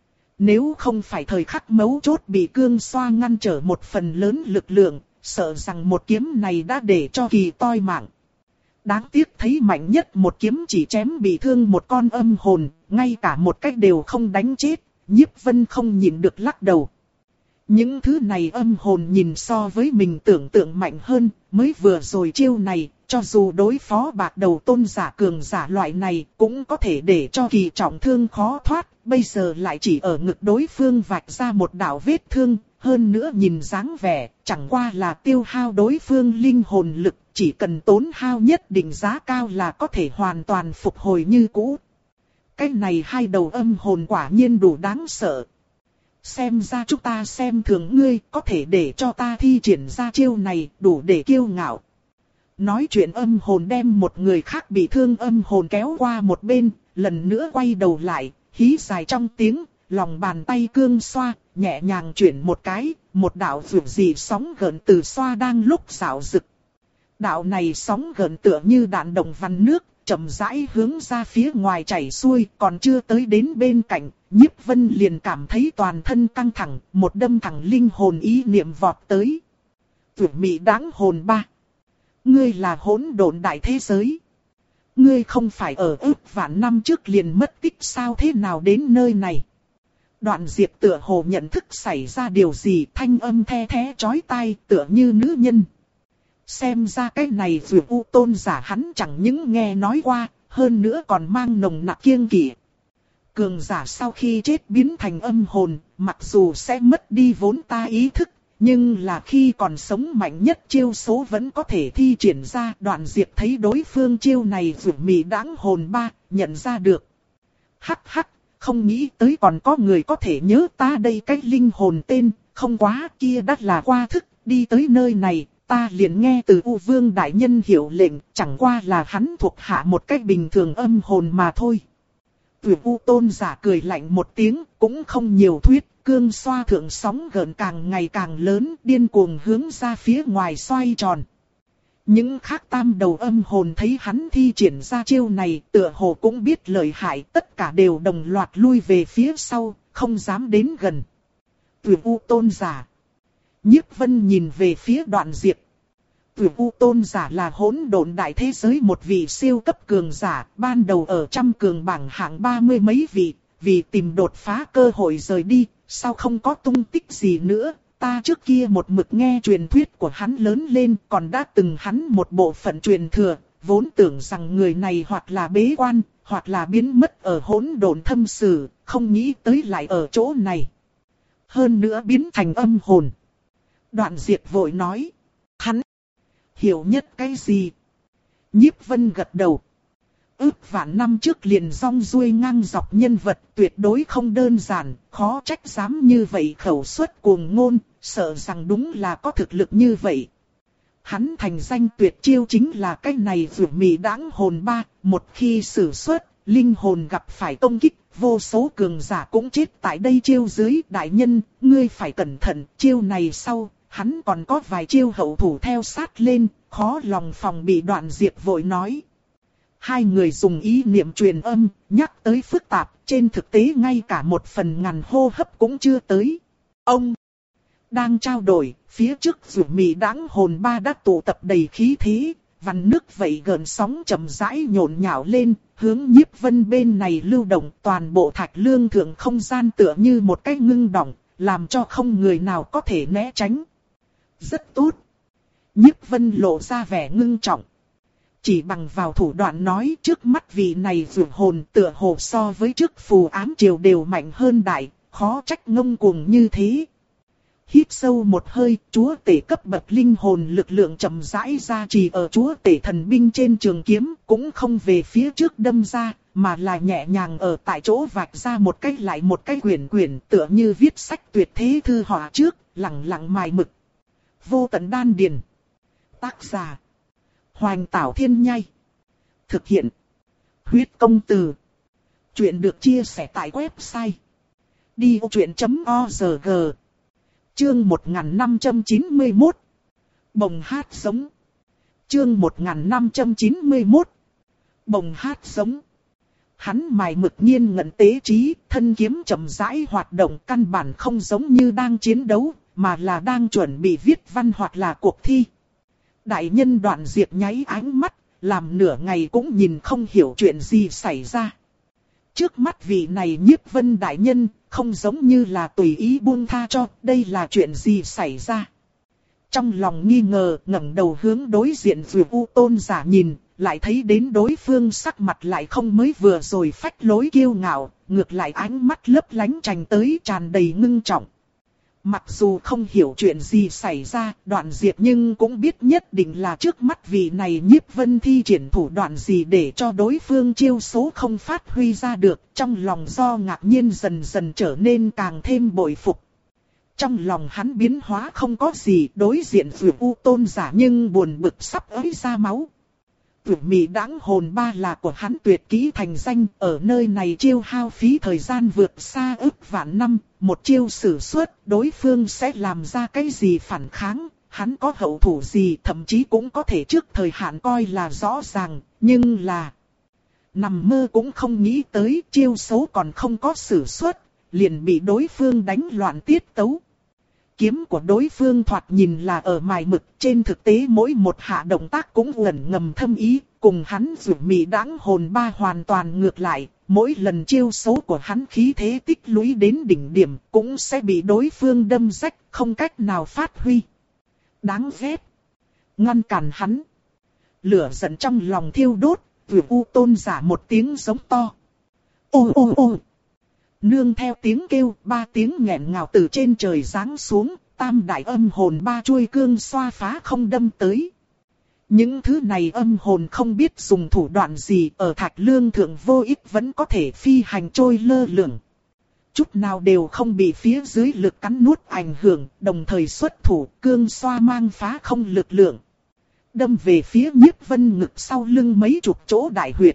Nếu không phải thời khắc mấu chốt bị cương xoa ngăn trở một phần lớn lực lượng, sợ rằng một kiếm này đã để cho kỳ toi mạng. Đáng tiếc thấy mạnh nhất một kiếm chỉ chém bị thương một con âm hồn, ngay cả một cách đều không đánh chết, Nhiếp Vân không nhịn được lắc đầu. Những thứ này âm hồn nhìn so với mình tưởng tượng mạnh hơn, mới vừa rồi chiêu này, cho dù đối phó bạc đầu tôn giả cường giả loại này cũng có thể để cho kỳ trọng thương khó thoát, bây giờ lại chỉ ở ngực đối phương vạch ra một đạo vết thương, hơn nữa nhìn dáng vẻ, chẳng qua là tiêu hao đối phương linh hồn lực, chỉ cần tốn hao nhất định giá cao là có thể hoàn toàn phục hồi như cũ. Cái này hai đầu âm hồn quả nhiên đủ đáng sợ. Xem ra chúng ta xem thường ngươi, có thể để cho ta thi triển ra chiêu này, đủ để kiêu ngạo. Nói chuyện âm hồn đem một người khác bị thương âm hồn kéo qua một bên, lần nữa quay đầu lại, hí dài trong tiếng, lòng bàn tay cương xoa, nhẹ nhàng chuyển một cái, một đạo vượt dị sóng gợn từ xoa đang lúc xảo rực. Đạo này sóng gợn tựa như đạn đồng văn nước, chậm rãi hướng ra phía ngoài chảy xuôi, còn chưa tới đến bên cạnh, Nhiếp Vân liền cảm thấy toàn thân căng thẳng, một đâm thẳng linh hồn ý niệm vọt tới. Tuyệt mỹ đáng hồn ba. Ngươi là hỗn độn đại thế giới. Ngươi không phải ở ước vạn năm trước liền mất tích sao thế nào đến nơi này? Đoạn Diệp tựa hồ nhận thức xảy ra điều gì, thanh âm the thé chói tai tựa như nữ nhân. Xem ra cái này Dược U tôn giả hắn chẳng những nghe nói qua, hơn nữa còn mang nồng nặc kiêng kỵ. Cường giả sau khi chết biến thành âm hồn, mặc dù sẽ mất đi vốn ta ý thức, nhưng là khi còn sống mạnh nhất chiêu số vẫn có thể thi triển ra. Đoạn Diệp thấy đối phương chiêu này vượt mị đáng hồn ba, nhận ra được. Hắc hắc, không nghĩ tới còn có người có thể nhớ ta đây cái linh hồn tên, không quá kia đắt là qua thức, đi tới nơi này. Ta liền nghe từ U Vương Đại Nhân hiệu lệnh, chẳng qua là hắn thuộc hạ một cách bình thường âm hồn mà thôi. Tuyệt U tôn giả cười lạnh một tiếng, cũng không nhiều thuyết, cương xoa thượng sóng gợn càng ngày càng lớn, điên cuồng hướng ra phía ngoài xoay tròn. Những khác tam đầu âm hồn thấy hắn thi triển ra chiêu này, tựa hồ cũng biết lợi hại, tất cả đều đồng loạt lui về phía sau, không dám đến gần. Tuyệt U tôn giả. Nhiếp Vân nhìn về phía Đoạn Diệp. Tuyệt U tôn giả là hỗn độn đại thế giới một vị siêu cấp cường giả, ban đầu ở trăm cường bảng hạng ba mươi mấy vị, vì tìm đột phá cơ hội rời đi, sao không có tung tích gì nữa. Ta trước kia một mực nghe truyền thuyết của hắn lớn lên, còn đã từng hắn một bộ phận truyền thừa, vốn tưởng rằng người này hoặc là bế quan, hoặc là biến mất ở hỗn độn thâm sử, không nghĩ tới lại ở chỗ này. Hơn nữa biến thành âm hồn. Đoạn Diệp vội nói. Hắn hiểu nhất cái gì? Nhiếp Vân gật đầu. Ước vạn năm trước liền rong ruôi ngang dọc nhân vật tuyệt đối không đơn giản, khó trách dám như vậy khẩu suất cuồng ngôn, sợ rằng đúng là có thực lực như vậy. Hắn thành danh tuyệt chiêu chính là cái này vượt mị đãng hồn ba, một khi sử xuất, linh hồn gặp phải công kích, vô số cường giả cũng chết tại đây chiêu dưới. Đại nhân, ngươi phải cẩn thận, chiêu này sau, hắn còn có vài chiêu hậu thủ theo sát lên, khó lòng phòng bị. Đoạn Diệp vội nói. Hai người dùng ý niệm truyền âm, nhắc tới phức tạp, trên thực tế ngay cả một phần ngàn hô hấp cũng chưa tới. Ông đang trao đổi, phía trước rủ mị đãng hồn ba đã tụ tập đầy khí thế, vằn nước vậy gợn sóng chậm rãi nhộn nhạo lên, hướng Nhiếp Vân bên này lưu động, toàn bộ thạch lương thượng không gian tựa như một cái ngưng động, làm cho không người nào có thể né tránh. Rất tốt. Nhiếp Vân lộ ra vẻ ngưng trọng. Chỉ bằng vào thủ đoạn nói trước mắt vị này vượt hồn tựa hồ so với trước phù ám triều đều mạnh hơn đại, khó trách ngông cuồng như thế. Hít sâu một hơi, chúa tể cấp bậc linh hồn lực lượng chậm rãi ra trì ở chúa tể thần binh trên trường kiếm, cũng không về phía trước đâm ra, mà là nhẹ nhàng ở tại chỗ vạch ra một cách lại một cái quyển quyển tựa như viết sách tuyệt thế thư họa trước, lẳng lặng mài mực. Vô tận đan điền. Tác giả Hoành Tảo Thiên Nhai. Thực hiện Huyết Công Từ. Chuyện được chia sẻ tại website đi ô chuyện chấm org. Chương một nghìn năm trăm chín mươi mốt. Bồng hát sống. Chương một nghìn năm trăm chín mươi mốt. Bồng hát sống. Hắn mài mực nghiên ngẩn tế trí, thân kiếm chậm rãi hoạt động, căn bản không giống như đang chiến đấu, mà là đang chuẩn bị viết văn hoặc là cuộc thi. Đại nhân Đoạn Diệp nháy ánh mắt, làm nửa ngày cũng nhìn không hiểu chuyện gì xảy ra. Trước mắt vị này Nhiếp Vân đại nhân, không giống như là tùy ý buông tha cho, đây là chuyện gì xảy ra. Trong lòng nghi ngờ, ngẩng đầu hướng đối diện Dược U Tôn giả nhìn, lại thấy đến đối phương sắc mặt lại không mới vừa rồi phách lối kiêu ngạo, ngược lại ánh mắt lấp lánh trành tới tràn đầy ngưng trọng. Mặc dù không hiểu chuyện gì xảy ra, Đoạn Diệp nhưng cũng biết nhất định là trước mắt vị này Nhiếp Vân thi triển thủ đoạn gì để cho đối phương chiêu số không phát huy ra được. Trong lòng do ngạc nhiên dần dần trở nên càng thêm bội phục. Trong lòng hắn biến hóa không có gì, đối diện Dược U Tôn giả nhưng buồn bực sắp ới ra máu. Vượt mị đãng hồn ba là của hắn tuyệt kỹ thành danh, ở nơi này chiêu hao phí thời gian vượt xa ức vạn năm, một chiêu sử xuất, đối phương sẽ làm ra cái gì phản kháng, hắn có hậu thủ gì thậm chí cũng có thể trước thời hạn coi là rõ ràng, nhưng là nằm mơ cũng không nghĩ tới chiêu xấu còn không có sử xuất, liền bị đối phương đánh loạn tiết tấu. Kiếm của đối phương thoạt nhìn là ở mài mực, trên thực tế mỗi một hạ động tác cũng ẩn ngầm thâm ý, cùng hắn Dụ Mị Đãng Hồn ba hoàn toàn ngược lại, mỗi lần chiêu số của hắn khí thế tích lũy đến đỉnh điểm cũng sẽ bị đối phương đâm rách, không cách nào phát huy. Đáng ghét. Ngăn cản hắn. Lửa giận trong lòng thiêu đốt, Dụ U Tôn giả một tiếng giống to. Ô ô ô. Nương theo tiếng kêu, ba tiếng nghẹn ngào từ trên trời giáng xuống, tam đại âm hồn ba chuôi cương xoa phá không đâm tới. Những thứ này âm hồn không biết dùng thủ đoạn gì, ở thạch lương thượng vô ích vẫn có thể phi hành trôi lơ lửng. Chút nào đều không bị phía dưới lực cắn nuốt ảnh hưởng, đồng thời xuất thủ, cương xoa mang phá không lực lượng. Đâm về phía Nhiếp Vân ngực sau lưng mấy chục chỗ đại huyệt.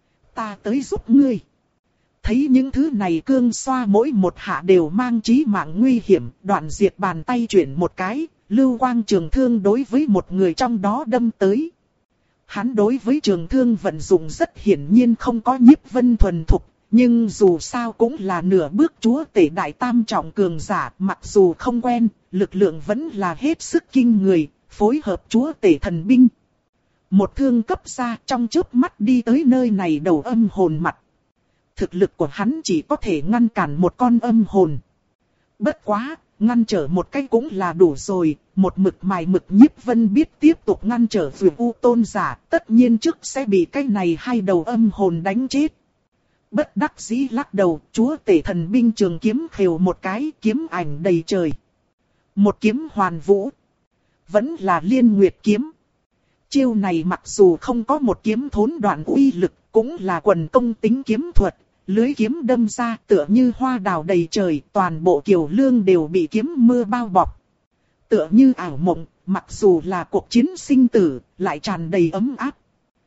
Ta tới giúp ngươi. Thấy những thứ này cương xoa mỗi một hạ đều mang chí mạng nguy hiểm, Đoạn Diệp bàn tay chuyển một cái, lưu quang trường thương đối với một người trong đó đâm tới. Hắn đối với trường thương vận dụng rất hiển nhiên không có Nhiếp Vân thuần thục, nhưng dù sao cũng là nửa bước chúa tể đại tam trọng cường giả, mặc dù không quen, lực lượng vẫn là hết sức kinh người, phối hợp chúa tể thần binh. Một thương cấp ra trong chớp mắt đi tới nơi này đầu âm hồn mặt. Thực lực của hắn chỉ có thể ngăn cản một con âm hồn. Bất quá, ngăn trở một cái cũng là đủ rồi, một mực mài mực Nhiếp Vân biết tiếp tục ngăn trở Dược U Tôn giả, tất nhiên trước sẽ bị cái này hai đầu âm hồn đánh chết. Bất đắc dĩ lắc đầu, chúa tể thần binh trường kiếm khều một cái, kiếm ảnh đầy trời. Một kiếm hoàn vũ. Vẫn là Liên Nguyệt kiếm. Chiêu này mặc dù không có một kiếm thốn đoạn uy lực, cũng là quần công tính kiếm thuật. Lưới kiếm đâm ra tựa như hoa đào đầy trời, toàn bộ kiều lương đều bị kiếm mưa bao bọc. Tựa như ảo mộng, mặc dù là cuộc chiến sinh tử, lại tràn đầy ấm áp.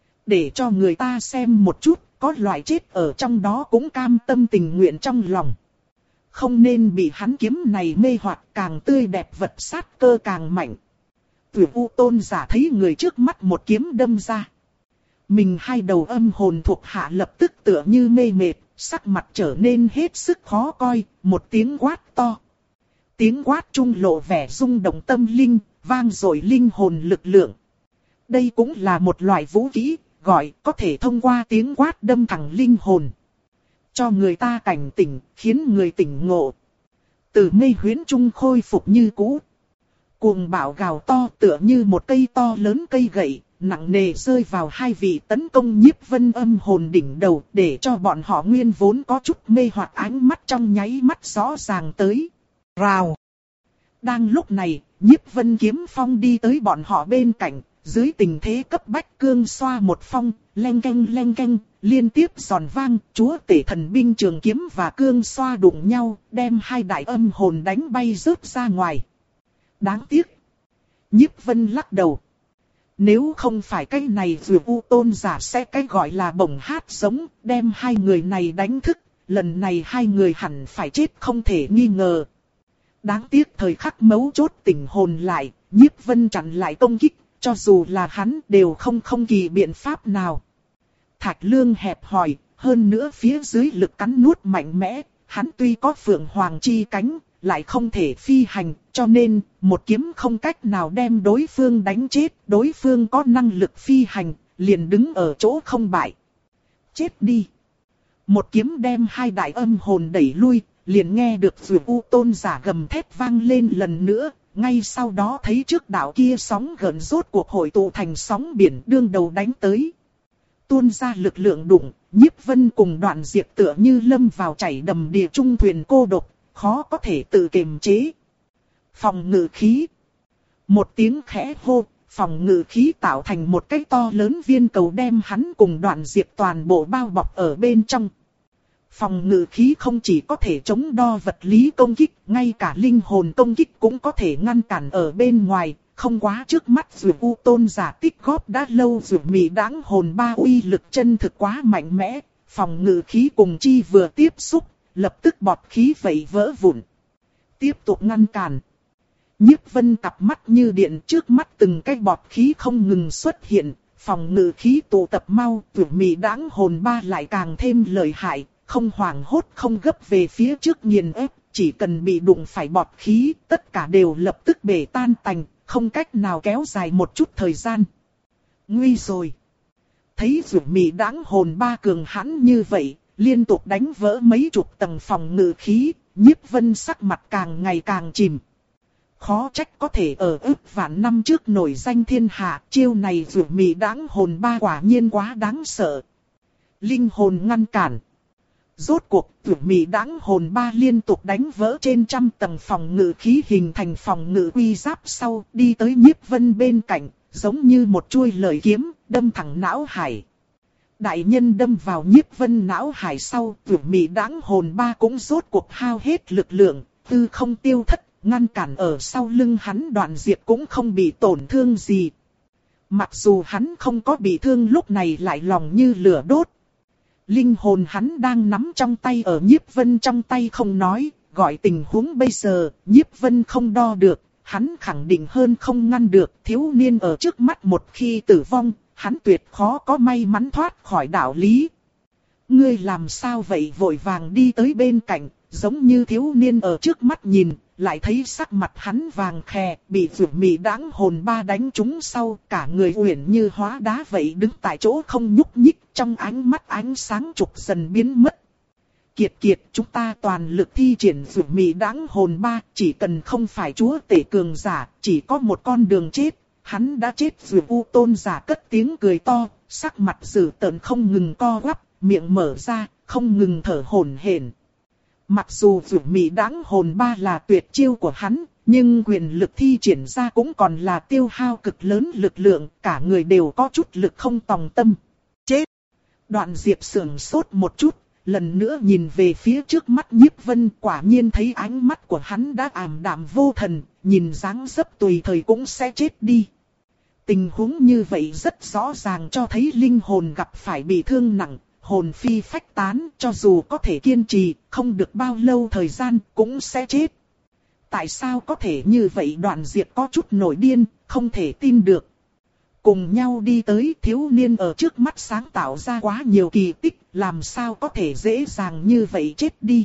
Để cho người ta xem một chút, có loại chết ở trong đó cũng cam tâm tình nguyện trong lòng. Không nên bị hắn kiếm này mê hoặc, càng tươi đẹp vật sát cơ càng mạnh. Tuyệt U Tôn giả thấy người trước mắt một kiếm đâm ra. mình hai đầu âm hồn thuộc hạ lập tức tựa như mê mệt, sắc mặt trở nên hết sức khó coi, một tiếng quát to. Tiếng quát trung lộ vẻ rung động tâm linh, vang dội linh hồn lực lượng. Đây cũng là một loại vũ khí, gọi có thể thông qua tiếng quát đâm thẳng linh hồn. Cho người ta cảnh tỉnh, khiến người tỉnh ngộ. Từ mê huyễn trung khôi phục như cũ. Cuồng bạo gào to tựa như một cây to lớn cây gậy, nặng nề rơi vào hai vị tấn công Nhiếp Vân âm hồn đỉnh đầu, để cho bọn họ nguyên vốn có chút mê hoặc ánh mắt trong nháy mắt rõ ràng tới. Rào! Đang lúc này, Nhiếp Vân kiếm phong đi tới bọn họ bên cạnh, dưới tình thế cấp bách cương xoa một phong, leng keng leng keng, liên tiếp giòn vang, chúa tể thần binh trường kiếm và cương xoa đụng nhau, đem hai đại âm hồn đánh bay rớt ra ngoài. Đáng tiếc! Nhiếp Vân lắc đầu. Nếu không phải cái này vừa u tôn giả sẽ cái gọi là bổng hát sống, đem hai người này đánh thức, lần này hai người hẳn phải chết không thể nghi ngờ. Đáng tiếc thời khắc mấu chốt tỉnh hồn lại, Nhiếp Vân chặn lại công kích, cho dù là hắn đều không không kỳ biện pháp nào. Thạch Lương hẹp hòi, hơn nữa phía dưới lực cắn nuốt mạnh mẽ, hắn tuy có phượng hoàng chi cánh, lại không thể phi hành, cho nên một kiếm không cách nào đem đối phương đánh chết, đối phương có năng lực phi hành, liền đứng ở chỗ không bại. Chết đi! Một kiếm đem hai đại âm hồn đẩy lui, liền nghe được Dược U tôn giả gầm thét vang lên lần nữa, ngay sau đó thấy trước đạo kia sóng gợn rốt cuộc hội tụ thành sóng biển đương đầu đánh tới. Tuôn ra lực lượng đụng, Nhiếp Vân cùng Đoạn Diệp tựa như lâm vào chảy đầm đìa trung thuyền cô độc, khó có thể tự kiềm chế. Phòng ngự khí. Một tiếng khẽ hô, phòng ngự khí tạo thành một cái to lớn viên cầu đem hắn cùng Đoạn Diệp toàn bộ bao bọc ở bên trong. Phòng ngự khí không chỉ có thể chống đo vật lý công kích, ngay cả linh hồn công kích cũng có thể ngăn cản ở bên ngoài, không quá trước mắt Dược U tôn giả tích góp đã lâu Dược Mị Đãng hồn ba uy lực chân thực quá mạnh mẽ, phòng ngự khí cùng chi vừa tiếp xúc, lập tức bọt khí vậy vỡ vụn. Tiếp tục ngăn cản. Nhiếp Vân cặp mắt như điện, trước mắt từng cái bọt khí không ngừng xuất hiện, phòng ngự khí tụ tập mau, Dược Mị Đãng hồn ba lại càng thêm lợi hại. Không hoảng hốt không gấp về phía trước nghiền ép, chỉ cần bị đụng phải bọt khí, tất cả đều lập tức bể tan tành, không cách nào kéo dài một chút thời gian. Nguy rồi! Thấy Dược Mị Đãng hồn ba cường hãn như vậy, liên tục đánh vỡ mấy chục tầng phòng ngự khí, Nhiếp Vân sắc mặt càng ngày càng chìm. Khó trách có thể ở ức vạn năm trước nổi danh thiên hạ, chiêu này Dược Mị Đãng hồn ba quả nhiên quá đáng sợ. Linh hồn ngăn cản. Rốt cuộc, Dược Mị Đãng hồn ba liên tục đánh vỡ trên trăm tầng phòng ngự khí hình thành phòng ngự quy giáp sau, đi tới Nhiếp Vân bên cạnh, giống như một chuôi lợi kiếm, đâm thẳng não hải. Đại nhân đâm vào Nhiếp Vân não hải sau, Dược Mị Đãng hồn ba cũng rốt cuộc hao hết lực lượng, tư không tiêu thất, ngăn cản ở sau lưng hắn Đoạn Diệp cũng không bị tổn thương gì. Mặc dù hắn không có bị thương lúc này lại lòng như lửa đốt. Linh hồn hắn đang nắm trong tay ở Nhiếp Vân trong tay không nói, gọi tình huống bây giờ, Nhiếp Vân không đo được, hắn khẳng định hơn không ngăn được, thiếu niên ở trước mắt một khi tử vong, hắn tuyệt khó có may mắn thoát khỏi đạo lý. Ngươi làm sao vậy vội vàng đi tới bên cạnh, giống như thiếu niên ở trước mắt nhìn, lại thấy sắc mặt hắn vàng khè, bị Dược Mị Đãng hồn ba đánh trúng sau, cả người uyển như hóa đá vậy đứng tại chỗ không nhúc nhích, trong ánh mắt ánh sáng trục dần biến mất. Kiệt kiệt, chúng ta toàn lực thi triển Dược Mị Đãng hồn ba, chỉ cần không phải chúa tể cường giả, chỉ có một con đường chết. Hắn đã chết. Dược U tôn giả cất tiếng cười to, sắc mặt dữ tợn không ngừng co quắp, miệng mở ra, không ngừng thở hổn hển. Mặc dù Dược Mị Đãng hồn ba là tuyệt chiêu của hắn, nhưng quyền lực thi triển ra cũng còn là tiêu hao cực lớn lực lượng, cả người đều có chút lực không tòng tâm. Chết! Đoạn Diệp sườn sốt một chút, lần nữa nhìn về phía trước mắt Nhiếp Vân, quả nhiên thấy ánh mắt của hắn đã ảm đạm vô thần, nhìn dáng dấp tùy thời cũng sẽ chết đi. Tình huống như vậy rất rõ ràng cho thấy linh hồn gặp phải bị thương nặng, hồn phi phách tán, cho dù có thể kiên trì, không được bao lâu thời gian cũng sẽ chết. Tại sao có thể như vậy? Đoạn Diệp có chút nổi điên, không thể tin được. cùng nhau đi tới. Thiếu niên ở trước mắt sáng tạo ra quá nhiều kỳ tích, làm sao có thể dễ dàng như vậy chết đi.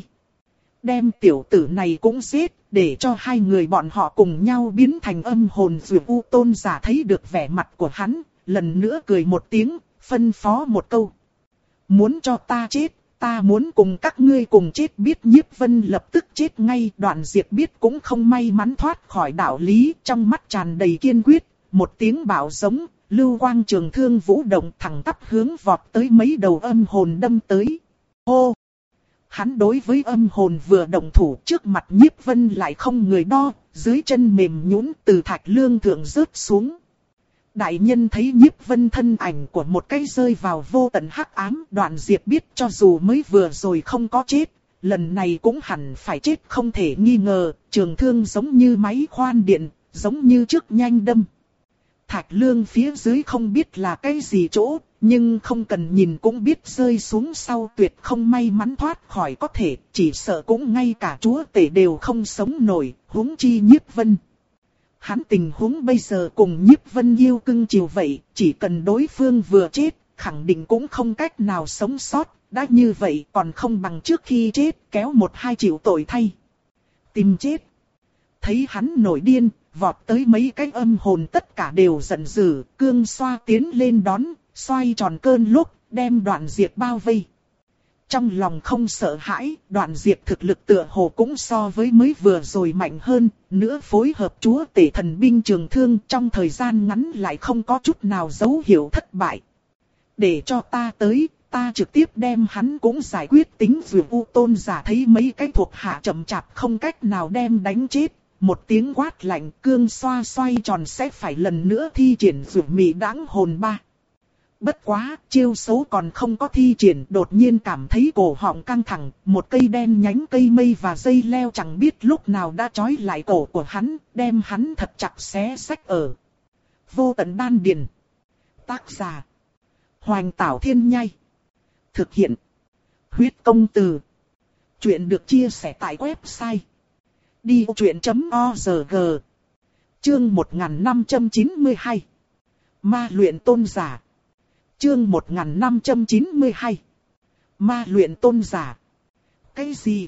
Đem tiểu tử này cũng giết, để cho hai người bọn họ cùng nhau biến thành âm hồn. Dù U Tôn giả thấy được vẻ mặt của hắn, lần nữa cười một tiếng, phân phó một câu. Muốn cho ta chết, ta muốn cùng các ngươi cùng chết. Biết Nhiếp Vân lập tức chết ngay. Đoạn Diệp biết cũng không may mắn thoát khỏi đạo lý, trong mắt tràn đầy kiên quyết. Một tiếng bạo giống, lưu quang trường thương vũ động thẳng tắp hướng vọt tới mấy đầu âm hồn đâm tới. Hô! Hắn đối với âm hồn vừa động thủ, trước mặt Nhiếp Vân lại không người đo, dưới chân mềm nhũn từ thạch lương thượng rớt xuống. Đại nhân thấy Nhiếp Vân thân ảnh của một cái rơi vào vô tận hắc ám. Đoạn Diệp biết cho dù mới vừa rồi không có chết, lần này cũng hẳn phải chết không thể nghi ngờ. Trường thương giống như máy khoan điện, giống như trước nhanh đâm. Thạch lương phía dưới không biết là cái gì chỗ, nhưng không cần nhìn cũng biết rơi xuống sau tuyệt không may mắn thoát khỏi. Có thể chỉ sợ cũng ngay cả chúa tể đều không sống nổi, huống chi Nhiếp Vân. Hắn tình huống bây giờ cùng Nhiếp Vân yêu cưng chiều vậy, chỉ cần đối phương vừa chết, khẳng định cũng không cách nào sống sót. Đã như vậy còn không bằng trước khi chết kéo một hai chịu tội thay. Tìm chết. Thấy hắn nổi điên, vọt tới mấy cái âm hồn tất cả đều giận dữ, cương xoa tiến lên đón, xoay tròn cơn lốc, đem Đoạn Diệp bao vây. Trong lòng không sợ hãi, Đoạn Diệp thực lực tựa hồ cũng so với mới vừa rồi mạnh hơn, nữa phối hợp chúa tể thần binh trường thương trong thời gian ngắn lại không có chút nào dấu hiệu thất bại. Để cho ta tới, ta trực tiếp đem hắn cũng giải quyết tính. Dù U Tôn giả thấy mấy cái thuộc hạ chậm chạp không cách nào đem đánh chết. Một tiếng quát lạnh, cương xoa xoay tròn sẽ phải lần nữa thi triển Dụ Mị Đãng Hồn ba. Bất quá, chiêu xấu còn không có thi triển, đột nhiên cảm thấy cổ họng căng thẳng, một cây đen nhánh cây mây và dây leo chẳng biết lúc nào đã trói lại cổ của hắn, đem hắn thật chặt xé xách ở vô tận đan điền. Tác giả: Hoành Tảo Thiên Nhai. Thực hiện: Huyết Công Từ. Chuyện được chia sẻ tại website đi vô chuyện chấm org. Chương một nghìn năm trăm chín mươi hai. Ma luyện tôn giả. Chương một nghìn năm trăm chín mươi hai. Ma luyện tôn giả. Cái gì?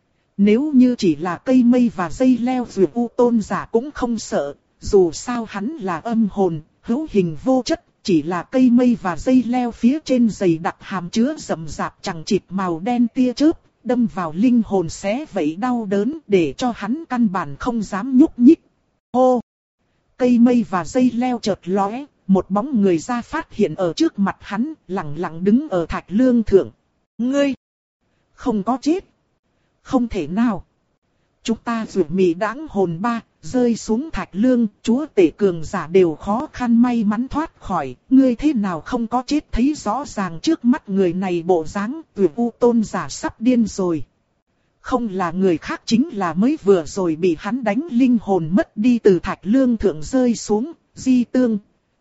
Nếu như chỉ là cây mây và dây leo dù U Tôn giả cũng không sợ, dù sao hắn là âm hồn, hữu hình vô chất, chỉ là cây mây và dây leo phía trên dày đặc hàm chứa rậm rạp chẳng chịt màu đen tia chớp, đâm vào linh hồn xé vẫy đau đớn để cho hắn căn bản không dám nhúc nhích. Hô! Cây mây và dây leo chợt lóe, một bóng người ra phát hiện ở trước mặt hắn, lặng lặng đứng ở thạch lương thượng. Ngươi! Không có chết! Không thể nào! Chúng ta Dụ Mị Đãng Hồn ba, rơi xuống thạch lương, chúa tể cường giả đều khó khăn may mắn thoát khỏi, ngươi thế nào không có chết? Thấy rõ ràng trước mắt người này bộ dáng, Dụ U Tôn giả sắp điên rồi. Không là người khác chính là mới vừa rồi bị hắn đánh linh hồn mất đi từ thạch lương thượng rơi xuống, Di Tương.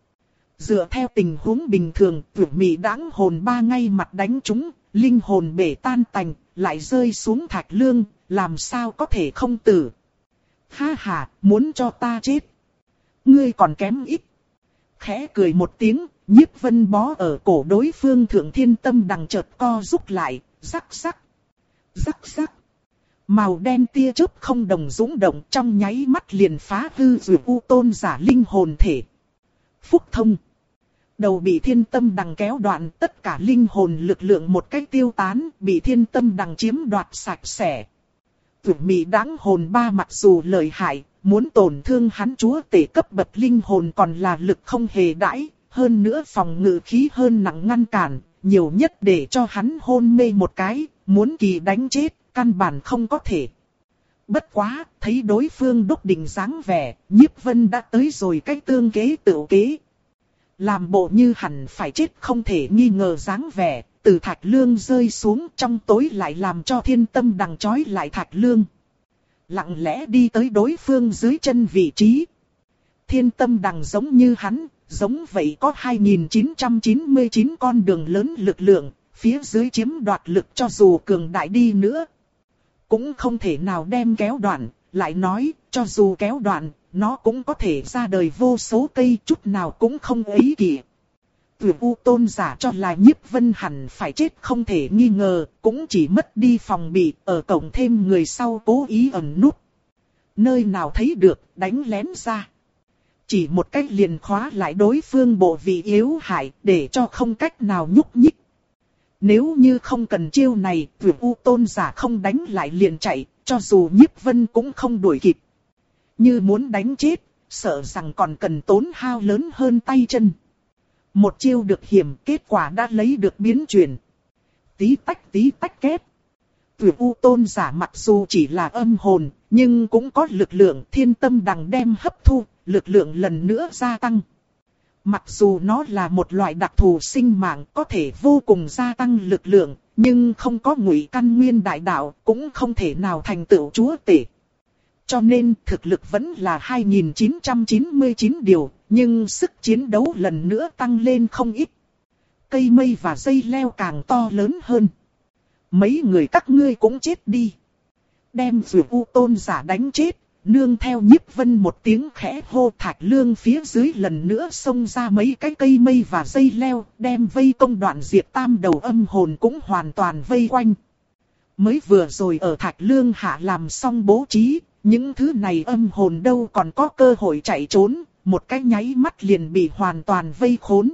Dựa theo tình huống bình thường, Dụ Mị Đãng Hồn ba ngay mặt đánh chúng, linh hồn bể tan tành, lại rơi xuống thạch lương, làm sao có thể không tử. Ha ha, muốn cho ta chết. Ngươi còn kém ít. Khẽ cười một tiếng, Nhiếp Vân bó ở cổ đối phương thượng thiên tâm đằng chợt co rút lại, rắc rắc. Rắc rắc. Màu đen tia chớp không đồng dũng động trong nháy mắt liền phá hư Dụ U Tôn giả linh hồn thể. Phúc thông. Đầu bị thiên tâm đằng kéo đoạn, tất cả linh hồn lực lượng một cách tiêu tán, bị thiên tâm đằng chiếm đoạt sạch sẽ. Dụ Mị Đãng Hồn ba mặc dù lợi hại, muốn tổn thương hắn chúa tể cấp bậc linh hồn còn là lực không hề đãi, hơn nữa phòng ngự khí hơn nặng ngăn cản, nhiều nhất để cho hắn hôn mê một cái, muốn kỳ đánh chết, căn bản không có thể. Bất quá, thấy đối phương đốc định dáng vẻ, Nhiếp Vân đã tới rồi cái tương kế tự kế. Làm bộ như hẳn phải chết không thể nghi ngờ dáng vẻ, từ thạch lương rơi xuống trong tối lại làm cho thiên tâm đằng trói lại thạch lương. Lặng lẽ đi tới đối phương dưới chân vị trí. Thiên tâm đằng giống như hắn, giống vậy có hai nghìn chín trăm chín mươi chín con đường lớn lực lượng, phía dưới chiếm đoạt lực cho dù cường đại đi nữa. Cũng không thể nào đem kéo đoạn, lại nói, cho dù kéo đoạn, nó cũng có thể ra đời vô số cây, chút nào cũng không ấy kỷ. Tuyển U tôn giả cho là Nhiếp Vân hẳn phải chết không thể nghi ngờ, cũng chỉ mất đi phòng bị, ở cổng thêm người sau cố ý ẩn núp. Nơi nào thấy được, đánh lén ra. Chỉ một cách liền khóa lại đối phương bộ vị yếu hại, để cho không cách nào nhúc nhích. Nếu như không cần chiêu này, Tuyển U tôn giả không đánh lại liền chạy, cho dù Nhiếp Vân cũng không đuổi kịp. Như muốn đánh chết, sợ rằng còn cần tốn hao lớn hơn tay chân. Một chiêu được hiểm, kết quả đã lấy được biến chuyển. Tí tách tí tách két. Tuyển U tôn giả mặc dù chỉ là âm hồn, nhưng cũng có lực lượng thiên tâm đằng đem hấp thu, lực lượng lần nữa gia tăng. Mặc dù nó là một loại đặc thù sinh mạng có thể vô cùng gia tăng lực lượng, nhưng không có ngụy căn nguyên đại đạo, cũng không thể nào thành tựu chúa tể. Cho nên thực lực vẫn là hai nghìn chín trăm chín mươi chín điều, nhưng sức chiến đấu lần nữa tăng lên không ít. Cây mây và dây leo càng to lớn hơn. Mấy người các ngươi cũng chết đi. Đem Dược U tôn giả đánh chết, nương theo Nhiếp Vân một tiếng khẽ hô, Thạch Lương phía dưới lần nữa xông ra mấy cái cây mây và dây leo, đem vây công Đoạn Diệt tam đầu âm hồn cũng hoàn toàn vây quanh. Mới vừa rồi ở Thạch Lương hạ làm xong bố trí, những thứ này âm hồn đâu còn có cơ hội chạy trốn, một cái nháy mắt liền bị hoàn toàn vây khốn.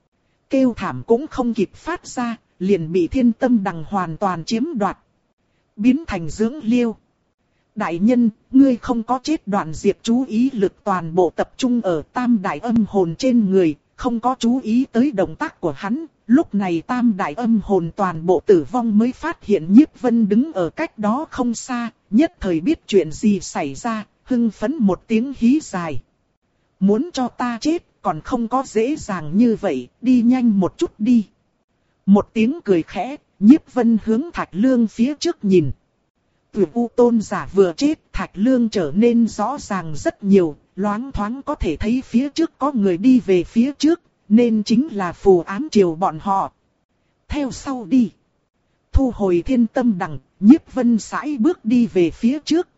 Kêu thảm cũng không kịp phát ra, liền bị thiên tâm đằng hoàn toàn chiếm đoạt. Biến thành dưỡng liêu. Đại nhân, ngươi không có chết. Đoạn Diệt chú ý lực toàn bộ tập trung ở tam đại âm hồn trên người, không có chú ý tới động tác của hắn. Lúc này tam đại âm hồn toàn bộ tử vong mới phát hiện Nhiếp Vân đứng ở cách đó không xa, nhất thời biết chuyện gì xảy ra, hưng phấn một tiếng hí dài. Muốn cho ta chết, còn không có dễ dàng như vậy, đi nhanh một chút đi. Một tiếng cười khẽ, Nhiếp Vân hướng Thạch Lương phía trước nhìn. Tuyển U tôn giả vừa chết, Thạch Lương trở nên rõ ràng rất nhiều, loáng thoáng có thể thấy phía trước có người đi về phía trước, nên chính là phù ám triều bọn họ. Theo sau đi. Thu hồi thiên tâm đằng, Nhiếp Vân sải bước đi về phía trước.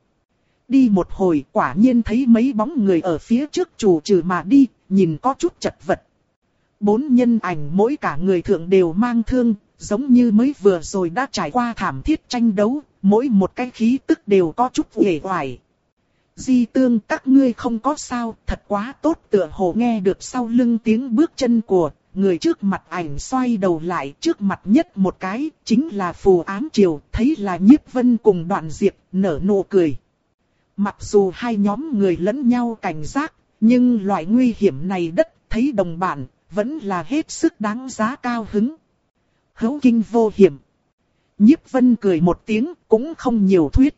Đi một hồi quả nhiên thấy mấy bóng người ở phía trước chủ trừ mà đi, nhìn có chút chật vật. Bốn nhân ảnh mỗi cả người thượng đều mang thương, giống như mới vừa rồi đã trải qua thảm thiết tranh đấu, mỗi một cái khí tức đều có chút uể oải. Di Tương, các ngươi không có sao, thật quá tốt. Tựa hồ nghe được sau lưng tiếng bước chân của người trước mặt, ảnh xoay đầu lại, trước mặt nhất một cái, chính là phù ám triều, thấy là Nhiếp Vân cùng Đoạn Diệt, nở nụ cười. Mặc dù hai nhóm người lẫn nhau cảnh giác, nhưng loại nguy hiểm này đất, thấy đồng bạn, vẫn là hết sức đáng giá cao hứng. Hữu kinh vô hiểm. Nhiếp Vân cười một tiếng, cũng không nhiều thuyết.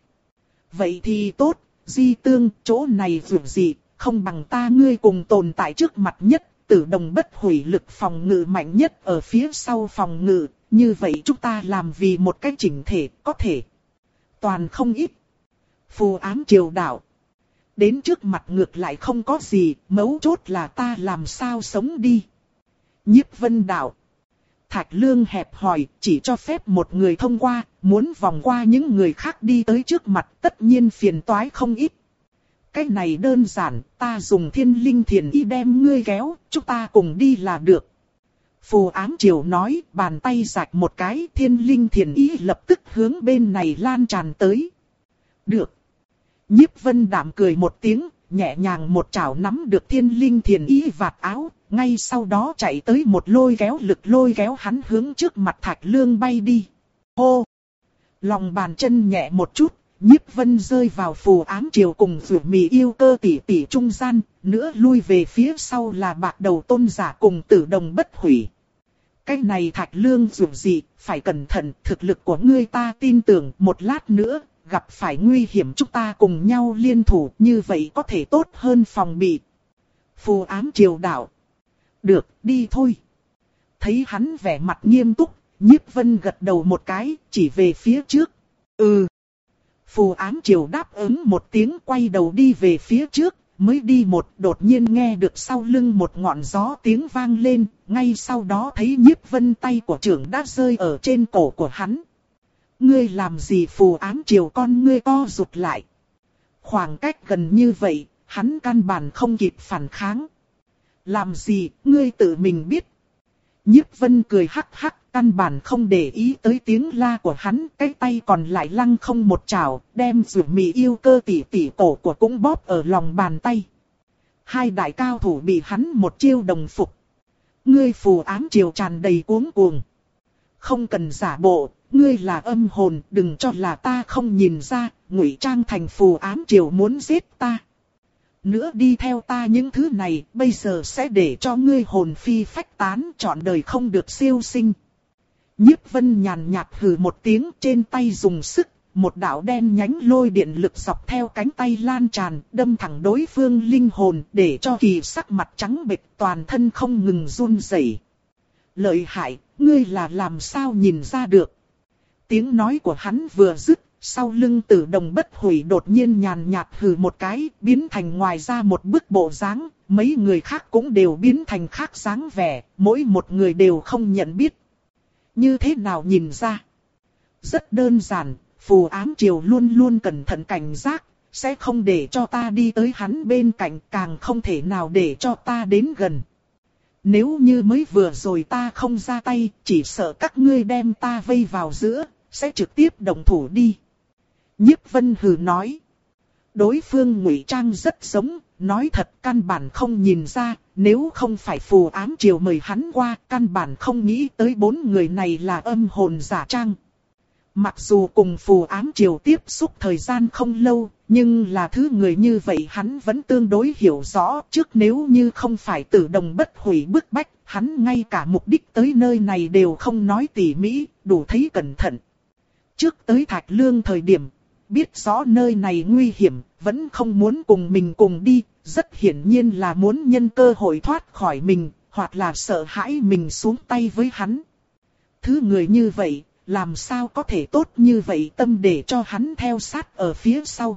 Vậy thì tốt, Di Tương, chỗ này vượt gì, không bằng ta ngươi cùng tồn tại trước mặt nhất, Tử Đồng bất hủy lực phòng ngự mạnh nhất ở phía sau phòng ngự, như vậy chúng ta làm vì một cách chỉnh thể, có thể. Toàn không ít. Phù ám triều đạo. Đến trước mặt ngược lại không có gì, mấu chốt là ta làm sao sống đi. Nhiếp Vân đạo. Thạch Lương hẹp hòi, chỉ cho phép một người thông qua, muốn vòng qua những người khác đi tới trước mặt, tất nhiên phiền toái không ít. Cái này đơn giản, ta dùng thiên linh thiền y đem ngươi kéo, chúng ta cùng đi là được. Phù ám triều nói, bàn tay rạch một cái, thiên linh thiền y lập tức hướng bên này lan tràn tới. Được. Nhiếp Vân đạm cười một tiếng, nhẹ nhàng một chảo nắm được thiên linh thiền y vạt áo, ngay sau đó chạy tới một lôi kéo lực lôi kéo hắn hướng trước mặt Thạch Lương bay đi. Hô! Lòng bàn chân nhẹ một chút, Nhiếp Vân rơi vào phù ám triều cùng Dược Mị yêu cơ tỷ tỷ trung gian, nữa lui về phía sau là Bạc Đầu tôn giả cùng Tử Đồng bất hủy. Cái này Thạch Lương dù gì, phải cẩn thận, thực lực của ngươi ta tin tưởng, một lát nữa, gặp phải nguy hiểm chúng ta cùng nhau liên thủ, như vậy có thể tốt hơn phòng bị. Phù ám triều đạo. Được, đi thôi. Thấy hắn vẻ mặt nghiêm túc, Nhiếp Vân gật đầu một cái, chỉ về phía trước. Ừ. Phù ám triều đáp ứng một tiếng, quay đầu đi về phía trước, mới đi một, đột nhiên nghe được sau lưng một ngọn gió tiếng vang lên, ngay sau đó thấy Nhiếp Vân tay của trưởng đã rơi ở trên cổ của hắn. Ngươi làm gì? Phù ám triều con ngươi co rụt lại. Khoảng cách gần như vậy, hắn căn bản không kịp phản kháng. Làm gì, ngươi tự mình biết. Nhiếp Vân cười hắc hắc, căn bản không để ý tới tiếng la của hắn, cái tay còn lại lăng không một chảo, đem Dụ Mị yêu cơ tỉ tỉ cổ của cũng bóp ở lòng bàn tay. Hai đại cao thủ bị hắn một chiêu đồng phục. Ngươi phù ám triều tràn đầy cuống cuồng. Không cần giả bộ, ngươi là âm hồn, đừng cho là ta không nhìn ra, ngụy trang thành phù ám triều muốn giết ta. Nữa đi theo ta những thứ này, bây giờ sẽ để cho ngươi hồn phi phách tán, trọn đời không được siêu sinh. Nhiếp Vân nhàn nhạt hừ một tiếng, trên tay dùng sức, một đạo đen nhánh lôi điện lực dọc theo cánh tay lan tràn, đâm thẳng đối phương linh hồn, để cho kỳ sắc mặt trắng bệch, toàn thân không ngừng run rẩy. Lợi hại, ngươi là làm sao nhìn ra được? Tiếng nói của hắn vừa dứt, sau lưng Tử Đồng Bất Hủy đột nhiên nhàn nhạt hừ một cái, biến thành ngoài ra một bức bộ dáng, mấy người khác cũng đều biến thành khác dáng vẻ, mỗi một người đều không nhận biết. Như thế nào nhìn ra? Rất đơn giản, phù ám triều luôn luôn cẩn thận cảnh giác, sẽ không để cho ta đi tới hắn bên cạnh, càng không thể nào để cho ta đến gần. Nếu như mới vừa rồi ta không ra tay, chỉ sợ các ngươi đem ta vây vào giữa, sẽ trực tiếp động thủ đi. Nhiếp Vân hừ nói. Đối phương ngụy trang rất giống, nói thật căn bản không nhìn ra, nếu không phải phù ám triều mời hắn qua, căn bản không nghĩ tới bốn người này là âm hồn giả trang. Mặc dù cùng phù ám triều tiếp xúc thời gian không lâu, nhưng là thứ người như vậy hắn vẫn tương đối hiểu rõ. Trước nếu như không phải Tử Đồng Bất Hủy bức bách, hắn ngay cả mục đích tới nơi này đều không nói tỉ mỉ, đủ thấy cẩn thận. Trước tới Thạch Lương thời điểm, biết rõ nơi này nguy hiểm, vẫn không muốn cùng mình cùng đi, rất hiển nhiên là muốn nhân cơ hội thoát khỏi mình, hoặc là sợ hãi mình xuống tay với hắn. Thứ người như vậy, làm sao có thể tốt như vậy tâm để cho hắn theo sát ở phía sau.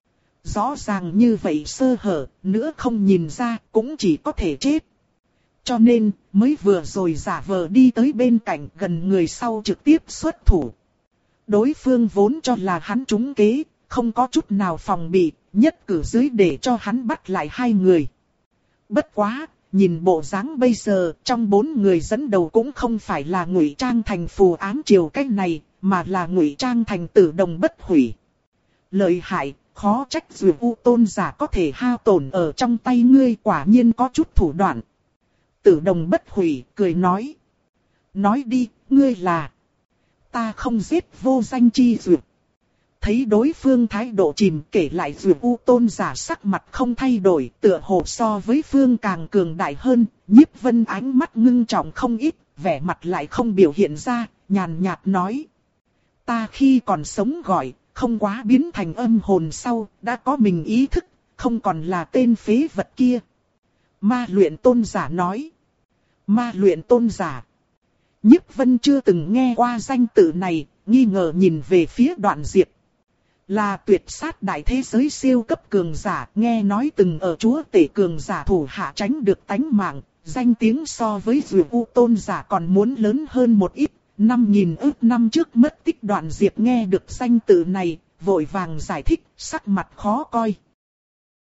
Rõ ràng như vậy sơ hở, nữa không nhìn ra, cũng chỉ có thể chết. Cho nên, mới vừa rồi giả vờ đi tới bên cạnh gần người sau trực tiếp xuất thủ. Đối phương vốn cho là hắn trúng kế, không có chút nào phòng bị, nhất cử dưới để cho hắn bắt lại hai người. Bất quá, nhìn bộ dáng bây giờ, trong bốn người dẫn đầu cũng không phải là ngụy trang thành phù ám triều cách này, mà là ngụy trang thành Tử Đồng Bất Hủy. Lợi hại, khó trách dù U Tôn giả có thể hao tổn ở trong tay ngươi, quả nhiên có chút thủ đoạn. Tử Đồng Bất Hủy cười nói. Nói đi, ngươi là... Ta không giết vô danh chi duyệt. Thấy đối phương thái độ chìm, kể lại duyệt U Tôn giả sắc mặt không thay đổi, tựa hồ so với phương càng cường đại hơn. Nhiếp Vân ánh mắt ngưng trọng không ít, vẻ mặt lại không biểu hiện ra, nhàn nhạt nói. Ta khi còn sống gọi, không quá biến thành âm hồn sau, đã có mình ý thức, không còn là tên phế vật kia. Ma Luyện Tôn giả nói. Ma Luyện Tôn giả. Nhiếp Vân chưa từng nghe qua danh tự này, nghi ngờ nhìn về phía Đoạn Diệp. Là tuyệt sát đại thế giới siêu cấp cường giả, nghe nói từng ở chúa tể cường giả thủ hạ tránh được tánh mạng, danh tiếng so với Dược U Tôn giả còn muốn lớn hơn một ít. Năm nghìn ước năm trước mất tích Đoạn Diệp nghe được danh tự này, vội vàng giải thích, sắc mặt khó coi.